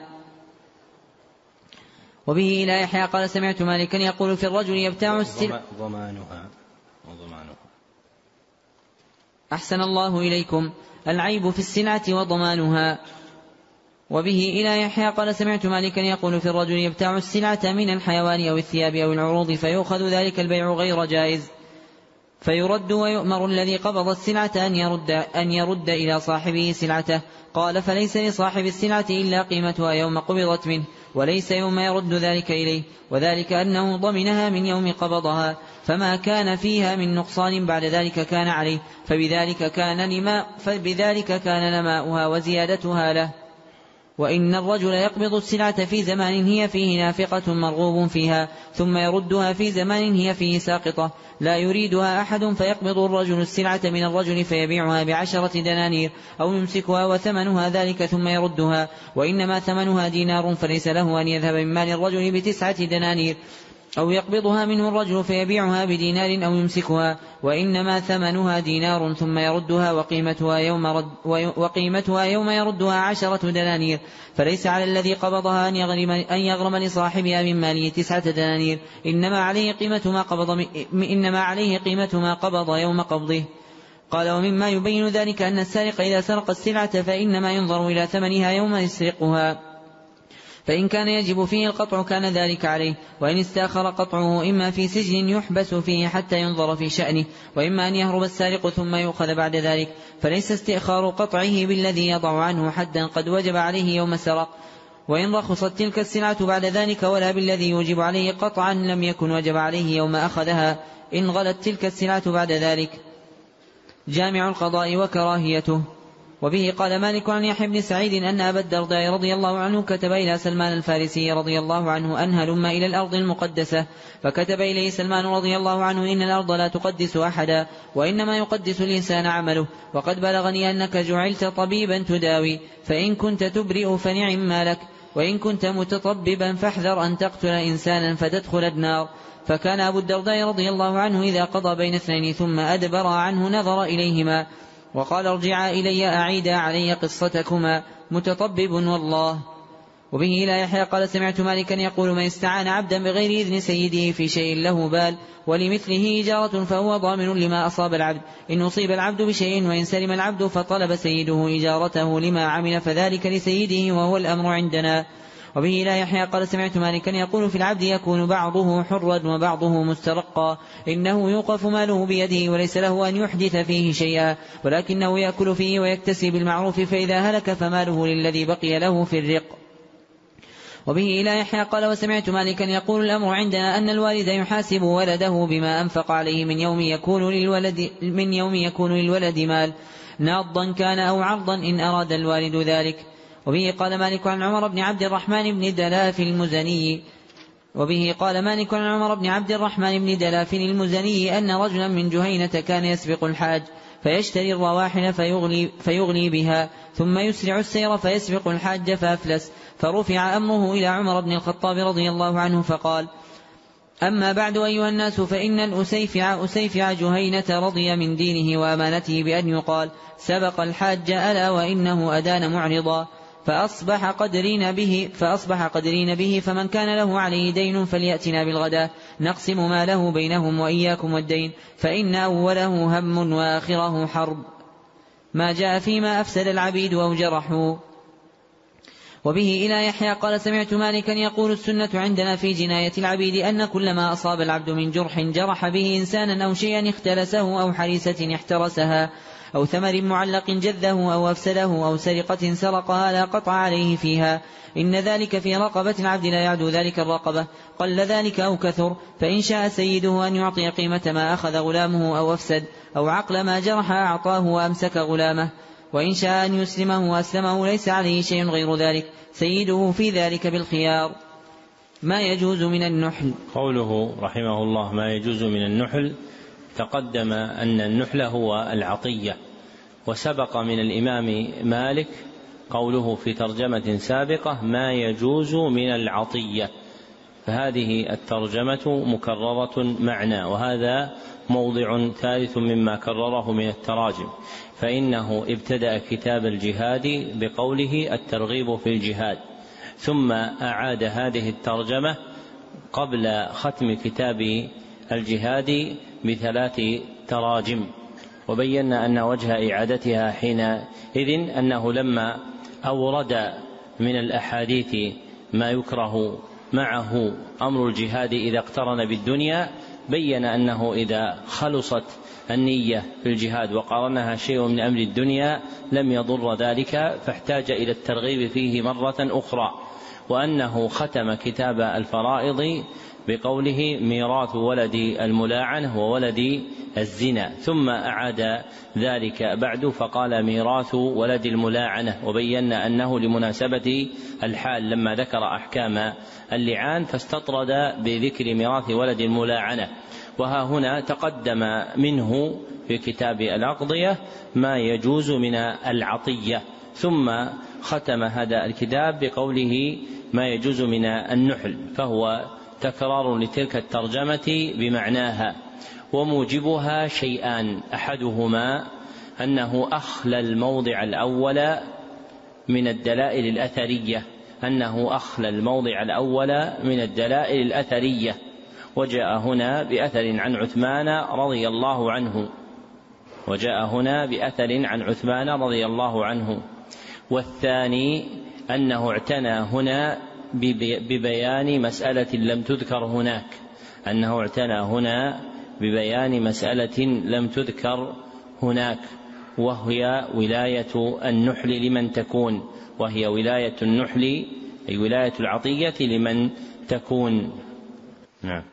وبه إلى يحيى قال: سمعت مالكا يقول: في الرجل يبتاع السلعة ضمانها وضمانها. أحسن الله إليكم. العيب في السلعة وضمانها. وبه إلى يحيى قال: سمعت مالكا يقول: في الرجل يبتاع السلعة من الحيوان أو الثياب أو العروض فيؤخذ ذلك البيع غير جائز، فيرد ويؤمر الذي قبض السلعة أن يرد, أن يرد إلى صاحبه سلعته. قال: فليس لصاحب السلعة إلا قيمتها يوم قبضت منه، وليس يوم يرد ذلك إليه، وذلك أنه ضمنها من يوم قبضها، فما كان فيها من نقصان بعد ذلك كان عليه، فبذلك كان نماء فبذلك كان نماؤها وزيادتها له. وإن الرجل يقبض السلعة في زمان هي فيه نافقة مرغوب فيها، ثم يردها في زمان هي فيه ساقطة لا يريدها أحد، فيقبض الرجل السلعة من الرجل فيبيعها بعشرة دنانير أو يمسكها وثمنها ذلك ثم يردها، وإنما ثمنها دينار فليس له أن يذهب من مال الرجل بتسعة دنانير، أو يقبضها منه الرجل فيبيعها بدينار أو يمسكها، وإنما ثمنها دينار ثم يردها وقيمتها يوم, رد وقيمتها يوم يردها عشرة دنانير، فليس على الذي قبضها أن يغرم, أن يغرم لصاحبها من ماله تسعة دنانير، إنما عليه قيمة ما قبض, إنما عليه قيمة ما قبض يوم قبضه. قال: ومما يبين ذلك أن السارق إذا سرق السلعة فإنما ينظر إلى ثمنها يوم يسرقها، فإن كان يجب فيه القطع كان ذلك عليه، وإن استأخر قطعه إما في سجن يحبس فيه حتى ينظر في شأنه، وإما أن يهرب السارق ثم يؤخذ بعد ذلك، فليس استئخار قطعه بالذي يضع عنه حدا قد وجب عليه يوم سرق، وإن رخصت تلك السلعة بعد ذلك ولا بالذي يوجب عليه قطعا لم يكن وجب عليه يوم أخذها إن غلت تلك السلعة بعد ذلك. جامع القضاء وكراهيته. وبه قال مالك عن يحيى بن سعيد أن أبا الدرداء رضي الله عنه كتب إلى سلمان الفارسي رضي الله عنه أن هلم إلى الأرض المقدسة، فكتب إليه سلمان رضي الله عنه: إن الأرض لا تقدس أحدا، وإنما يقدس الإنسان عمله، وقد بلغني أنك جعلت طبيبا تداوي، فإن كنت تبرئ فنعم مالك، وإن كنت متطببا فاحذر أن تقتل إنسانا فتدخل النار. فكان أبو الدرداء رضي الله عنه إذا قضى بين اثنين ثم أدبر عنه نظر إليهما وقال: ارجعا إلي أعيدا علي قصتكما، متطبب والله. وبه إلى يحيى قال سمعت مالكا يقول من استعان عبدا بغير إذن سيده في شيء له بال ولمثله إجارة فهو ضامن لما أصاب العبد إن أصيب العبد بشيء وإن سلم العبد فطلب سيده إجارته لما عمل فذلك لسيده وهو الأمر عندنا. وبه إلى يحيى قال سمعت مالكا يقول في العبد يكون بعضه حرا وبعضه مسترقا إنه يوقف ماله بيده وليس له أن يحدث فيه شيئا ولكنه يأكل فيه ويكتسي بالمعروف فإذا هلك فماله للذي بقي له في الرق. وبه إلى يحيى قال وسمعت مالكا يقول الأمر عندنا أن الوالد يحاسب ولده بما أنفق عليه من يوم يكون للولد, من يوم يكون للولد مال ناضا كان أو عرضا إن أراد الوالد ذلك. وبه قال مالك عن عمر بن عبد الرحمن بن دلاف المزني وبه قال مالك عن عمر بن عبد الرحمن بن دلاف المزني أن رجلا من جهينة كان يسبق الحاج فيشتري الرواحل فيغلي, فيغلي بها ثم يسرع السير فيسبق الحاج فأفلس فرفع أمره إلى عمر بن الخطاب رضي الله عنه فقال أما بعد أيها الناس فإن الأسيفع أسيفع جهينة رضي من دينه وأمانته بأن يقال سبق الحاج ألا وإنه أدان معرضا فأصبح قدرين به, فأصبح قدرين به فمن كان له عليه دين فليأتنا بالغداء نقسم ما له بينهم وإياكم والدين فإن أوله هم وآخره حرب ما جاء فيما أفسد العبيد أو جرحوا. وبه إلى يحيى قال سمعت مالكا يقول السنة عندنا في جناية العبيد أن كل ما أصاب العبد من جرح جرح به إنسانا أو شيئا اختلسه أو حريسة احترسها أو ثمر معلق جذه أو أفسده أو سرقة سرقها لا قطع عليه فيها إن ذلك في رقبة العبد لا يعدو ذلك الرقبة قل ذلك أو كثر فإن شاء سيده أن يعطي قيمة ما أخذ غلامه أو أفسد أو عقل ما جرح أعطاه وأمسك غلامه وإن شاء أن يسلمه وأسلمه ليس عليه شيء غير ذلك سيده في ذلك بالخيار. ما يجوز من النحل. قوله رحمه الله ما يجوز من النحل تقدم أن النحل هو العطية وسبق من الإمام مالك قوله في ترجمة سابقة ما يجوز من العطية فهذه الترجمة مكررة معنا وهذا موضع ثالث مما كرره من التراجم فإنه ابتدأ كتاب الجهاد بقوله الترغيب في الجهاد ثم أعاد هذه الترجمة قبل ختم كتاب الجهاد بثلاث تراجم وبينا أن وجه إعادتها حينئذ أنه لما أورد من الأحاديث ما يكره معه أمر الجهاد إذا اقترن بالدنيا بين أنه إذا خلصت النية في الجهاد وقارنها شيء من أمر الدنيا لم يضر ذلك فاحتاج إلى الترغيب فيه مرة أخرى وأنه ختم كتاب الفرائض بقوله ميراث ولد الملاعنة وولد الزنا ثم أعاد ذلك بعد فقال ميراث ولد الملاعنة وبينا أنه لمناسبة الحال لما ذكر أحكام اللعان فاستطرد بذكر ميراث ولد الملاعنة وها هنا تقدم منه في كتاب الأقضية ما يجوز من العطية ثم ختم هذا الكتاب بقوله ما يجوز من النحل فهو تكرار لتلك الترجمة بمعناها وموجبها شيئان أحدهما أنه أخلى الموضع الأول من الدلائل الأثرية أنه أخلى الموضع الأول من الدلائل الأثرية وجاء هنا بأثر عن عثمان رضي الله عنه وجاء هنا بأثر عن عثمان رضي الله عنه والثاني أنه اعتنى هنا ببيان مسألة لم تذكر هناك أنه اعتنى هنا ببيان مسألة لم تذكر هناك وهي ولاية النحل لمن تكون وهي ولاية النحل أي ولاية العطية لمن تكون. نعم.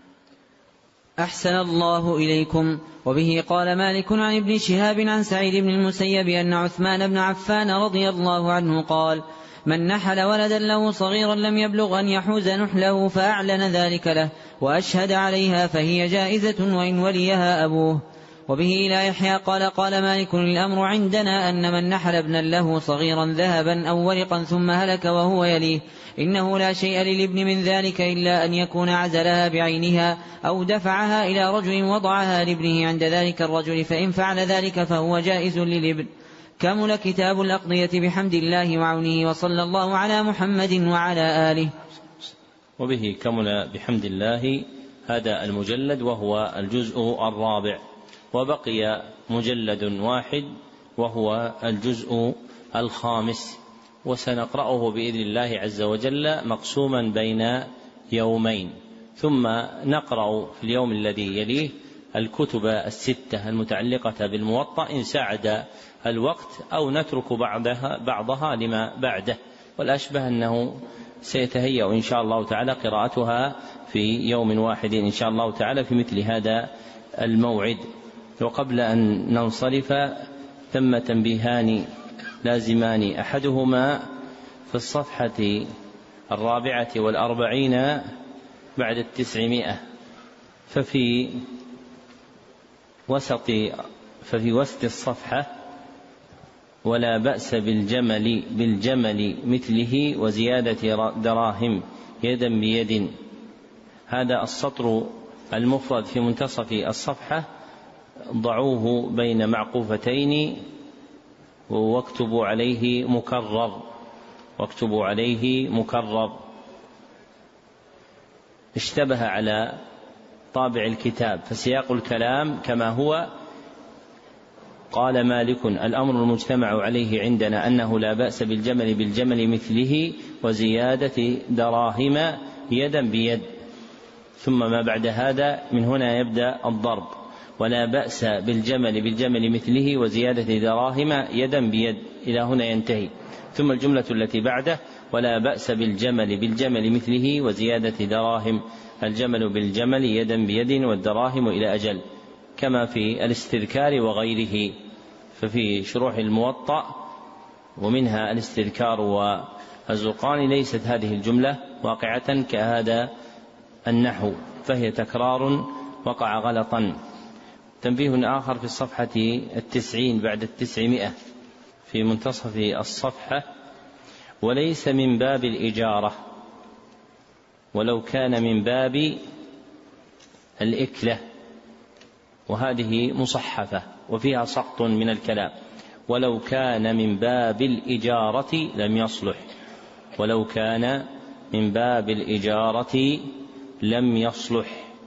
أحسن الله إليكم. وبه قال مالك عن ابن شهاب عن سعيد بن المسيب أن عثمان بن عفان رضي الله عنه قال من نحل ولدا له صغيرا لم يبلغ أن يحوز نحله فأعلن ذلك له وأشهد عليها فهي جائزة وإن وليها أبوه. وبه إلى يحيى قال قال مالك الأمر عندنا أن من نحل ابنا له صغيرا ذهبا أو ورقا ثم هلك وهو يليه إنه لا شيء للابن من ذلك إلا أن يكون عزلها بعينها أو دفعها إلى رجل وضعها لابنه عند ذلك الرجل فإن فعل ذلك فهو جائز للابن كمل كتاب الأقضية بحمد الله وعونه، وصلى الله على محمد وعلى آله. وبه كمل بحمد الله هذا المجلد وهو الجزء الرابع، وبقي مجلد واحد وهو الجزء الخامس، وسنقرأه بإذن الله عز وجل مقسوما بين يومين، ثم نقرأ في اليوم الذي يليه الكتب الستة المتعلقة بالموطأ إن ساعد الوقت، أو نترك بعضها, بعضها لما بعده، والأشبه أنه سيتهيأ إن شاء الله تعالى قراءتها في يوم واحد إن شاء الله تعالى في مثل هذا الموعد. وقبل أن ننصرف ثم تنبيهان لازمان، أحدهما في الصفحة الرابعة والأربعين بعد التسعمائة، ففي وسط ففي وسط الصفحة ولا بأس بالجمل بالجمل مثله وزيادة دراهم يدا بيد. هذا السطر المفرد في منتصف الصفحة ضعوه بين معقوفتين واكتبوا عليه مكرر واكتبوا عليه مكرر اشتبه على طابع الكتاب، فسياق الكلام كما هو. قال مالك: الأمر المجتمع عليه عندنا أنه لا بأس بالجمل بالجمل مثله وزيادة دراهم يدا بيد. ثم ما بعد هذا من هنا يبدأ الضرب: ولا بأس بالجمل بالجمل مثله وزيادة دراهم يدا بيد، إلى هنا ينتهي. ثم الجملة التي بعده: ولا بأس بالجمل بالجمل مثله وزيادة دراهم، الجمل بالجمل يدا بيد والدراهم إلى أجل، كما في الاستذكار وغيره. ففي شروح الموطأ ومنها الاستذكار والزرقاني ليست هذه الجملة واقعة كهذا النحو، فهي تكرار وقع غلطا. تنبيه آخر في الصفحة التسعين بعد التسعمائة في منتصف الصفحة: وليس من باب الإجارة ولو كان من باب الإكلة، وهذه مصحفة وفيها سقط من الكلام. ولو كان من باب الإجارة لم يصلح، ولو كان من باب الإجارة لم يصلح،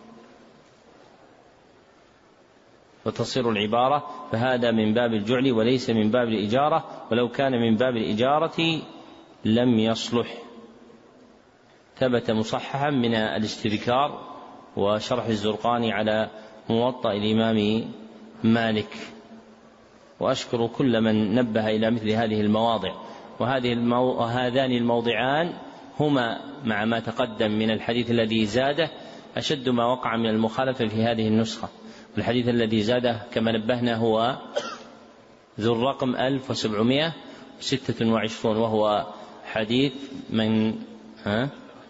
وتصير العبارة: فهذا من باب الجعل وليس من باب الإجارة، ولو كان من باب الإجارة لم يصلح. ثبت مصححا من الاستذكار وشرح الزرقاني على موطأ الإمام مالك. وأشكر كل من نبه إلى مثل هذه المواضع، وهذه المو... وهذان الموضعان هما مع ما تقدم من الحديث الذي زاده أشد ما وقع من المخالفة في هذه النسخة. والحديث الذي زاده كما نبهنا هو ذو الرقم ألف وسبعمائة وستة وعشرون، وهو حديث من ها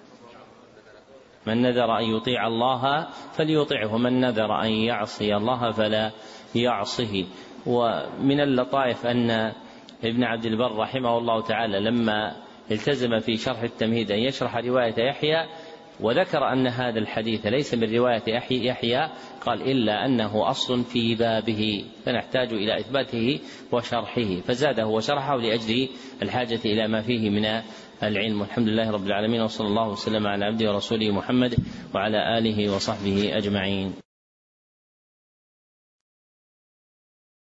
من نذر أن يطيع الله فليطعه، ومن نذر أن يعصي الله فلا يعصه. ومن اللطائف أن ابن عبد البر رحمه الله تعالى لما التزم في شرح التمهيد أن يشرح رواية يحيى وذكر أن هذا الحديث ليس من رواية يحيى، قال: إلا أنه أصل في بابه فنحتاج إلى إثباته وشرحه، فزاده وشرحه لأجل الحاجة إلى ما فيه من العلم. والحمد لله رب العالمين، وصلى الله وسلم على عبده ورسوله محمد وعلى آله وصحبه أجمعين.